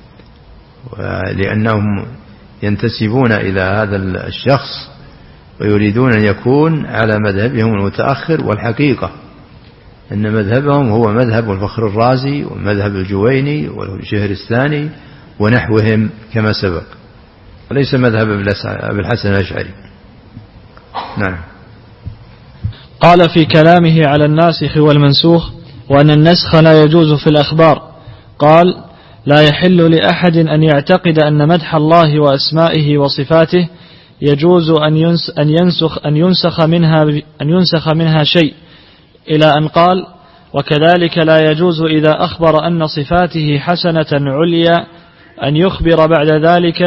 لأنهم ينتسبون إلى هذا الشخص ويريدون أن يكون على مذهبهم المتأخر. والحقيقة أن مذهبهم هو مذهب الفخر الرازي ومذهب الجويني والشهرستاني ونحوهم كما سبق، وليس مذهب أبي الحسن الأشعري. نعم. قال في كلامه على الناسخ والمنسوخ وأن النسخ لا يجوز في الأخبار، قال: لا يحل لأحد أن يعتقد أن مدح الله وأسمائه وصفاته يجوز أن ينسخ أن ينسخ منها أن ينسخ منها شيء، إلى أن قال: وكذلك لا يجوز إذا أخبر أن صفاته حسنة عليا أن يخبر بعد ذلك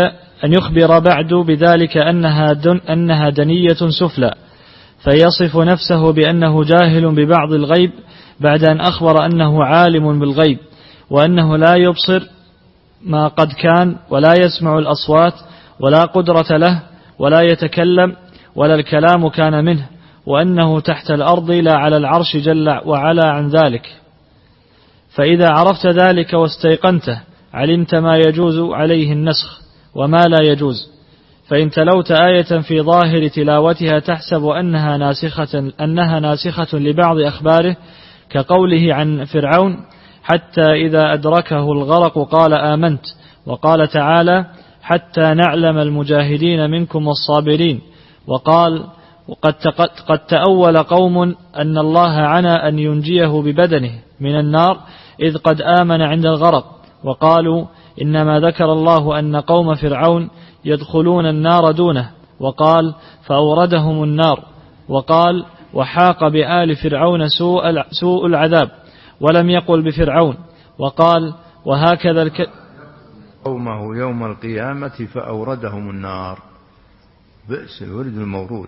أن يخبر بعد بذلك أنها, دن أنها دنية سفلى، فيصف نفسه بأنه جاهل ببعض الغيب بعد أن أخبر أنه عالم بالغيب، وأنه لا يبصر ما قد كان، ولا يسمع الأصوات، ولا قدرة له، ولا يتكلم، ولا الكلام كان منه، وأنه تحت الأرض لا على العرش جل وعلا عن ذلك. فإذا عرفت ذلك واستيقنته علمت ما يجوز عليه النسخ وما لا يجوز. فإن تلوت آية في ظاهر تلاوتها تحسب أنها ناسخة, أنها ناسخة لبعض أخباره، كقوله عن فرعون حتى إذا أدركه الغرق قال آمنت، وقال تعالى حتى نعلم المجاهدين منكم والصابرين، وقال وقد قد تأول قوم أن الله عنى أن ينجيه ببدنه من النار إذ قد آمن عند الغرق، وقالوا إنما ذكر الله أن قوم فرعون يدخلون النار دونه، وقال فأوردهم النار، وقال وحاق بآل فرعون سوء سوء العذاب، ولم يقل بفرعون، وقال وهكذا الك... قومه يوم القيامة فأوردهم النار. بئس الورد المورود.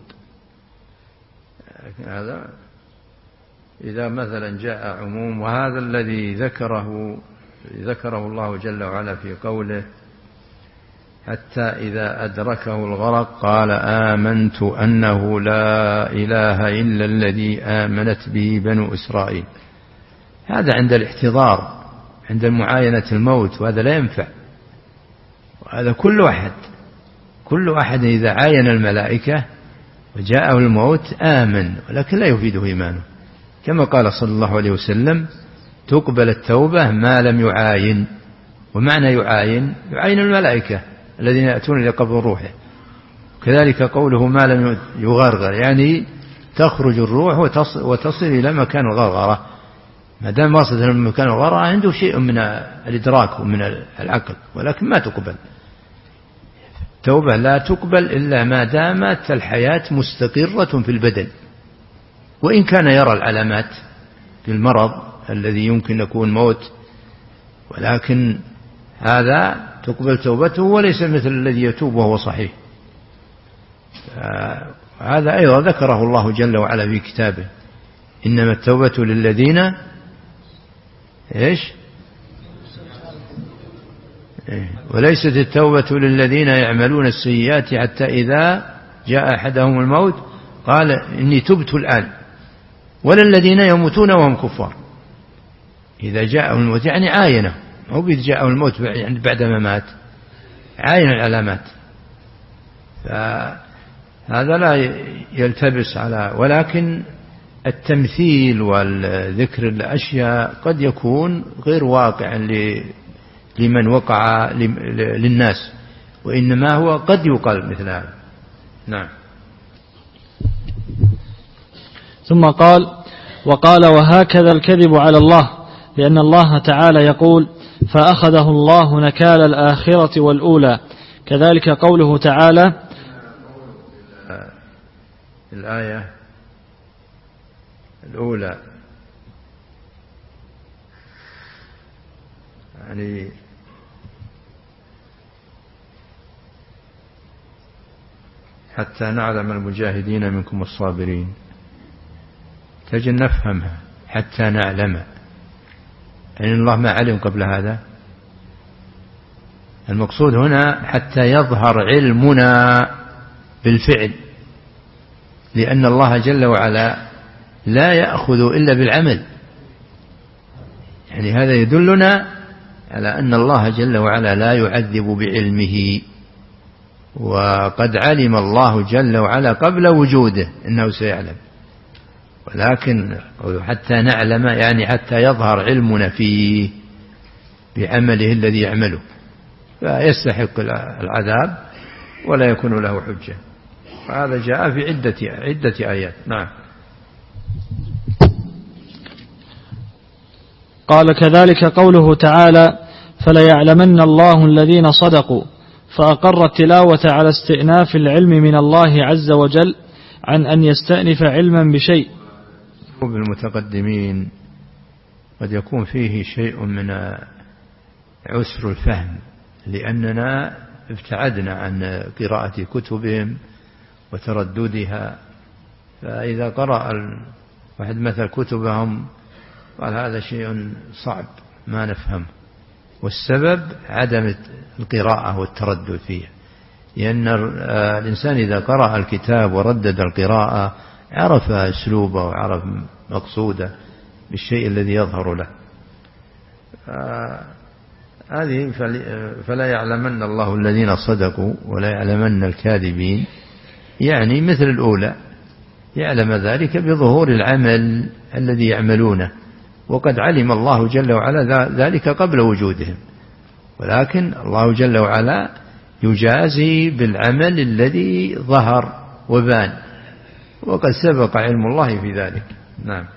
هذا إذا مثلا جاء عموم، وهذا الذي ذكره ذكره الله جل وعلا في قوله حتى إذا أدركه الغرق قال آمنت أنه لا إله إلا الذي آمنت به بنو إسرائيل. هذا عند الاحتضار، عند المعاينة الموت، وهذا لا ينفع. وهذا كل أحد كل أحد إذا عاين الملائكة وجاءه الموت آمن، ولكن لا يفيده إيمانه، كما قال صلى الله عليه وسلم تقبل التوبة ما لم يعاين. ومعنى يعاين يعاين الملائكة الذين يأتون إلى قبر روحه. كذلك قوله ما لم يغرغر، يعني تخرج الروح وتصل إلى مكان الغرغرة. ما دام وصلت إلى مكان الغرغرة عنده شيء من الإدراك ومن العقل، ولكن ما تقبل. التوبة لا تقبل إلا ما دامت الحياة مستقرة في البدن، وإن كان يرى العلامات في المرض الذي يمكن يكون موت، ولكن هذا تقبل توبته وليس مثل الذي يتوب وهو صحيح. هذا أيضا ذكره الله جل وعلا في كتابه إنما التوبة للذين إيش وليست التوبة للذين يعملون السيئات حتى إذا جاء أحدهم الموت قال إني تبت الآن، ولا الذين يموتون وهم كفار. إذا جاءهم الموت يعني عاينه، هو بيد جاءهم الموت يعني بعدما مات، عاين العلامات. فهذا لا يلتبس على، ولكن التمثيل والذكر الأشياء قد يكون غير واقع لمن وقع للناس، وإنما هو قد يقال مثل هذا. نعم. ثم قال وقال وهكذا الكذب على الله، لأن الله تعالى يقول فأخذه الله نكال الآخرة والأولى. كذلك قوله تعالى الآية الأولى يعني حتى نعلم المجاهدين منكم الصابرين، تجي نفهمها حتى نعلم، يعني الله ما علم قبل هذا. المقصود هنا حتى يظهر علمنا بالفعل، لأن الله جل وعلا لا يأخذ إلا بالعمل. يعني هذا يدلنا على أن الله جل وعلا لا يعذب بعلمه، وقد علم الله جل وعلا قبل وجوده أنه سيعلم، ولكن حتى نعلم يعني حتى يظهر علمنا فيه بعمله الذي يعمله، فيستحق العذاب ولا يكون له حجة. وهذا جاء في عدة عدة آيات. نعم. قال كذلك قوله تعالى فليعلمن الله الذين صدقوا، فأقر التلاوة على استئناف العلم من الله عز وجل عن أن يستأنف علما بشيء. بالمتقدمين قد يكون فيه شيء من عسر الفهم، لأننا ابتعدنا عن قراءة كتبهم وترددها. فإذا قرأ واحد مثل كتبهم قال هذا شيء صعب ما نفهم، والسبب عدم القراءة والتردد فيه، لأن الإنسان إذا قرأ الكتاب وردد القراءة عرف أسلوبه وعرف مقصوده بالشيء الذي يظهر له. هذه فلا يعلمن الله الذين صدقوا ولا يعلمن الكاذبين، يعني مثل الأولى يعلم ذلك بظهور العمل الذي يعملونه، وقد علم الله جل وعلا ذلك قبل وجودهم، ولكن الله جل وعلا يجازي بالعمل الذي ظهر وبان، وقد سبق علم الله في ذلك. نعم.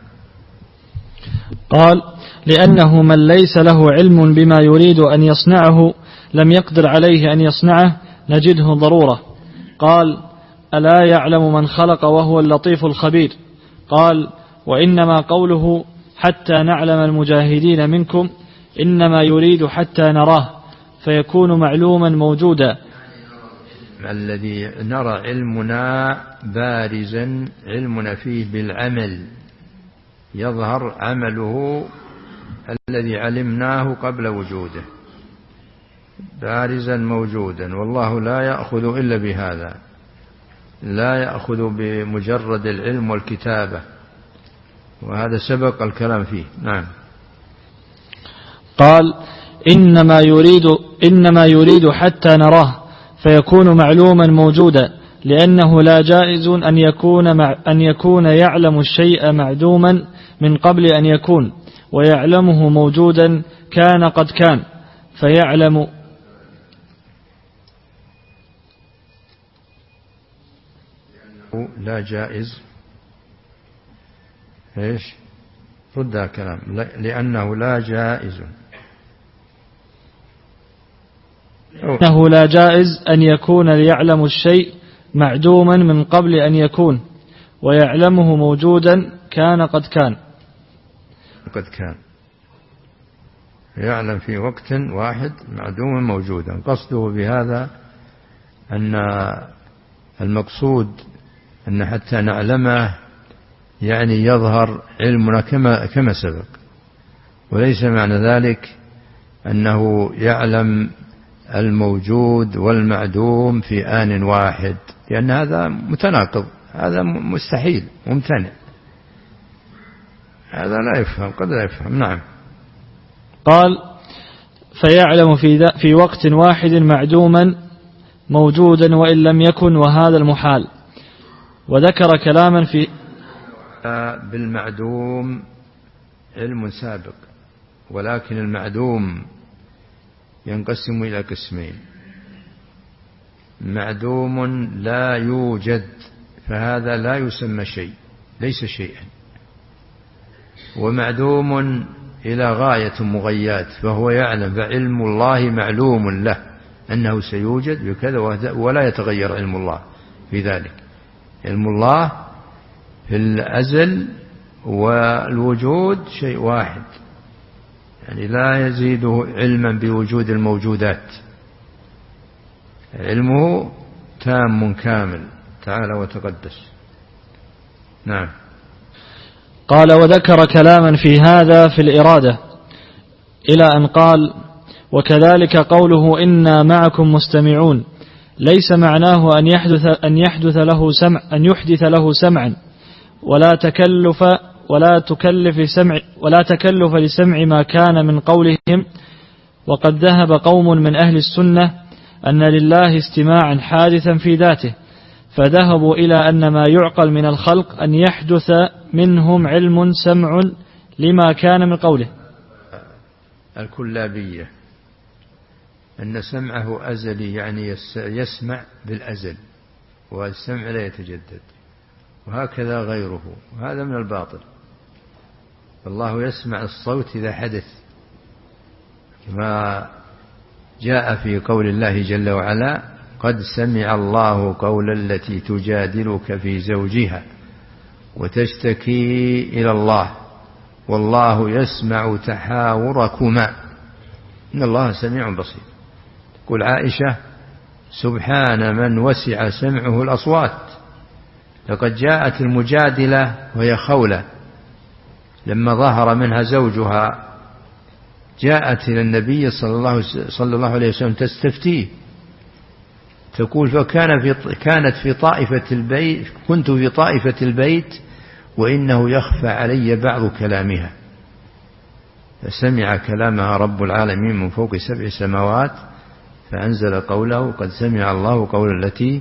قال: لأنه من ليس له علم بما يريد أن يصنعه لم يقدر عليه أن يصنعه نجده ضرورة. قال: ألا يعلم من خلق وهو اللطيف الخبير. قال: وإنما قوله حتى نعلم المجاهدين منكم إنما يريد حتى نراه فيكون معلوما موجودا. الذي نرى علمنا بارزا، علمنا فيه بالعمل، يظهر عمله الذي علمناه قبل وجوده بارزا موجودا، والله لا يأخذ إلا بهذا، لا يأخذ بمجرد العلم والكتابة، وهذا سبق الكلام فيه. نعم. قال: إنما يريد إنما يريد حتى نراه فيكون معلوما موجودا، لأنه لا جائز أن يكون مع أن يكون يعلم الشيء معدوما من قبل أن يكون، ويعلمه موجودا كان قد كان، فيعلم لا جائز. إيش رد كلام؟ لأنه لا جائز إنه لا جائز أن يكون ليعلم الشيء معدوما من قبل أن يكون، ويعلمه موجودا كان قد كان قد كان يعلم في وقت واحد معدوما موجودا. قصده بهذا أن المقصود أن حتى نعلمه يعني يظهر علمنا كما كما سبق، وليس معنى ذلك أنه يعلم الموجود والمعدوم في آن واحد، لأن هذا متناقض، هذا مستحيل ممتنع، هذا لا يفهم، قد لا يفهم. نعم. قال: فيعلم في, في وقت واحد معدوما موجودا وإن لم يكن، وهذا المحال. وذكر كلاما في بالمعدوم علم سابق، ولكن المعدوم ينقسم إلى قسمين: معدوم لا يوجد، فهذا لا يسمى شيء، ليس شيئا، ومعدوم إلى غاية مغيات، فهو يعلم، فعلم الله معلوم له أنه سيوجد بكذا ولا يتغير علم الله في ذلك. علم الله في الأزل والوجود شيء واحد، يعني لا يزيده علما بوجود الموجودات، علمه تام كامل تعالى وتقدس. نعم. قال: وذكر كلاما في هذا في الإرادة إلى أن قال: وكذلك قوله إنا معكم مستمعون، ليس معناه أن يحدث أن يحدث له سمع أن يحدث له سمعا ولا تكلف ولا تكلف سمع ولا تكلف لسمع ما كان من قولهم. وقد ذهب قوم من أهل السنة أن لله استماعا حادثا في ذاته، فذهبوا إلى أن ما يعقل من الخلق أن يحدث منهم علم سمع لما كان من قوله. الكلابية أن سمعه أزلي، يعني يسمع بالأزل، والسمع لا يتجدد، وهكذا غيره، وهذا من الباطل. الله يسمع الصوت إذا حدث، كما جاء في قول الله جل وعلا: قد سمع الله قول التي تجادلك في زوجها وتشتكي إلى الله والله يسمع تحاوركما إن الله سميع بصير. تقول عائشة: سبحان من وسع سمعه الأصوات. لقد جاءت المجادلة وهي خولة لما ظهر منها زوجها جاءت إلى النبي صلى الله, صلى الله عليه وسلم تستفتيه تقول فكان في كانت في طائفة البيت كنت في طائفة البيت وإنه يخفى علي بعض كلامها، فسمع كلامها رب العالمين من فوق سبع سماوات فأنزل قوله قد سمع الله قول التي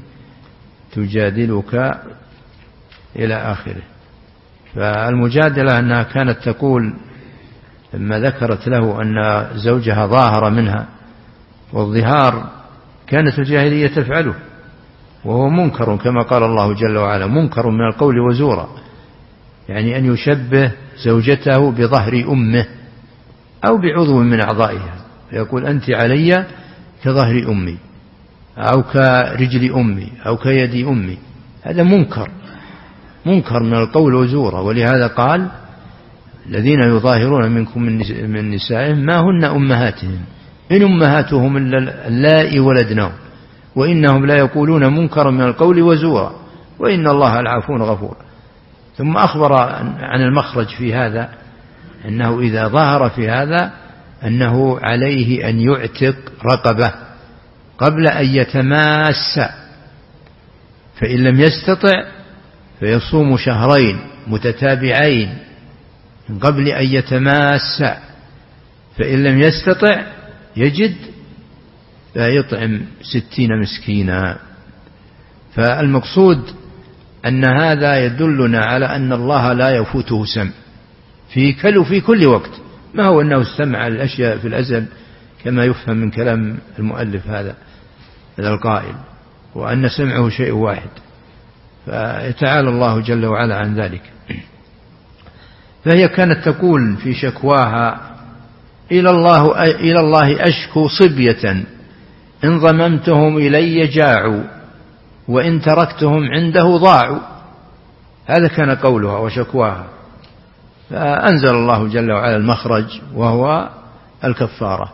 تجادلك إلى آخره. فالمجادلة أنها كانت تقول لما ذكرت له أن زوجها ظاهر منها، والظهار كانت الجاهلية تفعله وهو منكر كما قال الله جل وعلا منكر من القول وزورا، يعني أن يشبه زوجته بظهر أمه أو بعضو من أعضائها فيقول أنت علي كظهر أمي أو كرجل أمي أو كيد أمي، هذا منكر منكر من القول وزورا. ولهذا قال الذين يظاهرون منكم من نسائهم ما هن أمهاتهم إن أمهاتهم اللائي ولدنهم وإنهم لا يقولون منكرا من القول وزورا وإن الله العفو غفور. ثم أخبر عن المخرج في هذا أنه إذا ظهر في هذا أنه عليه أن يعتق رقبة قبل أن يتماس، فإن لم يستطع فيصوم شهرين متتابعين قبل أن يتماس، فإن لم يستطع يجد فيطعم ستين مسكينا. فالمقصود أن هذا يدلنا على أن الله لا يفوته سمع في كل في كل وقت، ما هو أنه استمع الأشياء في الأزل كما يفهم من كلام المؤلف هذا هذا القائل، وأن سمعه شيء واحد، فيتعالى الله جل وعلا عن ذلك. فهي كانت تقول في شكواها إلى الله, إلى الله أشكو صبية إن ضممتهم إلي جاعوا وإن تركتهم عنده ضاعوا، هذا كان قولها وشكواها. فأنزل الله جل وعلا المخرج وهو الكفارة،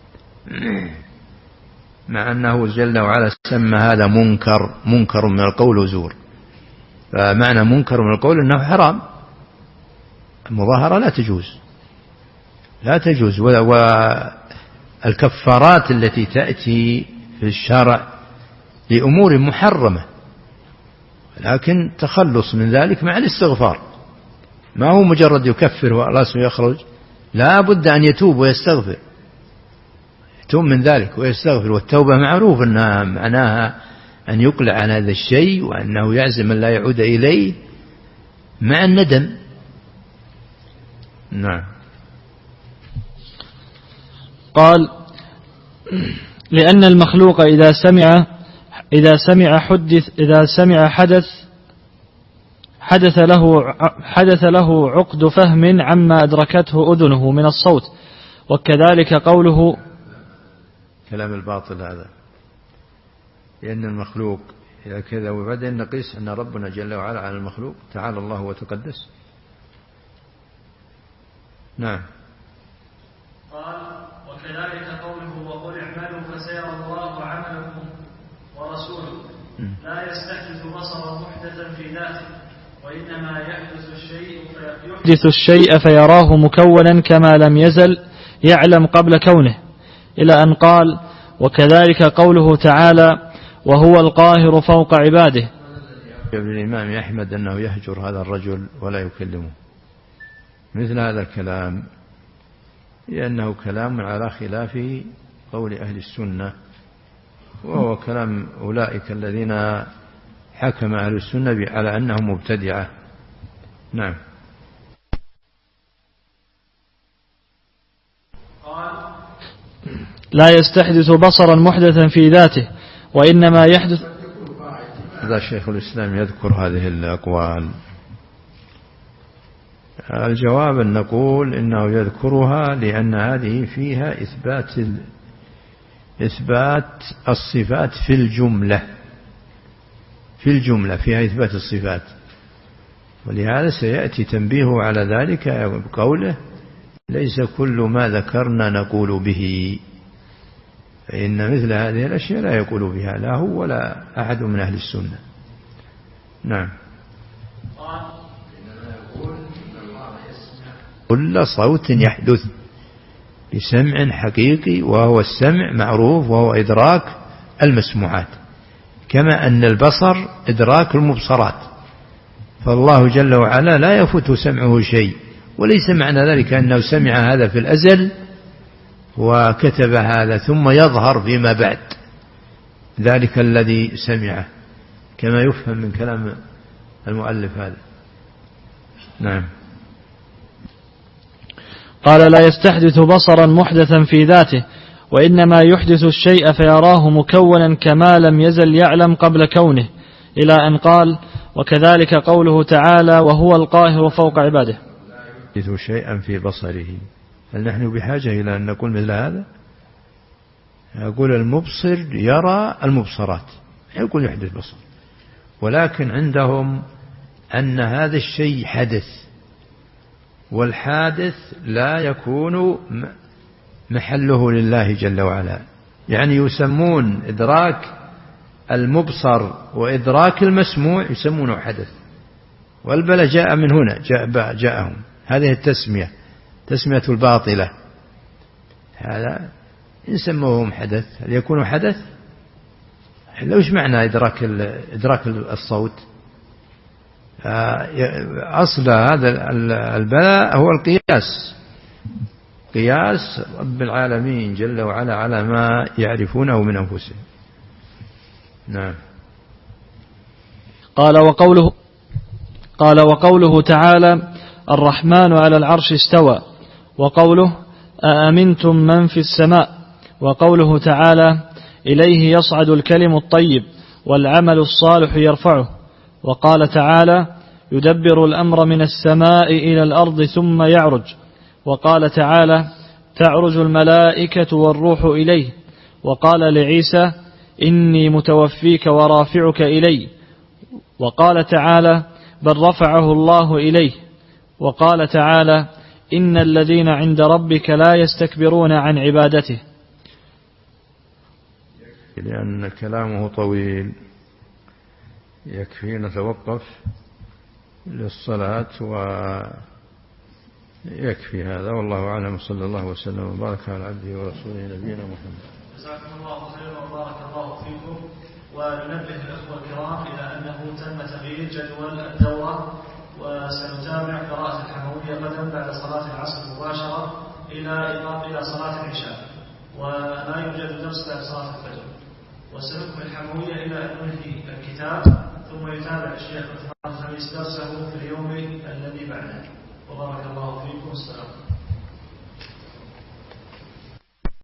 مع أنه جل وعلا سمى هذا منكر منكر من القول وزور. فمعنى منكر من القول أنه حرام، المظاهرة لا تجوز لا تجوز والكفارات التي تأتي في الشرع لأمور محرمة، لكن تخلص من ذلك مع الاستغفار، ما هو مجرد يكفر ورأسه يخرج، لا بد أن يتوب ويستغفر، يتوب من ذلك ويستغفر. والتوبة معروف أنها معناها أن يقلع عن هذا الشيء وأنه يعزم أن لا يعود إليه مع الندم. نعم. قال لأن المخلوق إذا سمع إذا سمع حدث إذا سمع حدث حدث له حدث له عقد فهم عما أدركته أذنه من الصوت، وكذلك قوله كلام الباطل هذا، لأن المخلوق إذا كذا وبعدين نقيس أن ربنا جل وعلا على المخلوق تعالى الله وتقدس. نعم. قال وكذلك قوله وقل اعملوا فسيرى الله عملكم ورسوله لا يستحدث بصرا محدثا في ذاته وإنما يحدث الشيء يحدث الشيء فيراه مكونا كما لم يزل يعلم قبل كونه، إلى أن قال وكذلك قوله تعالى وهو القاهر فوق عباده. الإمام أحمد أنه يهجر هذا الرجل ولا يكلمه مثل هذا الكلام، لأنه كلام على خلاف قول أهل السنة، وهو كلام أولئك الذين حكم أهل السنة على أنهم مبتدعة. نعم. لا يستحدث بصرا محدثا في ذاته وإنما يحدث. هذا شيخ الإسلام يذكر هذه الأقوال. الجواب أن نقول إنه يذكرها لأن هذه فيها إثبات إثبات الصفات في الجملة في الجملة فيها إثبات الصفات، ولهذا سيأتي تنبيه على ذلك بقوله ليس كل ما ذكرنا نقول به، فإن مثل هذه الأشياء لا يقول بها لا هو ولا أحد من أهل السنة. نعم. كل صوت يحدث بسمع حقيقي، وهو السمع معروف وهو إدراك المسموعات، كما أن البصر إدراك المبصرات. فالله جل وعلا لا يفوت سمعه شيء، وليس معنى ذلك أنه سمع هذا في الأزل وكتب هذا ثم يظهر فيما بعد ذلك الذي سمعه، كما يفهم من كلام المؤلف هذا. نعم. قال: لا يستحدث بصرا محدثا في ذاته، وإنما يحدث الشيء فيراه مكونا كما لم يزل يعلم قبل كونه، إلى أن قال: وكذلك قوله تعالى: وهو القاهر فوق عباده. لا يحدث شيئا في بصره. هل نحن بحاجة إلى أن نقول مثل هذا؟ يقول المبصر يرى المبصرات، يقول يحدث بصر، ولكن عندهم أن هذا الشيء حدث، والحادث لا يكون محله لله جل وعلا. يعني يسمون إدراك المبصر وإدراك المسموع يسمونه حدث، والبلاء جاء من هنا، جاء جاءهم هذه التسمية، تسمية الباطلة. هذا إن سموهم حدث هل يكون حدث؟ لوش معنى إدراك إدراك الصوت؟ أصل هذا البلاء هو القياس، قياس رب العالمين جل وعلا على ما يعرفونه من أنفسهم. نعم. قال وقوله قال وقوله تعالى: الرحمن على العرش استوى، وقوله: أأمنتم من في السماء، وقوله تعالى: إليه يصعد الكلم الطيب والعمل الصالح يرفعه، وقال تعالى: يدبر الأمر من السماء إلى الأرض ثم يعرج، وقال تعالى: تعرج الملائكة والروح إليه، وقال لعيسى: إني متوفيك ورافعك إلي، وقال تعالى: بل رفعه الله إليه، وقال تعالى: إن الذين عند ربك لا يستكبرون عن عبادته. لأن كلامه طويل يكفي نتوقف للصلاة ويكفي هذا، والله أعلم. صلى الله وسلم وبارك على عبده ورسوله نبينا محمد. جزاكم الله خيرا وبارك الله فيكم. وننبه الأخوة الكرام إلى أنه تم تغيير جدول الدورة، وسنتابع قراءة الحموية غدا بعد صلاة العصر مباشرة إلى إلى صلاة العشاء، ولا يوجد درس بعد صلاة الفجر، وسنكمل الحموية إلى أن ننهي الكتاب، ثم يتابع الشيخ عثمان الخميس درسه في اليوم الذي بعده. وبارك الله فيكم. السلام.